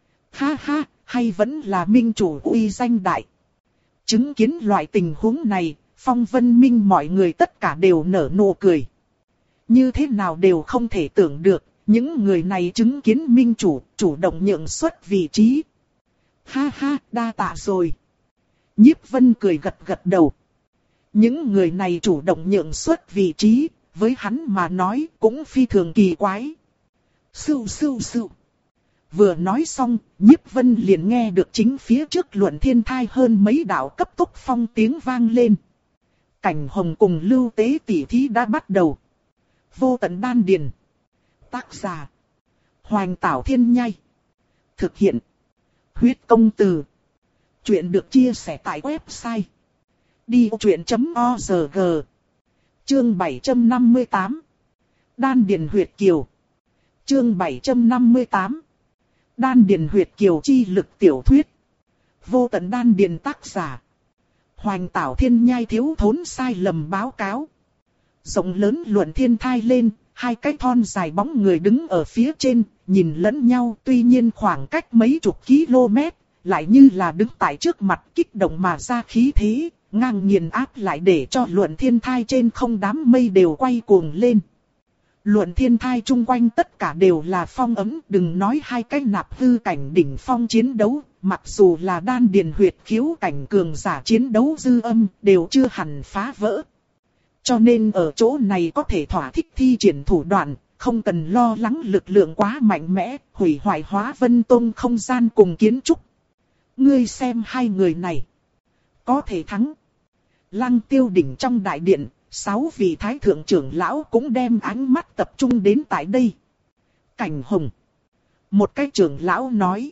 Ha ha, hay vẫn là minh chủ uy danh đại. Chứng kiến loại tình huống này, Phong Vân Minh mọi người tất cả đều nở nụ cười. Như thế nào đều không thể tưởng được, những người này chứng kiến minh chủ, chủ động nhượng xuất vị trí. Ha ha, đa tạ rồi. Nhiếp Vân cười gật gật đầu. Những người này chủ động nhượng xuất vị trí, với hắn mà nói cũng phi thường kỳ quái. Sưu sưu sưu. Vừa nói xong, Nhiếp Vân liền nghe được chính phía trước Luận Thiên Thai hơn mấy đạo cấp tốc phong tiếng vang lên. Cảnh Hồng cùng Lưu Tế tỷ thí đã bắt đầu. Vô Tận Đan Điền. Tác giả Hoành Tảo Thiên Nhai. Thực hiện Huyết Công Từ. Chuyện được chia sẻ tại website đi o chuyện chấm org. Chương bảy trăm năm mươi tám. Đan Điền Huyệt Kiều. Chương bảy trăm năm mươi tám. Đan Điền Huyệt Kiều chi lực tiểu thuyết. Vô Tận Đan Điền tác giả Hoành Tảo Thiên Nhai thiếu thốn sai lầm báo cáo. Rộng lớn Luận Thiên Thai lên, hai cái thon dài bóng người đứng ở phía trên, nhìn lẫn nhau, tuy nhiên khoảng cách mấy chục km, lại như là đứng tại trước mặt, kích động mà ra khí thế, ngang nghiền áp lại để cho Luận Thiên Thai trên không đám mây đều quay cuồng lên. Luận Thiên Thai chung quanh tất cả đều là phong ấm, đừng nói hai cái nạp hư cảnh đỉnh phong chiến đấu, mặc dù là đan điền huyệt khiếu cảnh cường giả chiến đấu dư âm, đều chưa hẳn phá vỡ. Cho nên ở chỗ này có thể thỏa thích thi triển thủ đoạn, không cần lo lắng lực lượng quá mạnh mẽ, hủy hoại Hóa Vân Tông không gian cùng kiến trúc. Ngươi xem hai người này, có thể thắng. Lăng Tiêu đỉnh trong đại điện, sáu vị thái thượng trưởng lão cũng đem ánh mắt tập trung đến tại đây. Cảnh Hồng. Một cái trưởng lão nói.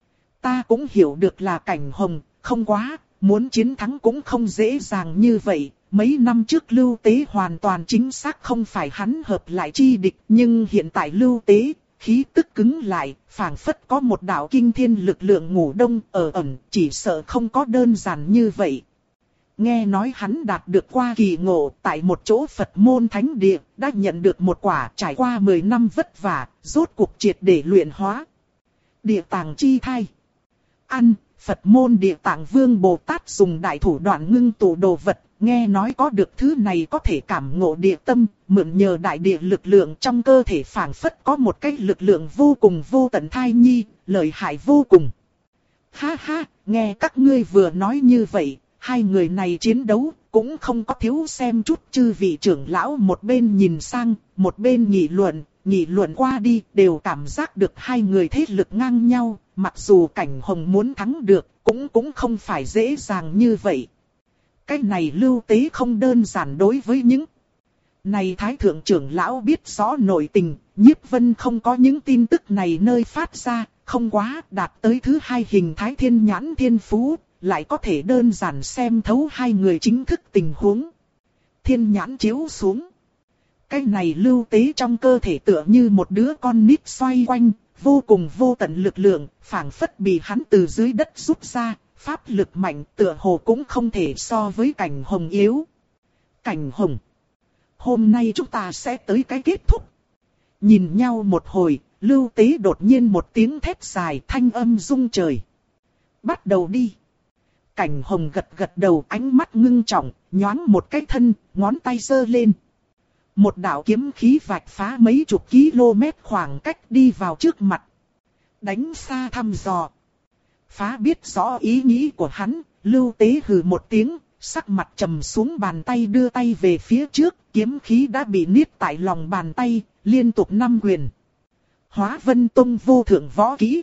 Ta cũng hiểu được là Cảnh Hồng, không quá, muốn chiến thắng cũng không dễ dàng như vậy. mấy năm trước Lưu Tế hoàn toàn chính xác không phải hắn hợp lại chi địch, nhưng hiện tại Lưu Tế, khí tức cứng lại, phảng phất có một đạo kinh thiên lực lượng ngủ đông ở ẩn, chỉ sợ không có đơn giản như vậy. Nghe nói hắn đạt được qua kỳ ngộ tại một chỗ Phật môn thánh địa, đã nhận được một quả trải qua mười năm vất vả, rốt cuộc triệt để luyện hóa. Địa tàng chi thai. Ăn, Phật môn Địa Tạng Vương Bồ Tát dùng đại thủ đoạn ngưng tụ đồ vật, nghe nói có được thứ này có thể cảm ngộ địa tâm, mượn nhờ đại địa lực lượng trong cơ thể phảng phất có một cái lực lượng vô cùng vô tận thai nhi, lợi hại vô cùng. Ha ha, nghe các ngươi vừa nói như vậy, hai người này chiến đấu cũng không có thiếu xem chút. Chư vị trưởng lão một bên nhìn sang, một bên nghị luận, nghị luận qua đi đều cảm giác được hai người thế lực ngang nhau. Mặc dù Cảnh Hồng muốn thắng được, cũng cũng không phải dễ dàng như vậy. Cái này Lưu Tế không đơn giản đối với những này Thái Thượng trưởng lão biết rõ nội tình, Nhiếp Vân không có những tin tức này nơi phát ra, không quá đạt tới thứ hai hình thái thiên nhãn thiên phú, lại có thể đơn giản xem thấu hai người chính thức tình huống. Thiên nhãn chiếu xuống. Cái này Lưu Tế trong cơ thể tựa như một đứa con nít xoay quanh, vô cùng vô tận lực lượng, phảng phất bị hắn từ dưới đất rút ra, pháp lực mạnh tựa hồ cũng không thể so với Cảnh Hồng yếu. Cảnh Hồng, hôm nay chúng ta sẽ tới cái kết thúc. Nhìn nhau một hồi, Lưu Tế đột nhiên một tiếng thét dài, thanh âm rung trời. Bắt đầu đi. Cảnh Hồng gật gật đầu, ánh mắt ngưng trọng, nhoáng một cái thân, ngón tay giơ lên. Một đạo kiếm khí vạch phá mấy chục km khoảng cách đi vào trước mặt. Đánh xa thăm dò. Phá biết rõ ý nghĩ của hắn, Lưu Tế hừ một tiếng, sắc mặt trầm xuống, bàn tay đưa tay về phía trước, kiếm khí đã bị niết tại lòng bàn tay, liên tục năm quyền. Hóa Vân Tông vô thượng võ kỹ.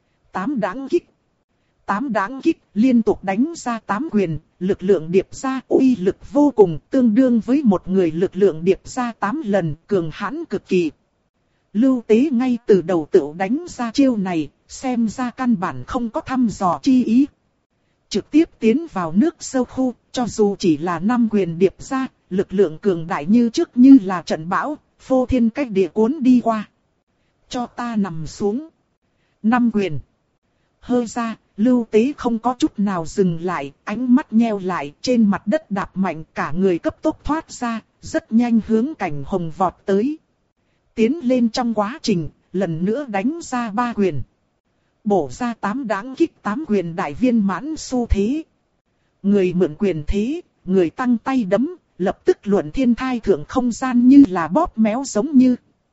Tám đãng kích. Tám đãng kích liên tục đánh ra tám quyền, lực lượng điệp ra uy lực vô cùng, tương đương với một người lực lượng điệp ra tám lần, cường hãn cực kỳ. Lưu Tế ngay từ đầu tự đánh ra chiêu này, xem ra căn bản không có thăm dò chi ý. Trực tiếp tiến vào nước sâu khu, cho dù chỉ là năm quyền điệp ra, lực lượng cường đại như trước như là trận bão, phô thiên cách địa cuốn đi qua. Cho ta nằm xuống. Năm quyền. Hơ ra, Lưu Tế không có chút nào dừng lại, ánh mắt nheo lại, trên mặt đất đạp mạnh, cả người cấp tốc thoát ra, rất nhanh hướng Cảnh Hồng vọt tới. Tiến lên trong quá trình, lần nữa đánh ra ba quyền. Bổ ra tám đãng kích tám quyền đại viên mãn xu thế. Người mượn quyền thế, người tăng tay đấm, lập tức luận thiên thai thượng không gian như là bóp méo giống như.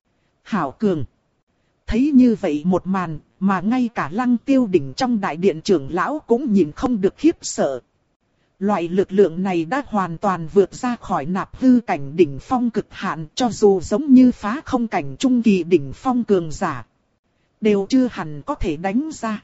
Hảo cường. Thấy như vậy một màn, mà ngay cả Lăng Tiêu đỉnh trong đại điện trưởng lão cũng nhìn không được khiếp sợ. Loại lực lượng này đã hoàn toàn vượt ra khỏi nạp hư cảnh đỉnh phong cực hạn, cho dù giống như phá không cảnh trung kỳ đỉnh phong cường giả, đều chưa hẳn có thể đánh ra.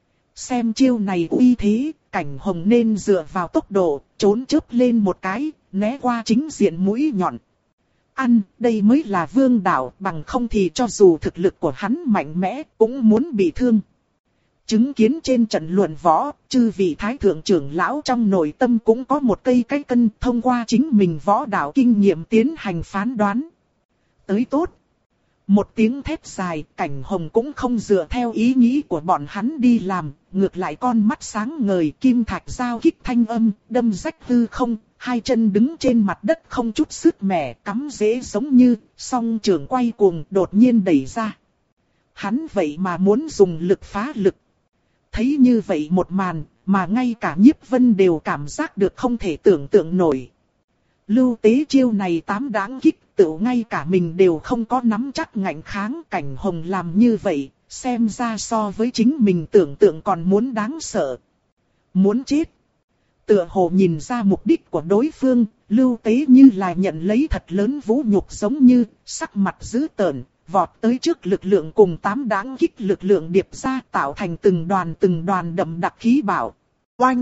Xem chiêu này uy thế, Cảnh Hồng nên dựa vào tốc độ, trốn chớp lên một cái, né qua chính diện mũi nhọn. Ăn, đây mới là vương đạo, bằng không thì cho dù thực lực của hắn mạnh mẽ, cũng muốn bị thương. Chứng kiến trên trận luận võ, chư vị thái thượng trưởng lão trong nội tâm cũng có một cây cái cân, thông qua chính mình võ đạo kinh nghiệm tiến hành phán đoán. Tới tốt. Một tiếng thét dài, Cảnh Hồng cũng không dựa theo ý nghĩ của bọn hắn đi làm, ngược lại con mắt sáng ngời, kim thạch giao kích thanh âm, đâm rách hư không, hai chân đứng trên mặt đất không chút sức mẻ, cắm rễ giống như, song trường quay cuồng đột nhiên đẩy ra. Hắn vậy mà muốn dùng lực phá lực. Thấy như vậy một màn, mà ngay cả Nhiếp Vân đều cảm giác được không thể tưởng tượng nổi. Lưu Tế chiêu này tám đãng kích, tự ngay cả mình đều không có nắm chắc ngạnh kháng. Cảnh Hồng làm như vậy, xem ra so với chính mình tưởng tượng còn muốn đáng sợ. Muốn chết. Tựa hồ nhìn ra mục đích của đối phương, Lưu Tế như là nhận lấy thật lớn vũ nhục giống như, sắc mặt dữ tợn, vọt tới trước lực lượng cùng tám đãng kích lực lượng điệp ra tạo thành từng đoàn từng đoàn đậm đặc khí bạo. Oanh!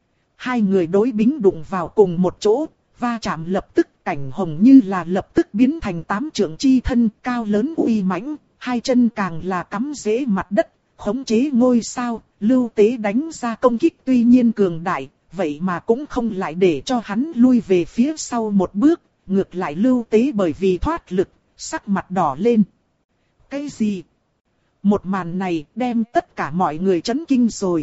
Hai người đối bính đụng vào cùng một chỗ, va chạm lập tức. Cảnh Hồng như là lập tức biến thành tám trượng chi thân cao lớn uy mãnh, hai chân càng là cắm rễ mặt đất, khống chế ngôi sao. Lưu Tế đánh ra công kích tuy nhiên cường đại, vậy mà cũng không lại để cho hắn lui về phía sau một bước, ngược lại Lưu Tế bởi vì thoát lực, sắc mặt đỏ lên. Cái gì? Một màn này đem tất cả mọi người chấn kinh rồi.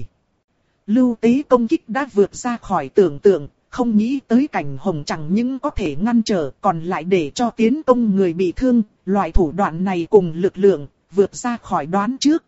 Lưu Tế công kích đã vượt ra khỏi tưởng tượng, không nghĩ tới Cảnh Hồng chẳng những có thể ngăn trở còn lại để cho tiến công người bị thương, loại thủ đoạn này cùng lực lượng, vượt ra khỏi đoán trước.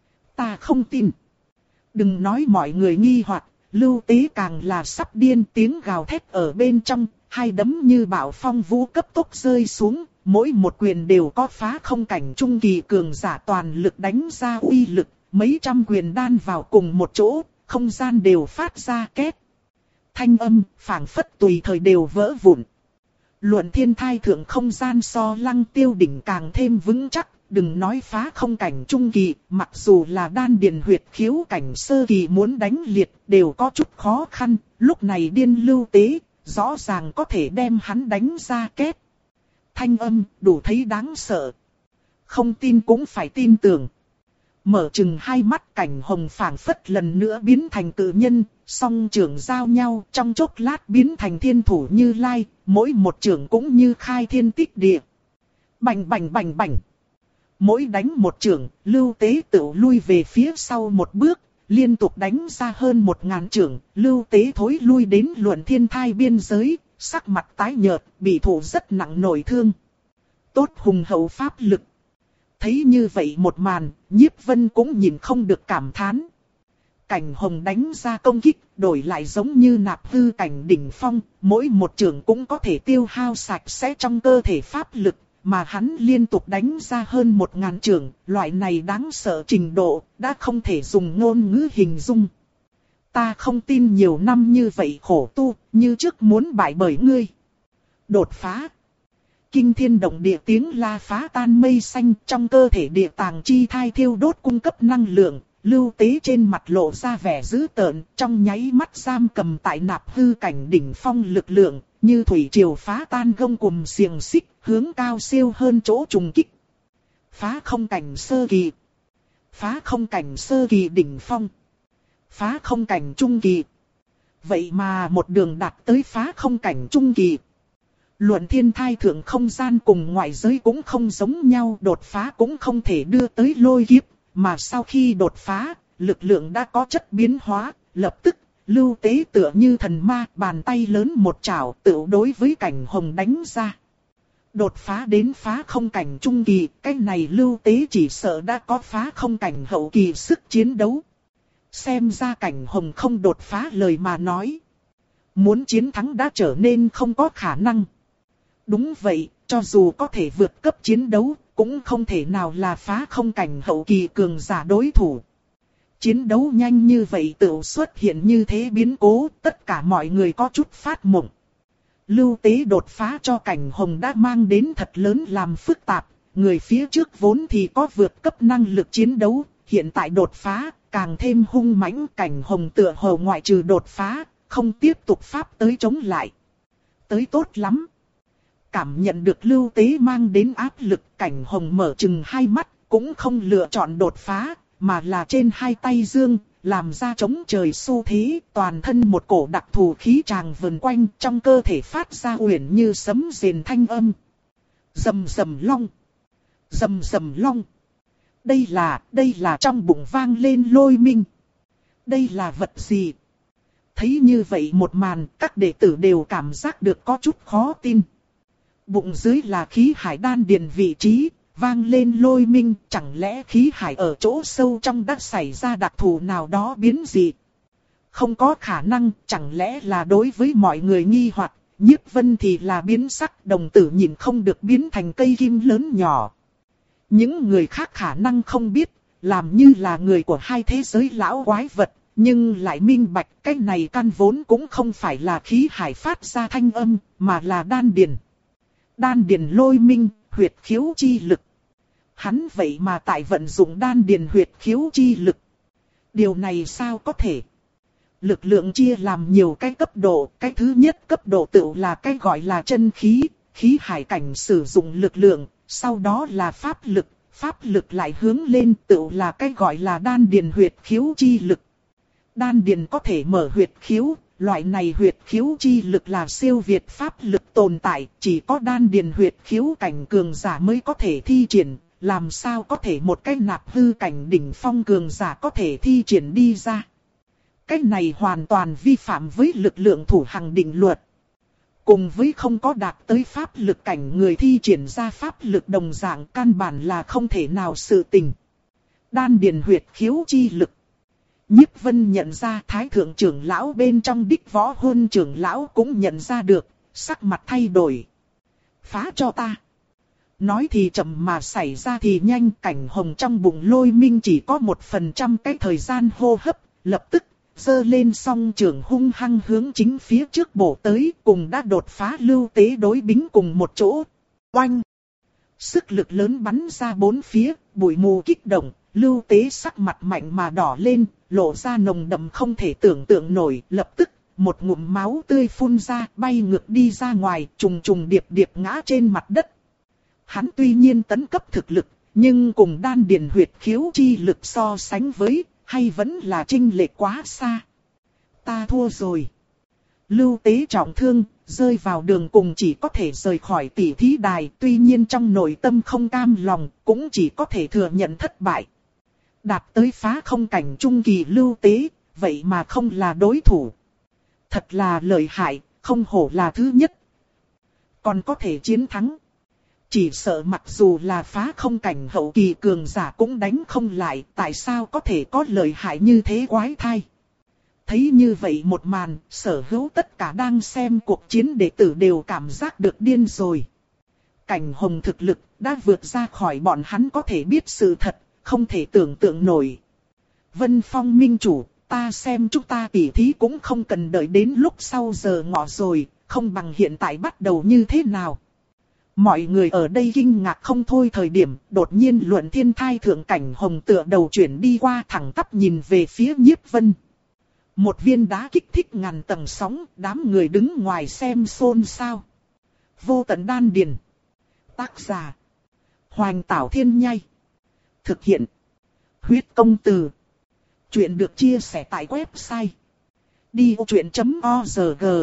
Ta không tin. Đừng nói mọi người nghi hoặc, Lưu Tế càng là sắp điên, tiếng gào thét ở bên trong, hai đấm như bão phong vũ cấp tốc rơi xuống, mỗi một quyền đều có phá không cảnh trung kỳ cường giả toàn lực đánh ra uy lực, mấy trăm quyền đan vào cùng một chỗ, không gian đều phát ra két. Thanh âm, phảng phất tùy thời đều vỡ vụn. Luận thiên thai thượng không gian so Lăng Tiêu đỉnh càng thêm vững chắc, đừng nói phá không cảnh trung kỳ, mặc dù là đan điền huyệt khiếu cảnh sơ kỳ muốn đánh liệt đều có chút khó khăn, lúc này điên Lưu Tế, rõ ràng có thể đem hắn đánh ra két. Thanh âm, đủ thấy đáng sợ. Không tin cũng phải tin tưởng. Mở chừng hai mắt, Cảnh Hồng phảng phất lần nữa biến thành cự nhân, song trưởng giao nhau, trong chốc lát biến thành thiên thủ Như Lai, mỗi một trưởng cũng như khai thiên tích địa. Bành bành bành bành. Mỗi đánh một trưởng, Lưu Tế tự lui về phía sau một bước, liên tục đánh ra hơn một ngàn trưởng, Lưu Tế thối lui đến Luận Thiên Thai biên giới, sắc mặt tái nhợt, bị thủ rất nặng nội thương. Tốt hùng hậu pháp lực. Thấy như vậy một màn, Nhiếp Vân cũng nhìn không được cảm thán. Cảnh Hồng đánh ra công kích, đổi lại giống như nạp hư cảnh đỉnh phong, mỗi một trường cũng có thể tiêu hao sạch sẽ trong cơ thể pháp lực, mà hắn liên tục đánh ra hơn một ngàn trường, loại này đáng sợ trình độ, đã không thể dùng ngôn ngữ hình dung. Ta không tin nhiều năm như vậy khổ tu, như trước muốn bại bởi ngươi. Đột phá. Kinh thiên động địa tiếng la phá tan mây xanh, trong cơ thể địa tàng chi thai thiêu đốt cung cấp năng lượng, Lưu Tế trên mặt lộ ra vẻ dữ tợn, trong nháy mắt giam cầm tại nạp hư cảnh đỉnh phong lực lượng, như thủy triều phá tan gông cùm xiềng xích, hướng cao siêu hơn chỗ trùng kích. Phá không cảnh sơ kỳ. Phá không cảnh sơ kỳ đỉnh phong. Phá không cảnh trung kỳ. Vậy mà một đường đạt tới phá không cảnh trung kỳ. Luận thiên thai thượng không gian cùng ngoại giới cũng không giống nhau, đột phá cũng không thể đưa tới lôi kiếp, mà sau khi đột phá, lực lượng đã có chất biến hóa, lập tức, Lưu Tế tựa như thần ma, bàn tay lớn một chảo tự đối với Cảnh Hồng đánh ra. Đột phá đến phá không cảnh trung kỳ, cái này Lưu Tế chỉ sợ đã có phá không cảnh hậu kỳ sức chiến đấu. Xem ra Cảnh Hồng không đột phá lời mà nói. Muốn chiến thắng đã trở nên không có khả năng. Đúng vậy, cho dù có thể vượt cấp chiến đấu, cũng không thể nào là phá không cảnh hậu kỳ cường giả đối thủ. Chiến đấu nhanh như vậy tự xuất hiện như thế biến cố, tất cả mọi người có chút phát mộng. Lưu Tế đột phá cho Cảnh Hồng đã mang đến thật lớn làm phức tạp, người phía trước vốn thì có vượt cấp năng lực chiến đấu, hiện tại đột phá, càng thêm hung mãnh. Cảnh Hồng tựa hồ ngoại trừ đột phá, không tiếp tục pháp tới chống lại. Tới tốt lắm. Cảm nhận được Lưu Tế mang đến áp lực, Cảnh Hồng mở chừng hai mắt, cũng không lựa chọn đột phá, mà là trên hai tay dương, làm ra chống trời xu thế, toàn thân một cổ đặc thù khí tràng vần quanh, trong cơ thể phát ra uyển như sấm rền thanh âm. Rầm rầm long, rầm rầm long. Đây là, đây là trong bụng vang lên lôi minh. Đây là vật gì? Thấy như vậy một màn, các đệ tử đều cảm giác được có chút khó tin. Bụng dưới là khí hải đan điền vị trí, vang lên lôi minh, chẳng lẽ khí hải ở chỗ sâu trong đã xảy ra đặc thù nào đó biến dị? Không có khả năng, chẳng lẽ là đối với mọi người nghi hoặc, Nhiếp Vân thì là biến sắc, đồng tử nhìn không được biến thành cây kim lớn nhỏ. Những người khác khả năng không biết, làm như là người của hai thế giới lão quái vật, nhưng lại minh bạch cái này căn vốn cũng không phải là khí hải phát ra thanh âm, mà là đan điền. Đan điền lôi minh, huyệt khiếu chi lực. Hắn vậy mà tại vận dụng đan điền huyệt khiếu chi lực. Điều này sao có thể? Lực lượng chia làm nhiều cái cấp độ, cái thứ nhất cấp độ tự là cái gọi là chân khí, khí hải cảnh sử dụng lực lượng, sau đó là pháp lực, pháp lực lại hướng lên tự là cái gọi là đan điền huyệt khiếu chi lực. Đan điền có thể mở huyệt khiếu, loại này huyệt khiếu chi lực là siêu việt pháp lực tồn tại, chỉ có đan điền huyệt khiếu cảnh cường giả mới có thể thi triển, làm sao có thể một cái nạp hư cảnh đỉnh phong cường giả có thể thi triển đi ra. Cái này hoàn toàn vi phạm với lực lượng thủ hằng định luật. Cùng với không có đạt tới pháp lực cảnh người thi triển ra pháp lực đồng dạng, căn bản là không thể nào sự tình. Đan điền huyệt khiếu chi lực. Nhiếp Vân nhận ra thái thượng trưởng lão bên trong đích võ hôn trưởng lão cũng nhận ra được, sắc mặt thay đổi. Phá cho ta. Nói thì chậm mà xảy ra thì nhanh, cảnh hồng trong bụng Lôi Minh chỉ có một phần trăm cái thời gian hô hấp, lập tức giơ lên song trường hung hăng hướng chính phía trước bổ tới, cùng đã đột phá Lưu Tế đối bính cùng một chỗ. Oanh! Sức lực lớn bắn ra bốn phía, bụi mù kích động, Lưu Tế sắc mặt mạnh mà đỏ lên, lộ ra nồng đậm không thể tưởng tượng nổi, lập tức một ngụm máu tươi phun ra, bay ngược đi ra ngoài, trùng trùng điệp điệp ngã trên mặt đất. Hắn tuy nhiên tấn cấp thực lực, nhưng cùng đan điền huyệt khiếu chi lực so sánh với, hay vẫn là chênh lệch quá xa. Ta thua rồi. Lưu Tế trọng thương, rơi vào đường cùng chỉ có thể rời khỏi tỷ thí đài, tuy nhiên trong nội tâm không cam lòng, cũng chỉ có thể thừa nhận thất bại. Đạt tới phá không cảnh trung kỳ Lưu Tế, vậy mà không là đối thủ. Thật là lợi hại, không hổ là thứ nhất. Còn có thể chiến thắng. Chỉ sợ mặc dù là phá không cảnh hậu kỳ cường giả cũng đánh không lại, tại sao có thể có lợi hại như thế quái thai. Thấy như vậy một màn, sở hữu tất cả đang xem cuộc chiến đệ tử đều cảm giác được điên rồi. Cảnh hồng thực lực đã vượt ra khỏi bọn hắn có thể biết sự thật, không thể tưởng tượng nổi. Vân Phong minh chủ, ta xem chúng ta tỉ thí cũng không cần đợi đến lúc sau giờ ngọ rồi, không bằng hiện tại bắt đầu như thế nào. Mọi người ở đây kinh ngạc không thôi thời điểm, đột nhiên Luận Thiên Thai thượng cảnh hồng tựa đầu chuyển đi qua thẳng tắp nhìn về phía Nhiếp Vân. Một viên đá kích thích ngàn tầng sóng, đám người đứng ngoài xem xôn xao. Vô tận đan điền. Tác giả: Hoành Tảo Thiên Nhai. Thực hiện: Huyết Công Từ. Chuyện được chia sẻ tại website đi vô chuyện chấm org.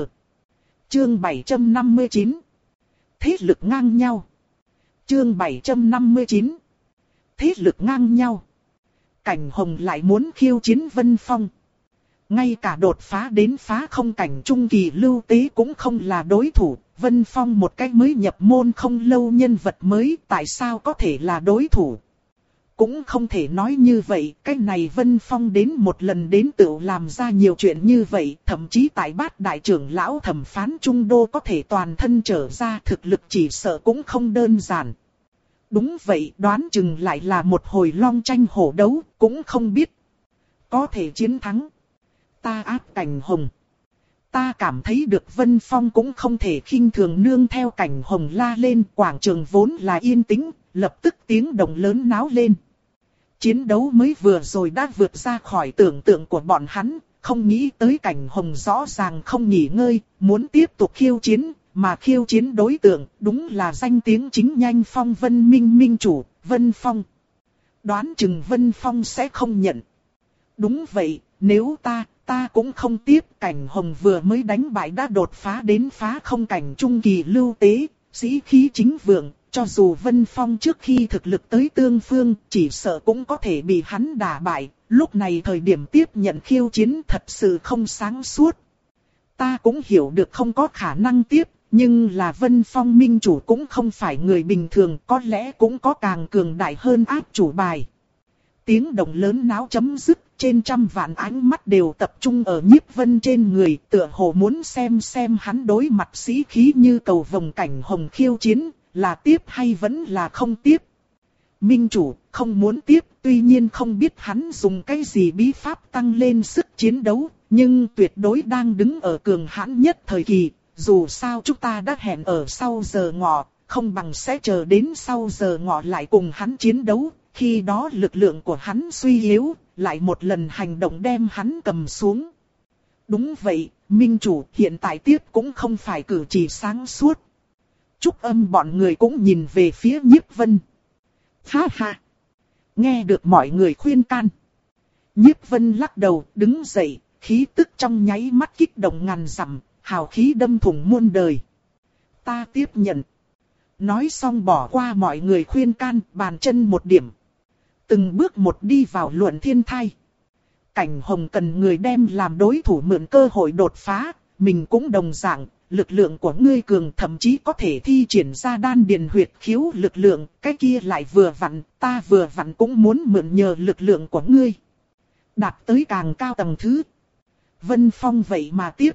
Chương bảy trăm năm mươi chín. Thế lực ngang nhau. Chương bảy trăm năm mươi chín. Thế lực ngang nhau. Cảnh hồng lại muốn khiêu chiến Vân Phong. Ngay cả đột phá đến phá không cảnh trung kỳ Lưu Tế cũng không là đối thủ. Vân Phong một cách mới nhập môn không lâu nhân vật mới, tại sao có thể là đối thủ? Cũng không thể nói như vậy, cái này Vân Phong đến một lần đến tự làm ra nhiều chuyện như vậy, thậm chí tại Bát đại trưởng lão thẩm phán trung đô có thể toàn thân trở ra, thực lực chỉ sợ cũng không đơn giản. Đúng vậy, đoán chừng lại là một hồi long tranh hổ đấu, cũng không biết có thể chiến thắng. Ta áp cảnh hồng. Ta cảm thấy được Vân Phong cũng không thể khinh thường, nương theo cảnh hồng la lên, quảng trường vốn là yên tĩnh, lập tức tiếng động lớn náo lên. Chiến đấu mới vừa rồi đã vượt ra khỏi tưởng tượng của bọn hắn, không nghĩ tới cảnh hồng rõ ràng không nghỉ ngơi, muốn tiếp tục khiêu chiến, mà khiêu chiến đối tượng đúng là danh tiếng chính nhanh Phong Vân Minh minh chủ, Vân Phong. Đoán chừng Vân Phong sẽ không nhận. Đúng vậy, nếu ta, ta cũng không tiếp. Cảnh hồng vừa mới đánh bại đã đột phá đến phá không cảnh trung kỳ Lưu Tế, sĩ khí chính vượng. Cho dù Vân Phong trước khi thực lực tới tương phương, chỉ sợ cũng có thể bị hắn đả bại, lúc này thời điểm tiếp nhận khiêu chiến thật sự không sáng suốt. Ta cũng hiểu được không có khả năng tiếp, nhưng là Vân Phong minh chủ cũng không phải người bình thường, có lẽ cũng có càng cường đại hơn áp chủ bài. Tiếng động lớn náo chấm dứt, trên trăm vạn ánh mắt đều tập trung ở Nhiếp Vân trên người, tựa hồ muốn xem xem hắn đối mặt sĩ khí như cầu vồng cảnh hồng khiêu chiến. Là tiếp hay vẫn là không tiếp? Minh chủ không muốn tiếp, tuy nhiên không biết hắn dùng cái gì bí pháp tăng lên sức chiến đấu, nhưng tuyệt đối đang đứng ở cường hãn nhất thời kỳ. Dù sao chúng ta đã hẹn ở sau giờ ngọ, không bằng sẽ chờ đến sau giờ ngọ lại cùng hắn chiến đấu. Khi đó lực lượng của hắn suy yếu, lại một lần hành động đem hắn cầm xuống. Đúng vậy, Minh chủ hiện tại tiếp cũng không phải cử chỉ sáng suốt. Trúc Âm bọn người cũng nhìn về phía Nhiếp Vân. Ha ha! Nghe được mọi người khuyên can. Nhiếp Vân lắc đầu, đứng dậy, khí tức trong nháy mắt kích động ngàn dặm, hào khí đâm thủng muôn đời. Ta tiếp nhận. Nói xong bỏ qua mọi người khuyên can, bàn chân một điểm. Từng bước một đi vào luận thiên thai. Cảnh Hồng cần người đem làm đối thủ mượn cơ hội đột phá, mình cũng đồng dạng, lực lượng của ngươi cường thậm chí có thể thi triển ra đan điền huyệt khiếu lực lượng, cái kia lại vừa vặn, ta vừa vặn cũng muốn mượn nhờ lực lượng của ngươi. Đạt tới càng cao tầng thứ. Vân Phong vậy mà tiếp.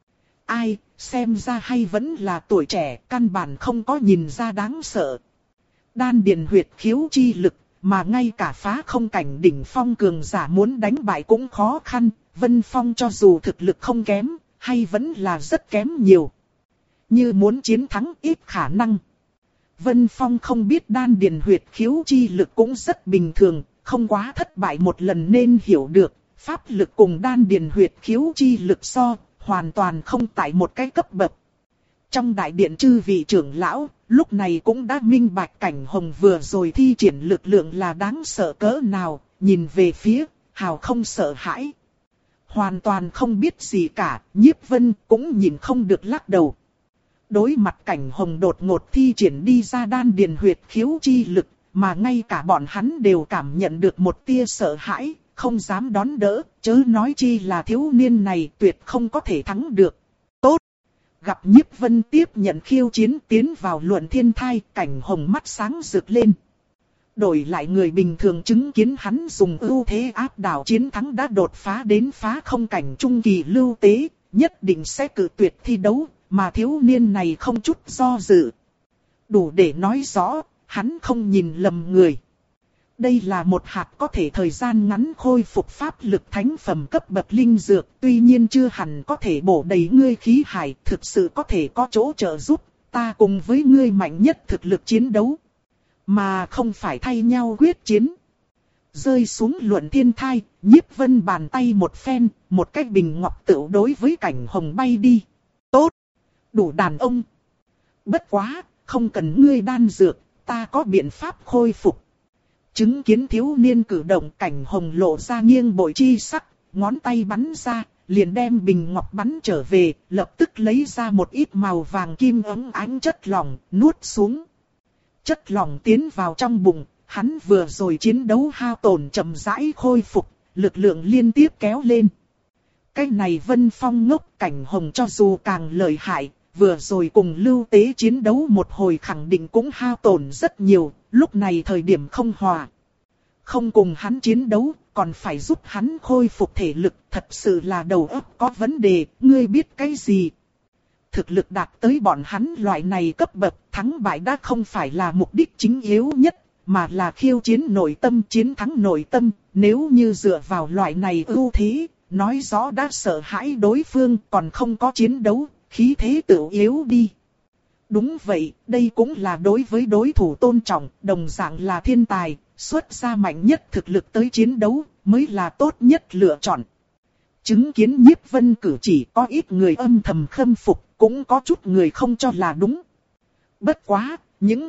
Ai, xem ra hay vẫn là tuổi trẻ, căn bản không có nhìn ra đáng sợ. Đan điền huyệt khiếu chi lực, mà ngay cả phá không cảnh đỉnh phong cường giả muốn đánh bại cũng khó khăn, Vân Phong cho dù thực lực không kém, hay vẫn là rất kém nhiều. Như muốn chiến thắng ít khả năng. Vân Phong không biết đan điền huyệt khiếu chi lực cũng rất bình thường, không quá thất bại một lần nên hiểu được, pháp lực cùng đan điền huyệt khiếu chi lực so, hoàn toàn không tại một cái cấp bậc. Trong đại điện chư vị trưởng lão, lúc này cũng đã minh bạch Cảnh Hồng vừa rồi thi triển lực lượng là đáng sợ cỡ nào, nhìn về phía, hào không sợ hãi. Hoàn toàn không biết gì cả, Nhiếp Vân cũng nhìn không được lắc đầu. Đối mặt Cảnh Hồng đột ngột thi triển đi ra đan điền huyệt khiếu chi lực, mà ngay cả bọn hắn đều cảm nhận được một tia sợ hãi, không dám đón đỡ, chớ nói chi là thiếu niên này tuyệt không có thể thắng được. Tốt! Gặp Nhiếp Vân tiếp nhận khiêu chiến tiến vào luận thiên thai, Cảnh Hồng mắt sáng rực lên. Đổi lại người bình thường chứng kiến hắn dùng ưu thế áp đảo chiến thắng đã đột phá đến phá không cảnh trung kỳ lưu tế, nhất định sẽ cự tuyệt thi đấu, mà thiếu niên này không chút do dự. Đủ để nói rõ, hắn không nhìn lầm người. Đây là một hạt có thể thời gian ngắn khôi phục pháp lực thánh phẩm cấp bậc linh dược, tuy nhiên chưa hẳn có thể bổ đầy ngươi khí hải, thực sự có thể có chỗ trợ giúp, ta cùng với ngươi mạnh nhất thực lực chiến đấu. Mà không phải thay nhau quyết chiến. Rơi xuống luận thiên thai, Nhiếp Vân bàn tay một phen, một cái bình ngọc tựu đối với Cảnh Hồng bay đi. Tốt! Đủ đàn ông! Bất quá, không cần ngươi đan dược, ta có biện pháp khôi phục. Chứng kiến thiếu niên cử động, Cảnh Hồng lộ ra nghiêng bội chi sắc, ngón tay bắn ra, liền đem bình ngọc bắn trở về, lập tức lấy ra một ít màu vàng kim ấm ánh chất lỏng, nuốt xuống. Chất lỏng tiến vào trong bụng, hắn vừa rồi chiến đấu hao tổn chậm rãi khôi phục, lực lượng liên tiếp kéo lên. Cái này Vân Phong ngốc, Cảnh Hồng cho dù càng lợi hại, vừa rồi cùng lưu tế chiến đấu một hồi khẳng định cũng hao tổn rất nhiều, lúc này thời điểm không hòa. Không cùng hắn chiến đấu, còn phải giúp hắn khôi phục thể lực, thật sự là đầu óc có vấn đề, ngươi biết cái gì? Thực lực đạt tới bọn hắn loại này cấp bậc, thắng bại đã không phải là mục đích chính yếu nhất, mà là khiêu chiến nội tâm, chiến thắng nội tâm. Nếu như dựa vào loại này ưu thế, nói rõ đã sợ hãi đối phương, còn không có chiến đấu, khí thế tự yếu đi. Đúng vậy, đây cũng là đối với đối thủ tôn trọng, đồng dạng là thiên tài, xuất ra mạnh nhất thực lực tới chiến đấu, mới là tốt nhất lựa chọn. Chứng kiến Nhiếp Vân cử chỉ, có ít người âm thầm khâm phục, cũng có chút người không cho là đúng. Bất quá, những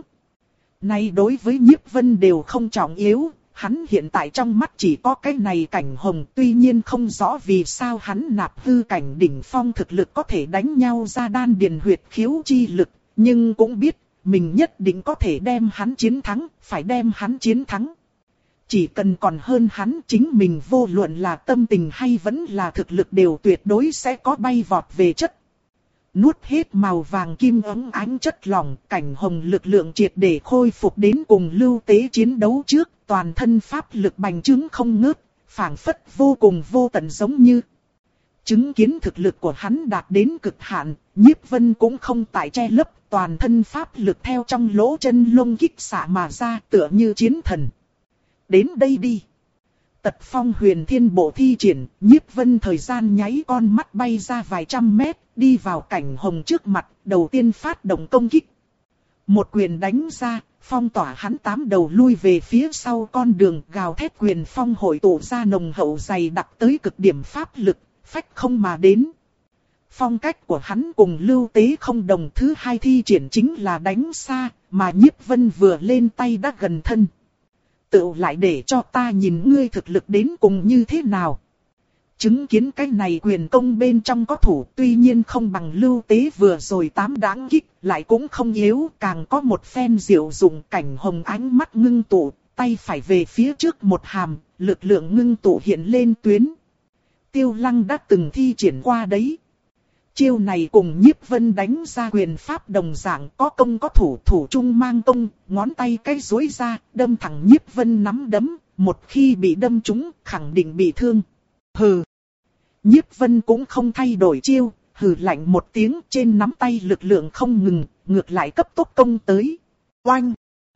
này đối với Nhiếp Vân đều không trọng yếu, hắn hiện tại trong mắt chỉ có cái này Cảnh Hồng, tuy nhiên không rõ vì sao hắn nạp hư cảnh đỉnh phong thực lực có thể đánh nhau ra đan điền huyệt khiếu chi lực, nhưng cũng biết, mình nhất định có thể đem hắn chiến thắng, phải đem hắn chiến thắng. Chỉ cần còn hơn hắn, chính mình vô luận là tâm tình hay vẫn là thực lực đều tuyệt đối sẽ có bay vọt về chất. Nuốt hết màu vàng kim ấm ánh chất lỏng, Cảnh Hồng lực lượng triệt để khôi phục đến cùng lưu tế chiến đấu trước, toàn thân pháp lực bành trướng không ngớt, phảng phất vô cùng vô tận giống như. Chứng kiến thực lực của hắn đạt đến cực hạn, Nhiếp Vân cũng không tại che lấp, toàn thân pháp lực theo trong lỗ chân lông kích xạ mà ra, tựa như chiến thần. Đến đây đi. Tật phong huyền thiên bộ thi triển, Nhiếp Vân thời gian nháy con mắt bay ra vài trăm mét, đi vào Cảnh Hồng trước mặt, đầu tiên phát động công kích. Một quyền đánh ra, phong tỏa hắn tám đầu lui về phía sau con đường, gào thét quyền phong hội tụ ra nồng hậu dày đặc tới cực điểm pháp lực, phách không mà đến. Phong cách của hắn cùng lưu tế không đồng, thứ hai thi triển chính là đánh xa, mà Nhiếp Vân vừa lên tay đã gần thân. Tự lại để cho ta nhìn ngươi thực lực đến cùng như thế nào. Chứng kiến cái này quyền công bên trong có thủ, tuy nhiên không bằng Lưu Tế vừa rồi tám đáng kích, lại cũng không yếu, càng có một phen diệu dụng. Cảnh Hồng ánh mắt ngưng tụ, tay phải về phía trước một hàm, lực lượng ngưng tụ hiện lên tuyến. Tiêu Lăng đã từng thi triển qua đấy. Chiêu này cùng Nhiếp Vân đánh ra quyền pháp đồng dạng, có công có thủ, thủ trung mang công, ngón tay cái duỗi ra, đâm thẳng Nhiếp Vân nắm đấm, một khi bị đâm trúng, khẳng định bị thương. Hừ. Nhiếp Vân cũng không thay đổi chiêu, hừ lạnh một tiếng, trên nắm tay lực lượng không ngừng, ngược lại cấp tốc công tới. Oanh!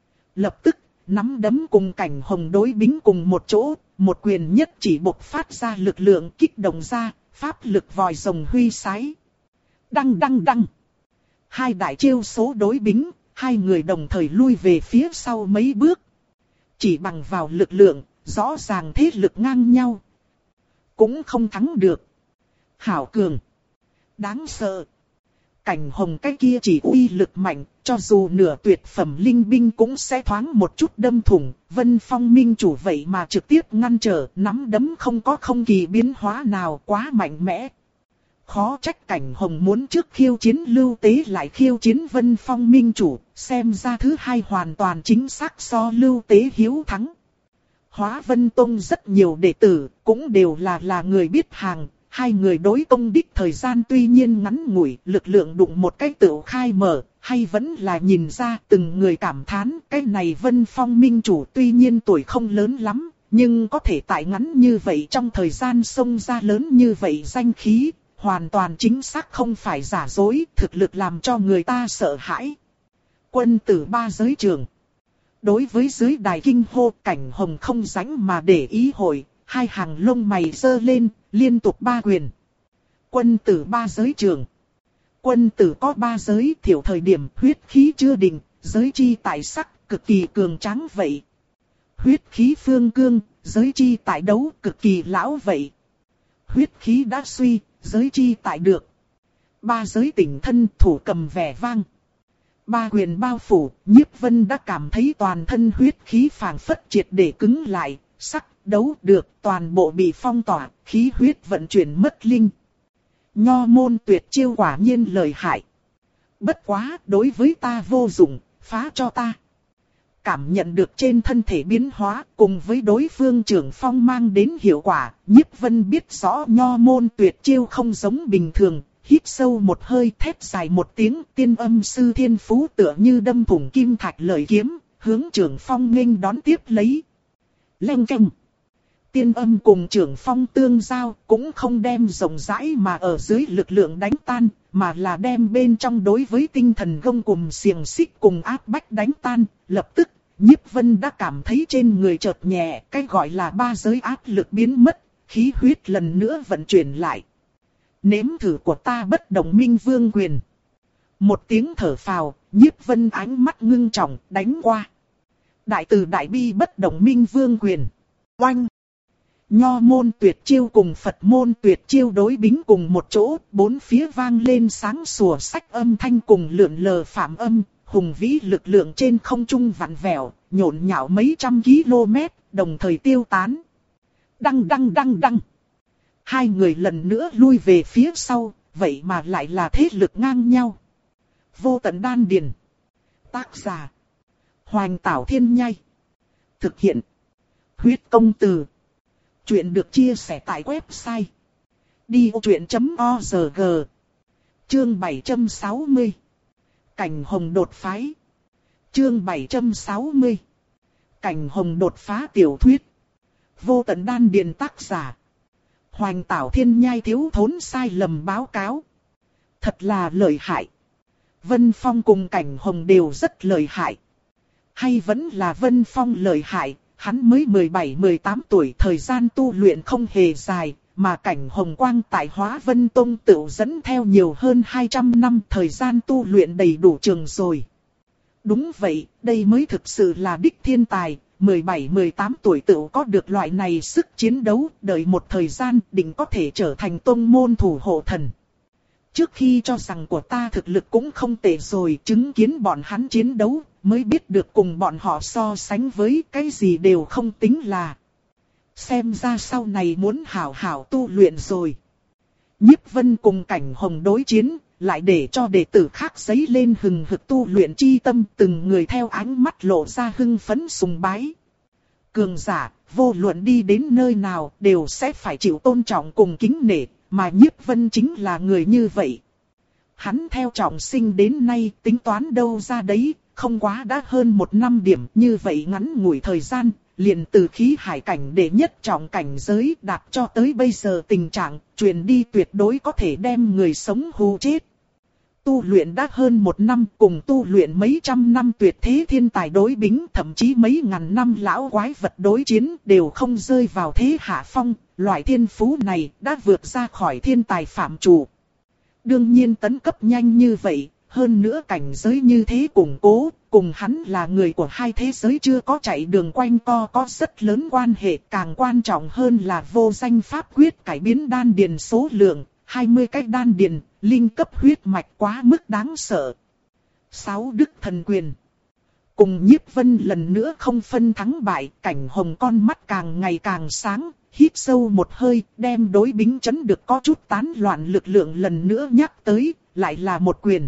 Lập tức, nắm đấm cùng Cảnh Hồng đối bính cùng một chỗ, một quyền nhất chỉ bộc phát ra lực lượng kích động ra, pháp lực vòi rồng huy sái. Đăng đăng đăng! Hai đại chiêu số đối bính, hai người đồng thời lui về phía sau mấy bước. Chỉ bằng vào lực lượng, rõ ràng thế lực ngang nhau. Cũng không thắng được. Hảo cường. Đáng sợ. Cảnh Hồng cái kia chỉ uy lực mạnh, cho dù nửa tuyệt phẩm linh binh cũng sẽ thoáng một chút đâm thủng. Vân Phong minh chủ vậy mà trực tiếp ngăn trở, nắm đấm không có không kỳ biến hóa nào, quá mạnh mẽ. Khó trách Cảnh Hồng muốn trước khiêu chiến Lưu Tế lại khiêu chiến Vân Phong minh chủ, xem ra thứ hai hoàn toàn chính xác so Lưu Tế hiếu thắng. Hóa Vân Tông rất nhiều đệ tử, cũng đều là là người biết hàng, hai người đối công đích thời gian tuy nhiên ngắn ngủi, lực lượng đụng một cái tựu khai mở, hay vẫn là nhìn ra từng người cảm thán, cái này Vân Phong minh chủ tuy nhiên tuổi không lớn lắm, nhưng có thể tại ngắn như vậy trong thời gian xông ra lớn như vậy danh khí, hoàn toàn chính xác không phải giả dối, thực lực làm cho người ta sợ hãi. Quân tử ba giới trường. Đối với dưới đài kinh hô, Cảnh Hồng không rảnh mà để ý hội, hai hàng lông mày giơ lên, liên tục ba quyền. Quân tử ba giới trường. Quân tử có ba giới, thiểu thời điểm huyết khí chưa định, giới chi tại sắc, cực kỳ cường tráng vậy. Huyết khí phương cương, giới chi tại đấu, cực kỳ lão vậy. Huyết khí đã suy, giới chi tại được. Ba giới tỉnh thân, thủ cầm vẻ vang. Ba quyền bao phủ, Nhiếp Vân đã cảm thấy toàn thân huyết khí phảng phất triệt để cứng lại, sắc, đấu được, toàn bộ bị phong tỏa, khí huyết vận chuyển mất linh. Nho môn tuyệt chiêu quả nhiên lợi hại. Bất quá, đối với ta vô dụng, phá cho ta. Cảm nhận được trên thân thể biến hóa, cùng với đối phương trưởng phong mang đến hiệu quả, Nhiếp Vân biết rõ nho môn tuyệt chiêu không giống bình thường. Hít sâu một hơi, thét dài một tiếng, tiên âm sư thiên phú tựa như đâm thủng kim thạch lợi kiếm, hướng trưởng phong nghênh đón tiếp lấy. Leng keng. Tiên âm cùng trưởng phong tương giao, cũng không đem rộng rãi mà ở dưới lực lượng đánh tan, mà là đem bên trong đối với tinh thần gông cùng xiềng xích cùng áp bách đánh tan. Lập tức, Nhiếp Vân đã cảm thấy trên người chợt nhẹ, cái gọi là ba giới áp lực biến mất, khí huyết lần nữa vận chuyển lại. Nếm thử của ta bất động minh vương quyền. Một tiếng thở phào, Nhiếp Vân ánh mắt ngưng trọng, đánh qua. Đại từ đại bi bất động minh vương quyền. Oanh! Nho môn tuyệt chiêu cùng Phật môn tuyệt chiêu đối bính cùng một chỗ, bốn phía vang lên sáng sủa sách âm thanh cùng lượn lờ phạm âm, hùng vĩ lực lượng trên không trung vặn vẹo, nhộn nhạo mấy trăm km, đồng thời tiêu tán. Đăng đăng đăng đăng. Hai người lần nữa lui về phía sau, vậy mà lại là thế lực ngang nhau. Vô tận đan điền. Tác giả: Hoành Tảo Thiên Nhai. Thực hiện: Huyết Công Từ. Chuyện được chia sẻ tại website đi ô truyện chấm org. Chương bảy trăm sáu mươi. Cảnh Hồng đột phái. Chương bảy trăm sáu mươi. Cảnh Hồng đột phá tiểu thuyết. Vô tận đan điền. Tác giả: Hoành Tảo Thiên Nhai. Thiếu thốn sai lầm báo cáo. Thật là lợi hại. Vân Phong cùng Cảnh Hồng đều rất lợi hại. Hay vẫn là Vân Phong lợi hại, hắn mới mười bảy mười tám tuổi, thời gian tu luyện không hề dài, mà Cảnh Hồng quang tại Hóa Vân Tông tự dẫn theo nhiều hơn hai trăm năm, thời gian tu luyện đầy đủ trường rồi. Đúng vậy, đây mới thực sự là đích thiên tài. mười bảy mười tám tuổi tự có được loại này sức chiến đấu, đợi một thời gian định có thể trở thành tông môn thủ hộ thần. Trước khi cho rằng của ta thực lực cũng không tệ rồi, chứng kiến bọn hắn chiến đấu, mới biết được cùng bọn họ so sánh với cái gì đều không tính là. Xem ra sau này muốn hảo hảo tu luyện rồi. Nhiếp Vân cùng Cảnh Hồng đối chiến, lại để cho đệ tử khác giấy lên hừng hực tu luyện chi tâm, từng người theo ánh mắt lộ ra hưng phấn sùng bái. Cường giả, vô luận đi đến nơi nào, đều sẽ phải chịu tôn trọng cùng kính nể, mà Nhiếp Vân chính là người như vậy. Hắn theo trọng sinh đến nay, tính toán đâu ra đấy, không quá đã hơn một năm điểm, như vậy ngắn ngủi thời gian, liền từ khí hải cảnh đệ nhất trọng cảnh giới đạt cho tới bây giờ tình trạng, truyền đi tuyệt đối có thể đem người sống hù chết. Tu luyện đã hơn một năm, cùng tu luyện mấy trăm năm tuyệt thế thiên tài đối bính, thậm chí mấy ngàn năm lão quái vật đối chiến đều không rơi vào thế hạ phong, loại thiên phú này đã vượt ra khỏi thiên tài phạm chủ. Đương nhiên tấn cấp nhanh như vậy, hơn nữa cảnh giới như thế củng cố, cùng hắn là người của hai thế giới chưa có chạy đường quanh co có rất lớn quan hệ, càng quan trọng hơn là vô danh pháp quyết cải biến đan điền số lượng, hai mươi cái đan điền, linh cấp huyết mạch quá mức đáng sợ. Sáu Đức Thần Quyền. Cùng Nhiếp Vân lần nữa không phân thắng bại, Cảnh Hồng con mắt càng ngày càng sáng, hít sâu một hơi, đem đối bính chấn được có chút tán loạn lực lượng lần nữa nhắc tới, lại là một quyền.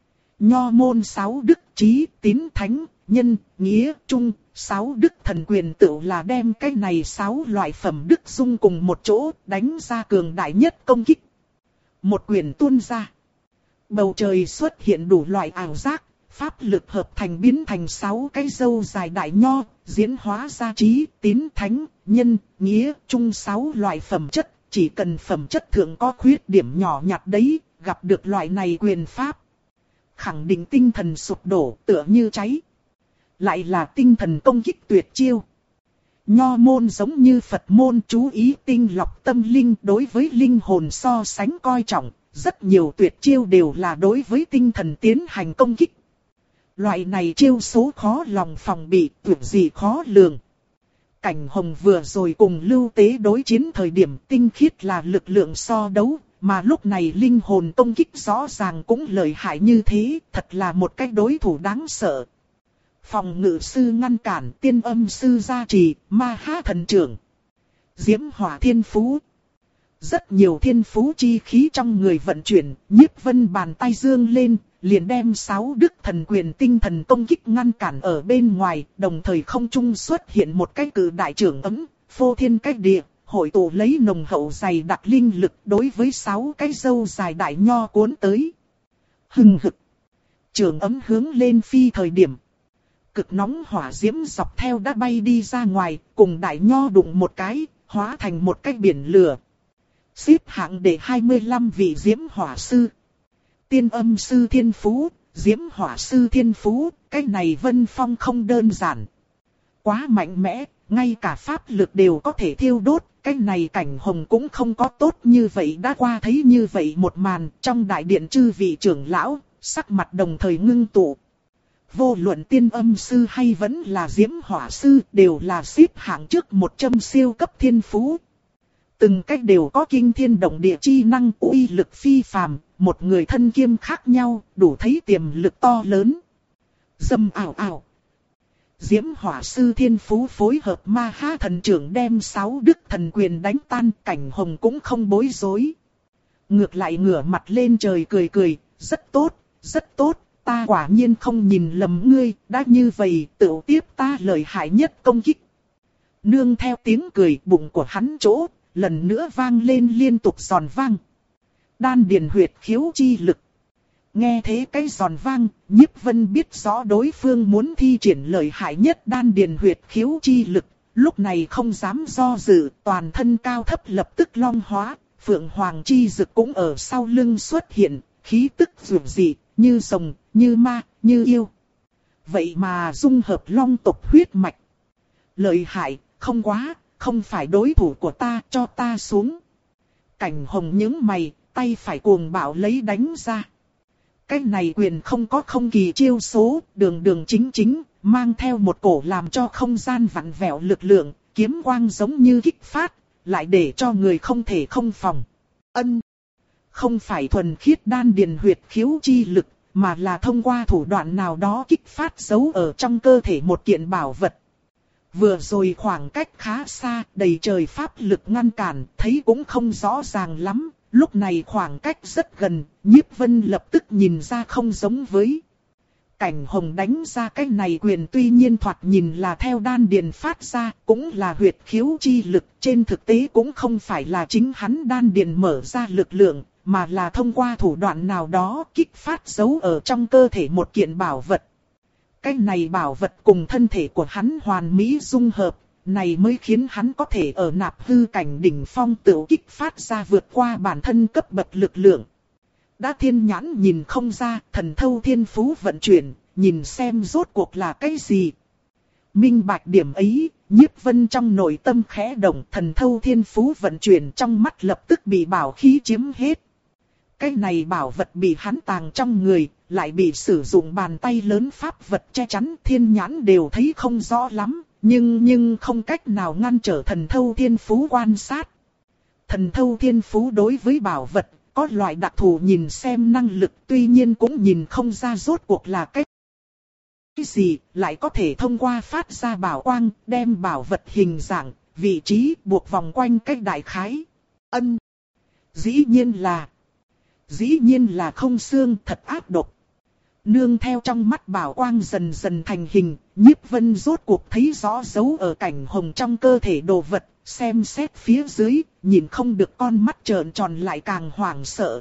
Nho môn sáu đức trí, tín thánh, nhân, nghĩa, trung, sáu đức thần quyền tự là đem cái này sáu loại phẩm đức dung cùng một chỗ, đánh ra cường đại nhất công kích. Một quyền tuôn ra. Bầu trời xuất hiện đủ loại ảo giác, pháp lực hợp thành biến thành sáu cái râu dài đại nho, diễn hóa ra trí, tín, thánh, nhân, nghĩa, trung sáu loại phẩm chất, chỉ cần phẩm chất thượng có khuyết điểm nhỏ nhặt đấy, gặp được loại này quyền pháp. Khẳng định tinh thần sụp đổ tựa như cháy. Lại là tinh thần công kích tuyệt chiêu. Nho môn giống như Phật môn chú ý tinh lọc tâm linh đối với linh hồn so sánh coi trọng. Rất nhiều tuyệt chiêu đều là đối với tinh thần tiến hành công kích. Loại này chiêu số khó lòng phòng bị, tuyệt gì khó lường. Cảnh Hồng vừa rồi cùng Lưu Tế đối chiến thời điểm tinh khiết là lực lượng so đấu. Mà lúc này linh hồn công kích rõ ràng cũng lợi hại như thế, thật là một cái đối thủ đáng sợ. Phòng ngự sư ngăn cản, tiên âm sư gia trì, ma ha thần trưởng. Diễm hỏa thiên phú. Rất nhiều thiên phú chi khí trong người vận chuyển, Nhiếp Vân bàn tay dương lên, liền đem sáu đức thần quyền tinh thần công kích ngăn cản ở bên ngoài, đồng thời không trung xuất hiện một cái cự đại trưởng ấm, phô thiên cách địa. Hội tụ lấy nồng hậu dày đặc linh lực đối với sáu cái râu dài đại nho cuốn tới. Hừng hực. Trường ấm hướng lên phi thời điểm. Cực nóng hỏa diễm dọc theo đã bay đi ra ngoài, cùng đại nho đụng một cái, hóa thành một cái biển lửa. Xếp hạng để hai mươi lăm vị diễm hỏa sư. Tiên âm sư thiên phú, diễm hỏa sư thiên phú, cái này Vân Phong không đơn giản. Quá mạnh mẽ. Ngay cả pháp lực đều có thể thiêu đốt, cái này Cảnh Hồng cũng không có tốt như vậy đã qua thấy như vậy một màn, trong đại điện chư vị trưởng lão, sắc mặt đồng thời ngưng tụ. Vô luận tiên âm sư hay vẫn là diễm hỏa sư đều là xếp hạng trước một trăm siêu cấp thiên phú. Từng cách đều có kinh thiên động địa chi năng uy lực phi phàm, một người thân kiêm khác nhau, đủ thấy tiềm lực to lớn. Dâm ảo ảo. Diễm hỏa sư thiên phú phối hợp ma ha thần trưởng đem sáu đức thần quyền đánh tan, Cảnh Hồng cũng không bối rối. Ngược lại ngửa mặt lên trời cười cười, rất tốt, rất tốt, ta quả nhiên không nhìn lầm ngươi, đã như vậy tự tiếp ta lợi hại nhất công kích. Nương theo tiếng cười, bụng của hắn chỗ, lần nữa vang lên liên tục giòn vang. Đan điền huyệt khiếu chi lực. Nghe thế cái giòn vang, Nhiếp Vân biết rõ đối phương muốn thi triển lợi hại nhất đan điền huyệt khiếu chi lực, lúc này không dám do dự, toàn thân cao thấp lập tức long hóa, Phượng Hoàng chi dực cũng ở sau lưng xuất hiện, khí tức dữ dị, như rồng, như ma, như yêu. Vậy mà dung hợp long tộc huyết mạch. Lợi hại, không quá, không phải đối thủ của ta, cho ta xuống. Cảnh Hồng nhướng mày, tay phải cuồng bạo lấy đánh ra. Cái này quyền không có không kỳ chiêu số, đường đường chính chính, mang theo một cổ làm cho không gian vặn vẹo lực lượng, kiếm quang giống như kích phát, lại để cho người không thể không phòng. Ân, không phải thuần khiết đan điền huyệt khiếu chi lực, mà là thông qua thủ đoạn nào đó kích phát giấu ở trong cơ thể một kiện bảo vật. Vừa rồi khoảng cách khá xa, đầy trời pháp lực ngăn cản, thấy cũng không rõ ràng lắm. Lúc này khoảng cách rất gần, Nhiếp Vân lập tức nhìn ra không giống với. Cảnh Hồng đánh ra cái này quyền tuy nhiên thoạt nhìn là theo đan điền phát ra, cũng là huyệt khiếu chi lực, trên thực tế cũng không phải là chính hắn đan điền mở ra lực lượng, mà là thông qua thủ đoạn nào đó kích phát giấu ở trong cơ thể một kiện bảo vật. Cái này bảo vật cùng thân thể của hắn hoàn mỹ dung hợp, này mới khiến hắn có thể ở nạp hư cảnh đỉnh phong tự kích phát ra vượt qua bản thân cấp bậc lực lượng. Đã thiên nhãn nhìn không ra, thần thâu thiên phú vận chuyển, nhìn xem rốt cuộc là cái gì. Minh bạch điểm ấy, Nhiếp Vân trong nội tâm khẽ động, thần thâu thiên phú vận chuyển trong mắt lập tức bị bảo khí chiếm hết. Cái này bảo vật bị hắn tàng trong người, lại bị sử dụng bàn tay lớn pháp vật che chắn, thiên nhãn đều thấy không rõ lắm, nhưng nhưng không cách nào ngăn trở thần thâu thiên phú quan sát. Thần thâu thiên phú đối với bảo vật, có loại đặc thù nhìn xem năng lực, tuy nhiên cũng nhìn không ra rốt cuộc là cái cái gì, lại có thể thông qua phát ra bảo quang, đem bảo vật hình dạng, vị trí buộc vòng quanh cách đại khái. Ân. Dĩ nhiên là, dĩ nhiên là không xương, thật ác độc. Nương theo trong mắt bảo quang dần dần thành hình, Nhiếp Vân rốt cuộc thấy rõ dấu ở Cảnh Hồng trong cơ thể đồ vật, xem xét phía dưới, nhìn không được con mắt trợn tròn lại càng hoảng sợ.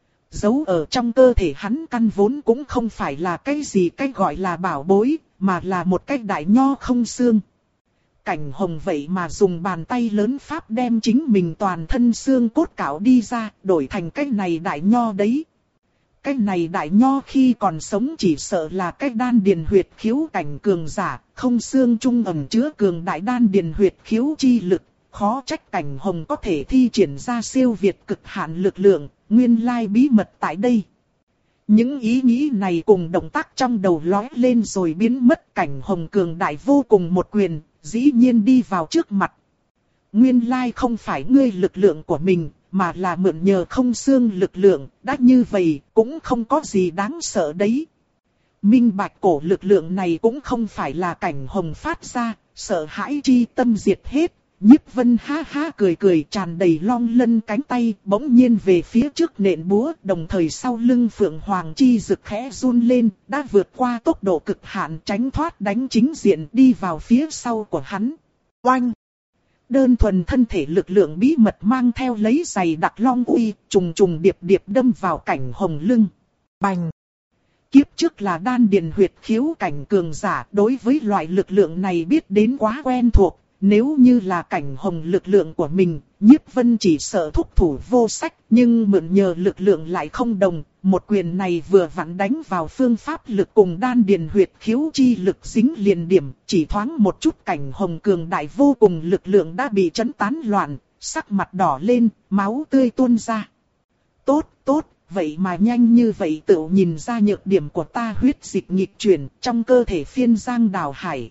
Dấu ở trong cơ thể hắn căn vốn cũng không phải là cái gì cái gọi là bảo bối, mà là một cái đại nho không xương. Cảnh Hồng vậy mà dùng bàn tay lớn pháp đem chính mình toàn thân xương cốt cạo đi ra, đổi thành cái này đại nho đấy. Cái này đại nho khi còn sống chỉ sợ là cái đan điền huyệt khiếu cảnh cường giả, không xương trung ẩn chứa cường đại đan điền huyệt khiếu chi lực, khó trách Cảnh Hồng có thể thi triển ra siêu việt cực hạn lực lượng, nguyên lai bí mật tại đây. Những ý nghĩ này cùng động tác trong đầu lóe lên rồi biến mất, Cảnh Hồng cường đại vô cùng một quyền, dĩ nhiên đi vào trước mặt. Nguyên lai không phải ngươi lực lượng của mình, mà là mượn nhờ không xương lực lượng, đã như vậy cũng không có gì đáng sợ đấy. Minh bạch cổ lực lượng này cũng không phải là Cảnh Hồng phát ra, sợ hãi chi tâm diệt hết. Nhiếp Vân ha ha cười cười tràn đầy long lân cánh tay, bỗng nhiên về phía trước nện búa, đồng thời sau lưng Phượng Hoàng chi rực khẽ run lên, đã vượt qua tốc độ cực hạn tránh thoát đánh chính diện đi vào phía sau của hắn. Oanh! Đơn thuần thân thể lực lượng bí mật mang theo lấy giày đặc long uy, trùng trùng điệp điệp đâm vào Cảnh Hồng lưng. Bành! Kiếp trước là đan điền huyệt khiếu cảnh cường giả, đối với loại lực lượng này biết đến quá quen thuộc. Nếu như là Cảnh Hồng lực lượng của mình, Nhiếp Vân chỉ sợ thúc thủ vô sách, nhưng mượn nhờ lực lượng lại không đồng. Một quyền này vừa vặn đánh vào phương pháp lực cùng đan điền huyệt khiếu chi lực dính liền điểm, chỉ thoáng một chút Cảnh Hồng cường đại vô cùng lực lượng đã bị chấn tán loạn, sắc mặt đỏ lên, máu tươi tuôn ra. Tốt, tốt, vậy mà nhanh như vậy tự nhìn ra nhược điểm của ta, huyết dịch nghịch chuyển trong cơ thể phiên giang đào hải.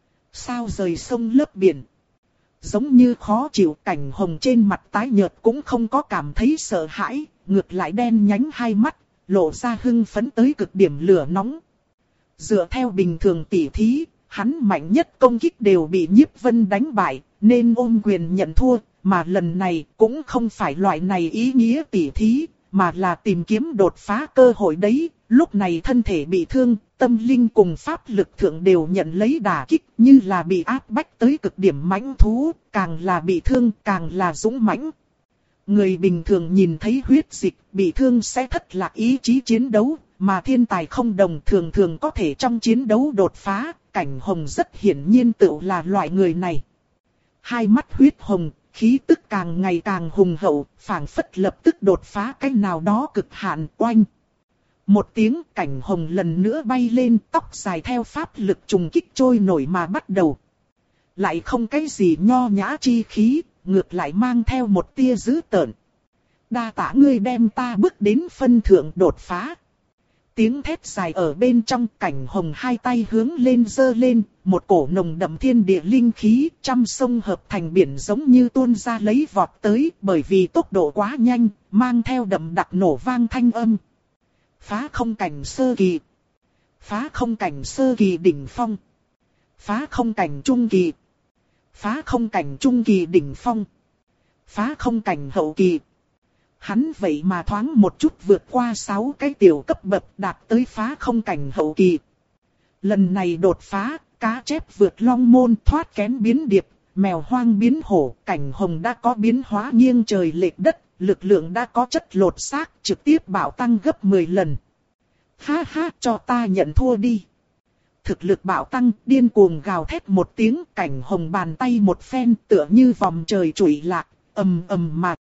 Sao rời sông lấp biển. Giống như khó chịu, Cảnh Hồng trên mặt tái nhợt cũng không có cảm thấy sợ hãi, ngược lại đen nhánh hai mắt, lộ ra hưng phấn tới cực điểm lửa nóng. Dựa theo bình thường tỉ thí, hắn mạnh nhất công kích đều bị Nhiếp Vân đánh bại, nên ôm quyền nhận thua, mà lần này cũng không phải loại này ý nghĩa tỉ thí, mà là tìm kiếm đột phá cơ hội đấy. Lúc này thân thể bị thương, tâm linh cùng pháp lực thượng đều nhận lấy đả kích, như là bị áp bách tới cực điểm mãnh thú, càng là bị thương càng là dũng mãnh. Người bình thường nhìn thấy huyết dịch, bị thương sẽ thất lạc ý chí chiến đấu, mà thiên tài không đồng thường thường có thể trong chiến đấu đột phá, Cảnh Hồng rất hiển nhiên tự là loại người này. Hai mắt huyết hồng, khí tức càng ngày càng hùng hậu, phảng phất lập tức đột phá cái nào đó cực hạn. Oanh! Một tiếng, Cảnh Hồng lần nữa bay lên, tóc dài theo pháp lực trùng kích trôi nổi mà bắt đầu. Lại không cái gì nho nhã chi khí, ngược lại mang theo một tia dữ tợn. Đa tạ ngươi đem ta bước đến phân thượng đột phá. Tiếng thét dài ở bên trong, Cảnh Hồng hai tay hướng lên giơ lên, một cổ nồng đậm thiên địa linh khí, trăm sông hợp thành biển giống như tuôn ra lấy vọt tới, bởi vì tốc độ quá nhanh, mang theo đậm đặc nổ vang thanh âm. Phá không cảnh sơ kỳ. Phá không cảnh sơ kỳ đỉnh phong. Phá không cảnh trung kỳ. Phá không cảnh trung kỳ đỉnh phong. Phá không cảnh hậu kỳ. Hắn vậy mà thoáng một chút vượt qua sáu cái tiểu cấp bậc đạt tới phá không cảnh hậu kỳ. Lần này đột phá, cá chép vượt long môn thoát kén biến điệp, mèo hoang biến hổ, cảnh hồng đã có biến hóa nghiêng trời lệch đất, lực lượng đã có chất lột xác, trực tiếp bạo tăng gấp mười lần. Ha ha, cho ta nhận thua đi. Thực lực bạo tăng, điên cuồng gào thét một tiếng, cảnh hồng bàn tay một phen tựa như vòng trời trụi lạc, ầm ầm mà